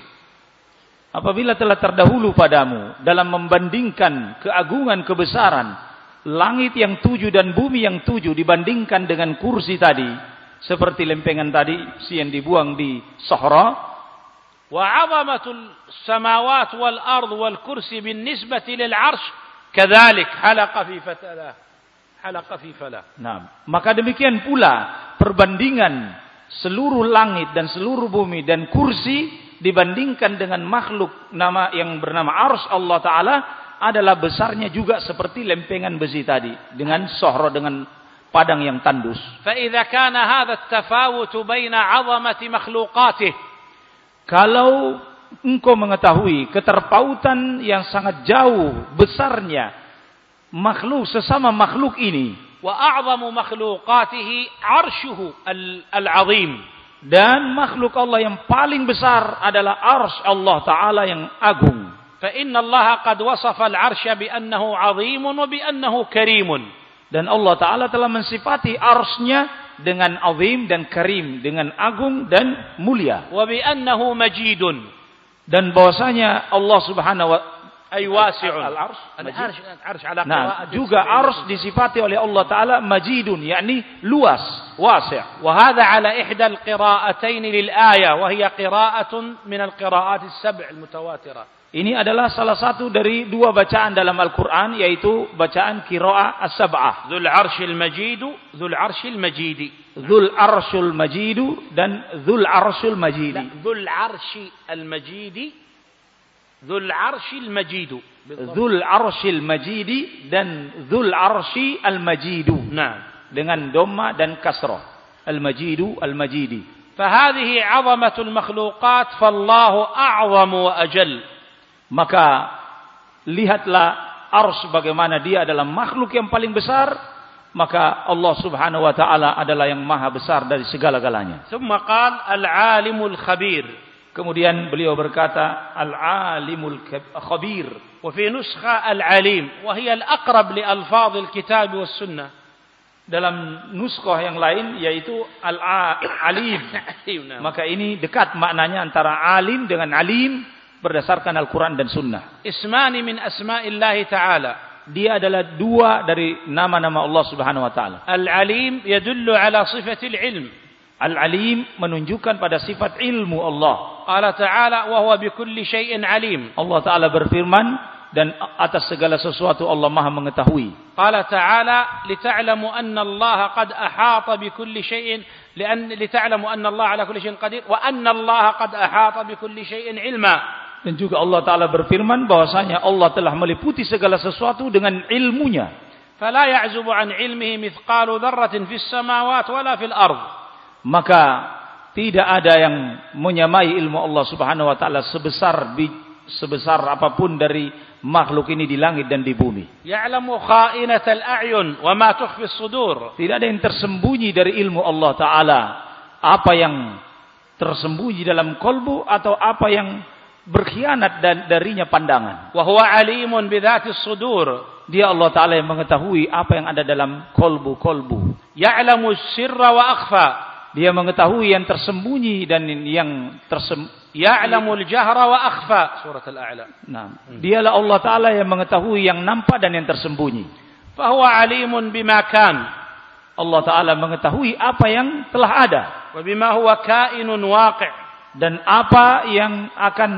Apabila telah terdahulu padamu dalam membandingkan keagungan kebesaran langit yang tujuh dan bumi yang tujuh dibandingkan dengan kursi tadi, seperti lempengan tadi yang dibuang di Sahra. Wa 'azamatul samawati wal ard wal kursi binisbati lil 'arsy kadzalik halaqa fi fatala halaqa fi fala. Nah, maka demikian pula perbandingan seluruh langit dan seluruh bumi dan kursi dibandingkan dengan makhluk nama yang bernama Arsy Allah Ta'ala adalah besarnya juga seperti lempengan besi tadi dengan sohro, dengan padang yang tandus. فإذا كان هذا التفاوت بين عظمة مخلوقاته, kalau engkau mengetahui keterpautan yang sangat jauh besarnya makhluk sesama makhluk ini, وأعظم مخلوقاته عرشه العظيم, dan makhluk Allah yang paling besar adalah Arsy Allah Ta'ala yang agung. فإن الله قد وصف العرش بأنه عظيم وبأنه كريم. Dan Allah Ta'ala telah mensifati arsy-Nya dengan azim dan karim, dengan agung dan mulia. وبأنه مجيد. Dan bahwasanya Allah Subhanahu wa ay wasi'un. Al-Arsy, al-Arsy, al-Arsy ala nah, juga Arsy disifati oleh Allah Ta'ala majidun, yakni luas, wasi'. وهذا على إحدى القراءتين للآية وهي قراءة من القراءات السبع المتواترة. Ini adalah salah satu dari dua bacaan dalam Al-Quran, yaitu bacaan qiraah as-sab'ah. Dzul Arsyil Majid, Dzul Arsyil Majid. Dzul Arsyul Majid dan Dzul Arsyul Majid. Dzul Arsyil Majid, Dzul Arsyil Majid. Dzul Arsyil Majid dan Dzul Arsy al-Majid. Nah, dengan dhamma dan kasrah. Al-Majid, al-Majid. فهذه عظمة المخلوقات فالله أعظم وأجل. Maka lihatlah Arsy bagaimana dia adalah makhluk yang paling besar, maka Allah Subhanahu wa Ta'ala adalah yang maha besar dari segala-galanya. ثم قال العالم الخبير. Kemudian beliau berkata al-alimul khabir. وفي نسخة العليم وهي الأقرب لألفاظ الكتاب والسنة. Dalam nuskhah yang lain yaitu al-alim. Maka ini dekat maknanya antara alim dengan alim berdasarkan Al-Quran dan Sunnah. Ismani min asma'illahi ta'ala. Dia adalah dua dari nama-nama Allah Subhanahu wa Ta'ala. Al-alim yadullu ala sifatil ilm. Al-alim menunjukkan pada sifat ilmu Allah. Qala ta'ala wa huwa bikulli syai'in alim. Allah Ta'ala berfirman, dan atas segala sesuatu Allah Maha mengetahui. Qala ta'ala lita'lamu anna Allah qad ahata bikulli syai'in lian lita'lamu anna Allah ala kulli syai'in qadir wa anna Allah qad ahata bikulli syai'in ilma. Dan juga Allah Ta'ala berfirman bahwasanya Allah telah meliputi segala sesuatu dengan ilmunya. Fala ya'zubu an ilmihi mithqalu dzarratin fis samawati wala fil ard. Maka tidak ada yang menyamai ilmu Allah Subhanahu wa Ta'ala sebesar sebesar apapun dari makhluk ini di langit dan di bumi. Ya'lamu kha'inatal a'yun wa ma tukhfi as-sudur. Tidak ada yang tersembunyi dari ilmu Allah Ta'ala. Apa yang tersembunyi dalam kolbu atau apa yang berkhianat dan darinya pandangan. Wa huwa alimun bi dzatis sudur. Dia Allah Ta'ala yang mengetahui apa yang ada dalam kolbu-kolbu. Ya'lamu sirra wa akhfa. Dia mengetahui yang tersembunyi dan yang tersembunyi. Ya'lamul jahra wa akhfa. Surat Al-A'la. Nah, dialah Allah Ta'ala yang mengetahui yang nampak dan yang tersembunyi. Fa huwa alimun bima kan. Allah Ta'ala mengetahui apa yang telah ada. Wa bima huwa kainun waqi'. Dan apa yang akan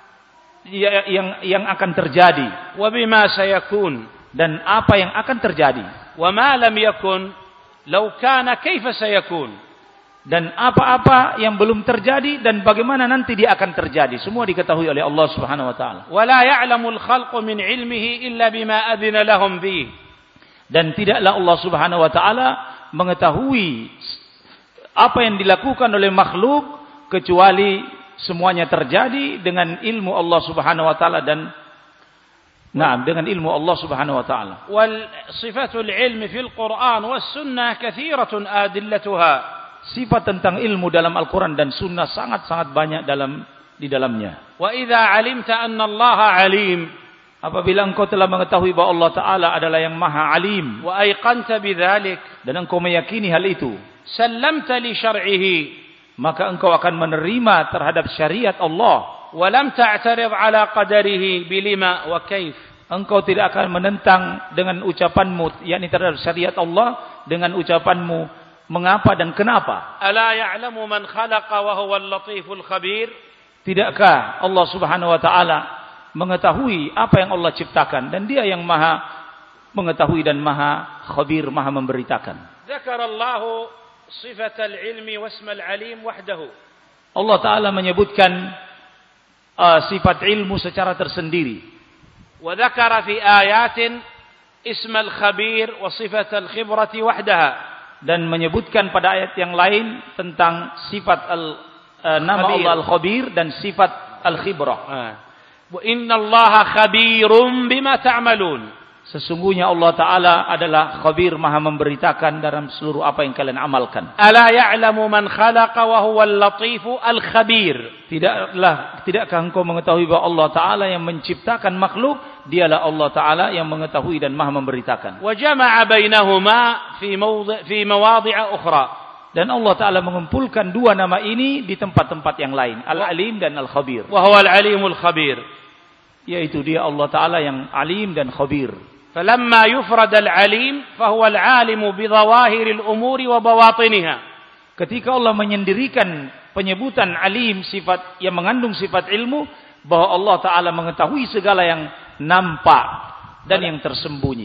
yang yang akan terjadi. Wa bima sayakun. Dan apa yang akan terjadi. Wa ma lam yakun law kana kaifa sayakun. Dan apa-apa yang belum terjadi dan bagaimana nanti dia akan terjadi, semua diketahui oleh Allah Subhanahu wa Ta'ala. Wa la ya'lamul khalqu min 'ilmihi illa bima adina lahum bi. Dan tidaklah Allah Subhanahu wa Ta'ala mengetahui apa yang dilakukan oleh makhluk kecuali semuanya terjadi dengan ilmu Allah Subhanahu wa Ta'ala dan nah, dengan ilmu Allah Subhanahu wa Ta'ala. Wal sifatul ilmi fil Qur'an was sunnah katsiratun adillatuha. Sifat tentang ilmu dalam Al-Quran dan Sunnah sangat-sangat banyak dalam di dalamnya. Wa idza 'alimta anna Allah 'alim, apabila engkau telah mengetahui bahwa Allah Ta'ala adalah yang Maha Alim, wa aiqanta bidzalik, dan engkau meyakini hal itu, sallamta li syar'ihi, maka engkau akan menerima terhadap syariat Allah. Wa lam ta'tarid 'ala qadarihi bilima wa kaif. Engkau tidak akan menentang dengan ucapanmu, yakni terhadap syariat Allah dengan ucapanmu mengapa dan kenapa. Ala ya'lamu man khalaqa wa huwa al-latiful khabir. Tidakkah Allah Subhanahu wa Ta'ala mengetahui apa yang Allah ciptakan dan dia yang maha mengetahui dan maha khabir, maha memberitakan. Dzakara Allah صفة العلم واسم العليم وحده. Allah Ta'ala menyebutkan uh, sifat ilmu secara tersendiri. وذكر في آيات اسم الخبير وصفة الخبرة وحدها. Dan menyebutkan pada ayat yang lain tentang sifat al, uh, nama Khabir. Allah Al-Khabir dan sifat Al-Khibrah. Ah. وإن الله خبير بما تعملون. Sesungguhnya Allah Ta'ala adalah khabir, maha memberitakan dalam seluruh apa yang kalian amalkan. ألا يعلم من خلق وهو اللطيف الخبير. Tidaklah, tidakkah engkau mengetahui bahwa Allah Ta'ala yang menciptakan makhluk, dialah Allah Ta'ala yang mengetahui dan maha memberitakan. وجمع بينهما في موضع في مواضع أخرى. Dan Allah Ta'ala mengumpulkan dua nama ini di tempat-tempat yang lain, Al-Alim dan Al-Khabir. وهو العليم الخبير. Yaitu dia Allah Ta'ala yang alim dan khabir. فلما يفرد العليم فهو العالم بظواهر الأمور وبواطنها. Ketika Allah menyendirikan penyebutan alim, sifat yang mengandung sifat ilmu, bahwa Allah Ta'ala mengetahui segala yang nampak dan yang tersembunyi.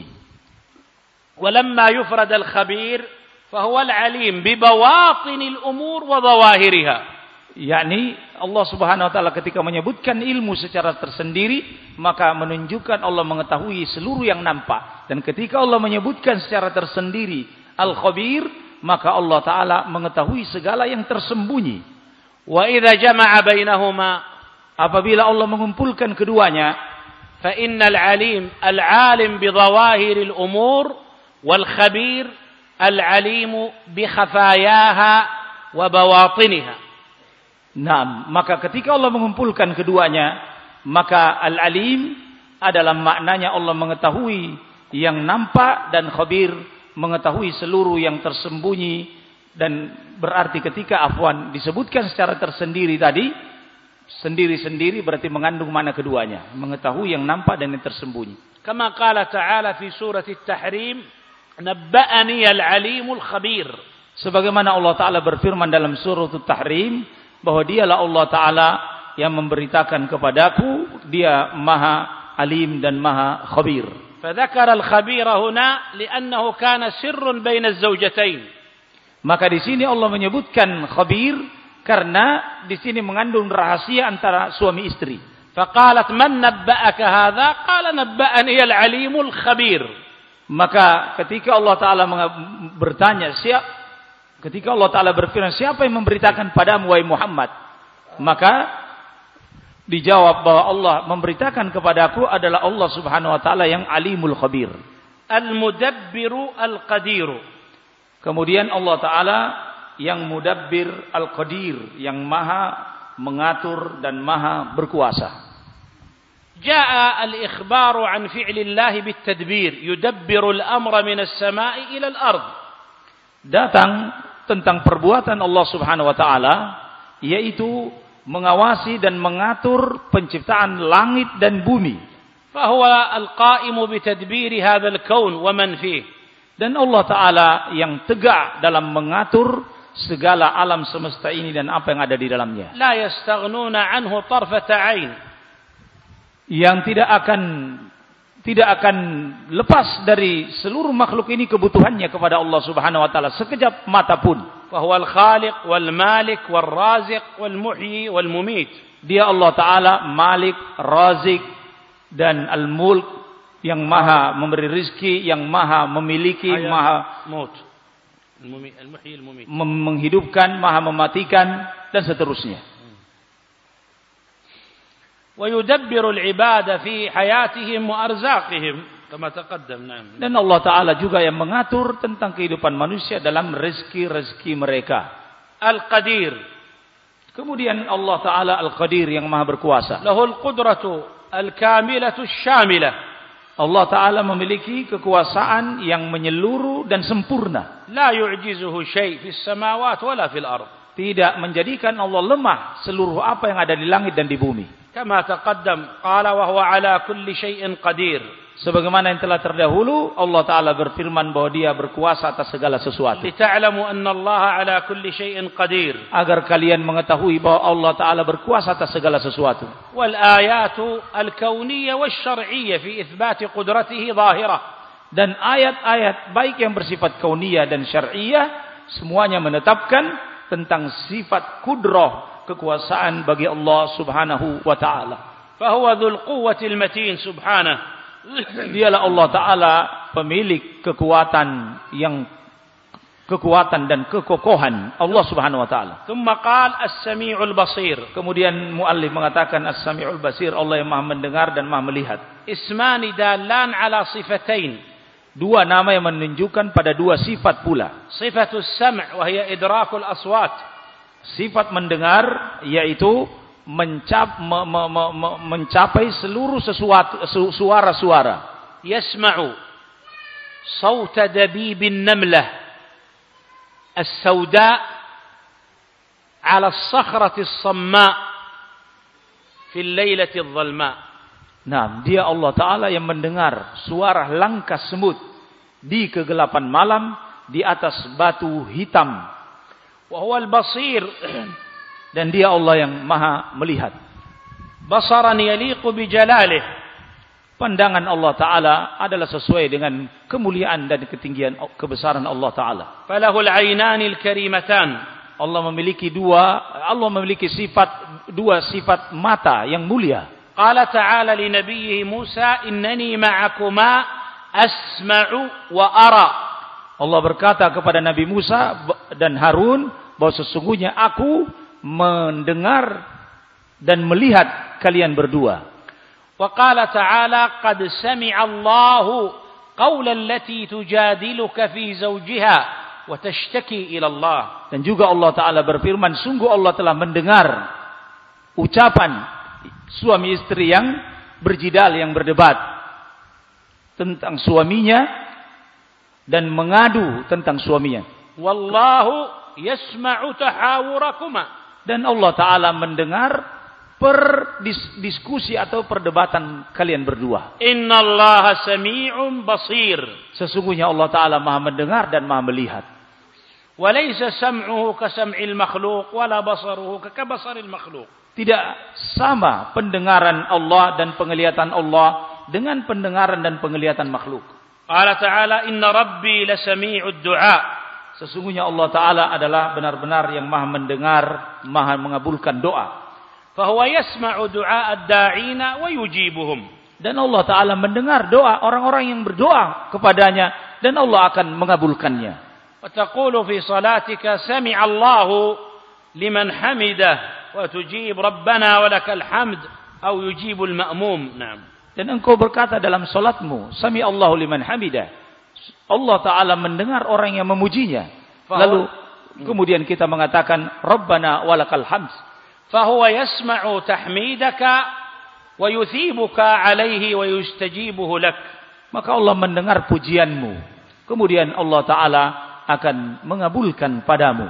ولما يفرد الخبير فهو العليم ببواطن الأمور وظواهرها. Yakni Allah Subhanahu wa taala ketika menyebutkan ilmu secara tersendiri, maka menunjukkan Allah mengetahui seluruh yang nampak. Dan ketika Allah menyebutkan secara tersendiri Al-Khabir, maka Allah Ta'ala mengetahui segala yang tersembunyi. Wa idza jama'a bainahuma, apabila Allah mengumpulkan keduanya, fa innal alim al-alim bi dhawahiril umur wal khabir al-alim bi khafayaha wa bawatiniha. Nah, maka ketika Allah mengumpulkan keduanya, maka al-alim adalah maknanya Allah mengetahui yang nampak, dan khabir mengetahui seluruh yang tersembunyi. Dan berarti ketika afwan disebutkan secara tersendiri tadi, sendiri-sendiri berarti mengandung makna keduanya, mengetahui yang nampak dan yang tersembunyi. Kama qala ta'ala fi surati at-tahrim, nabba'ani al-alimul khabir. Sebagaimana Allah Ta'ala berfirman dalam surat at-tahrim, bahwa dialah Allah Ta'ala yang memberitakan kepadaku, dia maha alim dan maha khabir. فذكر الخبير هنا لأنه كان سر بين الزوجتين. Maka di sini Allah menyebutkan khabir karena di sini mengandung rahasia antara suami istri. فقالت من نبأك هذا؟ قال نبأني العليم الخبير. Maka ketika Allah Ta'ala bertanya, siapa Ketika Allah Ta'ala berfirman, siapa yang memberitakan padamu wahai Muhammad? Maka dijawab bahwa Allah memberitakan kepadaku adalah Allah Subhanahu wa Ta'ala yang alimul khabir. Al-mudabbiru al-qadiru. Kemudian Allah Ta'ala yang mudabbir al-qadir, yang maha mengatur dan maha berkuasa. Ja'a al-ikhbaru an fi'lillahi bit-tadbir, yudabbiru al-amra min as-sama'i ila al-ard. Datang tentang perbuatan Allah Subhanahu wa Ta'ala, yaitu mengawasi dan mengatur penciptaan langit dan bumi. Fahuwa al-qa'imu bitadbiri hadzal kaun wa man fihi. Dan Allah Ta'ala yang tegak dalam mengatur segala alam semesta ini dan apa yang ada di dalamnya. La yastaghnuna anhu tarfata 'ain. Yang tidak akan tidak akan lepas dari seluruh makhluk ini kebutuhannya kepada Allah Subhanahu wa Ta'ala sekejap mata pun. Wa huwal khaliq wal malik wal raziq wal muhyi wal mumit. Dia Allah Ta'ala Malik, Razik dan Al-Mulk, yang maha memberi rizki, yang maha memiliki, Ayat, maha maut. Al-muhyi al-mumit. Menghidupkan, maha mematikan dan seterusnya. ويدبر العباد في حياتهم وأرزاقهم كما تقدم. نعم. Dan Allah Ta'ala juga yang mengatur tentang kehidupan manusia dalam rezeki-rezeki mereka. Al-Qadir. Kemudian Allah Ta'ala Al-Qadir yang maha berkuasa. Lahul qudratu al-kamilatu syamilah. Allah Ta'ala memiliki kekuasaan yang menyeluruh dan sempurna. La yu'jizuhu syai' fis samawati wala fil ard. Tidak menjadikan Allah lemah seluruh apa yang ada di langit dan di bumi. Kama taqaddam qala wa huwa ala kulli syai'in qadir. Sebagaimana yang telah terdahulu, Allah Ta'ala berfirman bahwa dia berkuasa atas segala sesuatu. Lita'lamu anna Allah ala kulli syai'in qadir. Agar kalian mengetahui bahwa Allah Ta'ala berkuasa atas segala sesuatu. Wal ayatu al-kauniyyah wasyar'iyyah fi itsbati qudratihi zahirah. Dan ayat-ayat baik yang bersifat kauniyah dan syar'iyah semuanya menetapkan tentang sifat kudrah, kekuasaan bagi Allah Subhanahu wa taala. Fa huwa dzul quwwatil matin subhanahu. Dialah Allah taala pemilik kekuatan yang kekuatan dan kekokohan Allah Subhanahu wa taala. Tsumma qala as-sami'ul basir. Kemudian muallif mengatakan as-sami'ul basir, Allah yang Maha mendengar dan Maha melihat. Ismani dallan ala sifatain. Dua nama yang menunjukkan pada dua sifat pula. Sifatus sam' wa hiya idrakul aswat. Sifat mendengar yaitu mencap, me, me, me, me, mencapai seluruh sesuatu suara-suara. Yasma'u sauta dabibin namlah السوداء على الصخرة الصماء في الليلة الظلماء. Nah, dia Allah Ta'ala yang mendengar suara langkah semut di kegelapan malam di atas batu hitam. وهو البصير. Dan dia Allah yang Maha melihat. بصرا يليق بجلاله. Pandangan Allah Ta'ala adalah sesuai dengan kemuliaan dan ketinggian kebesaran Allah Ta'ala. Falahul aynanil karimatan. Allah memiliki dua, Allah memiliki sifat, dua sifat mata yang mulia. Qala ta'ala li nabiyhi Musa, innani ma'akuma asma'u wa ara. Allah berkata kepada Nabi Musa dan Harun, bahwa sesungguhnya aku mendengar dan melihat kalian berdua. وقال تعالى قد سمع الله قول التي تجادلك في زوجها وتشتكي إلى الله. Dan juga Allah Ta'ala berfirman, sungguh Allah telah mendengar ucapan suami istri yang berjidal, yang berdebat tentang suaminya dan mengadu tentang suaminya. Wallahu yasma'u tahawurakuma. Dan Allah Ta'ala mendengar per diskusi atau perdebatan kalian berdua. Innallaha sami'un basir. Sesungguhnya Allah Ta'ala Maha mendengar dan Maha melihat. Wa laysa sam'uhu ka sam'il makhluq wala basaruhu ka basaril makhluq. Tidak sama pendengaran Allah dan penglihatan Allah dengan pendengaran dan penglihatan makhluk. Qala ta'ala inna rabbi lasami'ud du'a. Sesungguhnya Allah Ta'ala adalah benar-benar yang Maha mendengar, Maha mengabulkan doa. Fahuwa yasma'u du'a ad-da'ina wa yujibuhum. Dan Allah Ta'ala mendengar doa orang-orang yang berdoa kepadanya dan Allah akan mengabulkannya. Wa taqulu fi salatika sami'a Allahu liman hamidah wa tujib rabbana wa lakal hamd aw yujibu al-ma'mum. Naam. Dan engkau berkata dalam salatmu, sami Allahu liman hamidah. Allah Ta'ala mendengar orang yang memujinya. Lalu kemudian kita mengatakan rabbana wa lakal hamd. فهو يسمع تحميدك ويثيبك عليه ويستجيبه لك. Maka Allah mendengar pujianmu, kemudian Allah Ta'ala akan mengabulkan padamu.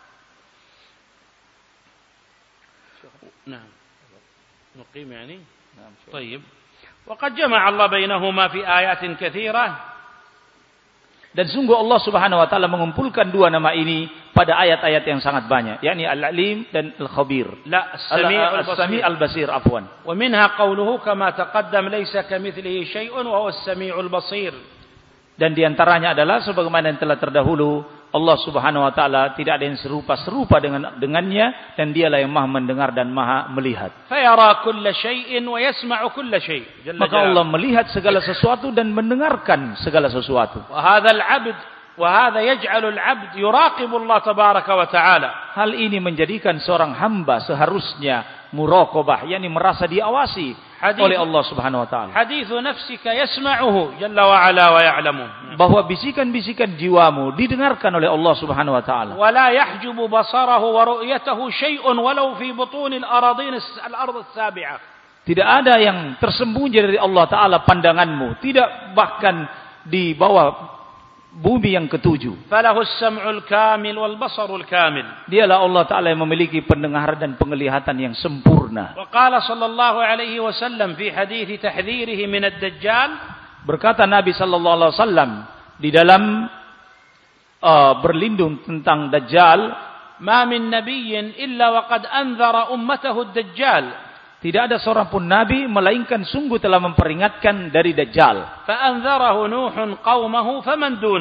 نعم نقيم يعني طيب وقد جمع الله بينهما في آيات كثيرة. Dan sungguh Allah Subhanahu wa taala mengumpulkan dua nama ini pada ayat-ayat yang sangat banyak, yakni Al-Alim dan Al-Khabir. La As-Sami' Al-Basir afwan. Wa minha qawluhu kama taqaddam laysa kamitslihi syai'un wa huwa as-sami'ul basir. Dan di antaranya adalah sebagaimana yang telah terdahulu, Allah Subhanahu wa taala tidak ada yang serupa-serupa dengan dengannya dan dialah yang Maha mendengar dan Maha melihat. Fayara kulla syai'in wa yasma'u kulla syai'. Maka Allah melihat segala sesuatu dan mendengarkan segala sesuatu. Wa hadzal 'abd wa hadza yaj'alu al-'abd yuraqibu Allah tabaraka wa ta'ala. Hal ini menjadikan seorang hamba seharusnya muraqabah, yakni merasa diawasi hadith, oleh Allah Subhanahu wa taala. Hadithu nafsika yasma'uhu jalla wa ala wa ya'lamu. Bahwa bisikan-bisikan jiwamu didengarkan oleh Allah Subhanahu wa taala. Wa la yahjubu basarahu wa ru'yatahu syai'un walau fi butun al-aradin al-ardh as-sabi'ah. Tidak ada yang tersembunyi dari Allah taala pandanganmu, tidak bahkan di bawah bumi yang ketujuh. Falahus sam'ul kamil wal basarul kamil. Dialah Allah Ta'ala yang memiliki pendengaran dan penglihatan yang sempurna. Wa qala sallallahu alaihi wasallam fi hadits tahdhirihi min ad-dajjal. Berkata Nabi sallallahu alaihi wasallam di dalam uh, berlindung tentang Dajjal, ma min nabiyyin illa wa qad anzara ummatahu ad-dajjal. Tidak ada seorang pun nabi melainkan sungguh telah memperingatkan dari Dajjal. Fa anzarahu Nuhun qaumahu faman dunah.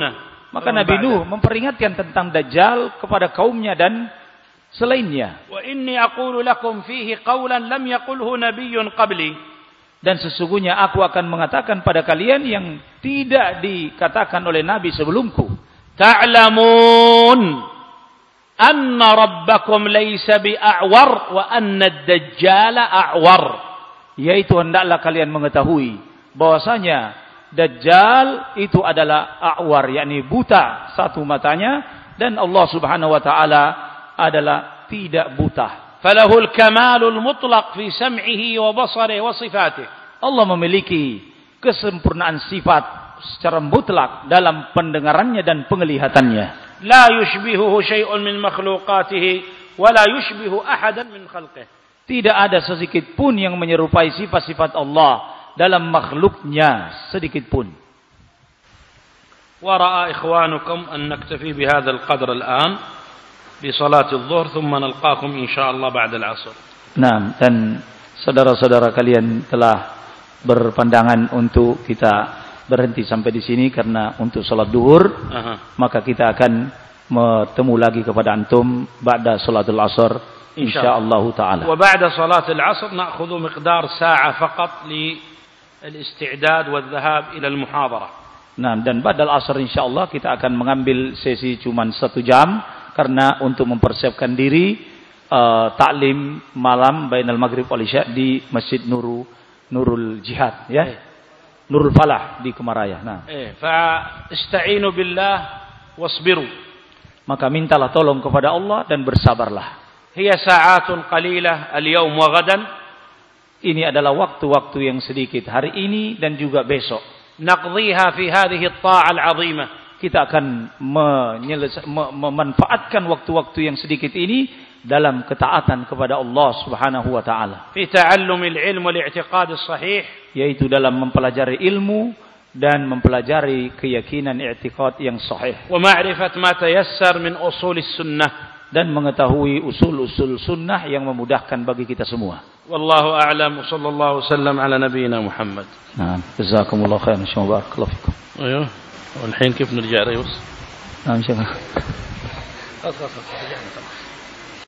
Maka Nabi Nuh memperingatkan tentang Dajjal kepada kaumnya dan selainnya. Wa inni aqulu lakum fihi qawlan lam yaqulhu nabiyyun qabli. Dan sesungguhnya aku akan mengatakan pada kalian yang tidak dikatakan oleh nabi sebelumku. Ta'lamun anna rabbakum laysa bi'a'war wa anna ad-dajjala a'war. Yaitu hendaklah kalian mengetahui bahwasanya Dajjal itu adalah a'war, yakni buta satu matanya, dan Allah Subhanahu wa taala adalah tidak buta. Falahul kamalul mutlaq fi sam'ihi wa basarihi wa sifatihi. Allah memiliki kesempurnaan sifat secara mutlak dalam pendengarannya dan penglihatannya. La yushbihuhu syai'un min makhluqatihi wa la yushbihu ahadan min khalqihi. Tidak ada sedikit pun yang menyerupai sifat-sifat Allah dalam makhluknya sedikit pun. ورأى إخوانكم أن نكتفي بهذا القدر الآن بصلاة الظهر ثم نلقاكم إن شاء الله بعد العصر. Nah, dan saudara-saudara kalian telah berpandangan untuk kita berhenti sampai di sini karena untuk salat duhur. Uh-huh. Maka kita akan bertemu lagi kepada antum ba'da salatul asr insyaallah taala. وبعد صلاة العصر نأخذ مقدار ساعة فقط للاستعداد والذهاب إلى المحاضرة. Nah, dan ba'dal asr insyaallah kita akan mengambil sesi cuma satu jam karena untuk mempersiapkan diri uh, taklim malam bainal maghrib wal isya di Masjid Nuru Nurul Jihad, ya. Eh. Nurul Falah di Kemaraya. Nah, eh fa ista'inu billah wasbiru. Maka mintalah tolong kepada Allah dan bersabarlah. Hiya sa'atun qalilah al-yawm wa ghadan. Ini adalah waktu-waktu yang sedikit hari ini dan juga besok. Naqdhiha fi hadhihi at-ta'ah al-'azimah. Kita akan menyelesa- memanfaatkan waktu-waktu yang sedikit ini dalam ketaatan kepada Allah Subhanahu wa taala. Fi ta'allum al-'ilm wal-i'tiqad as-sahih, yaitu dalam mempelajari ilmu dan mempelajari keyakinan i'tiqad yang sahih. Wa ma'rifat ma tayassar min usul as-sunnah, dan mengetahui usul-usul sunnah yang memudahkan bagi kita semua. Wallahu a'lam, sallallahu wasallam ala nabiyyina Muhammad. Naam, jazakumullahu khairan, barakallahu fikum. Ayo, والحين كيف نرجع ريوس؟ نعم شكرا. خلاص خلاص رجعنا.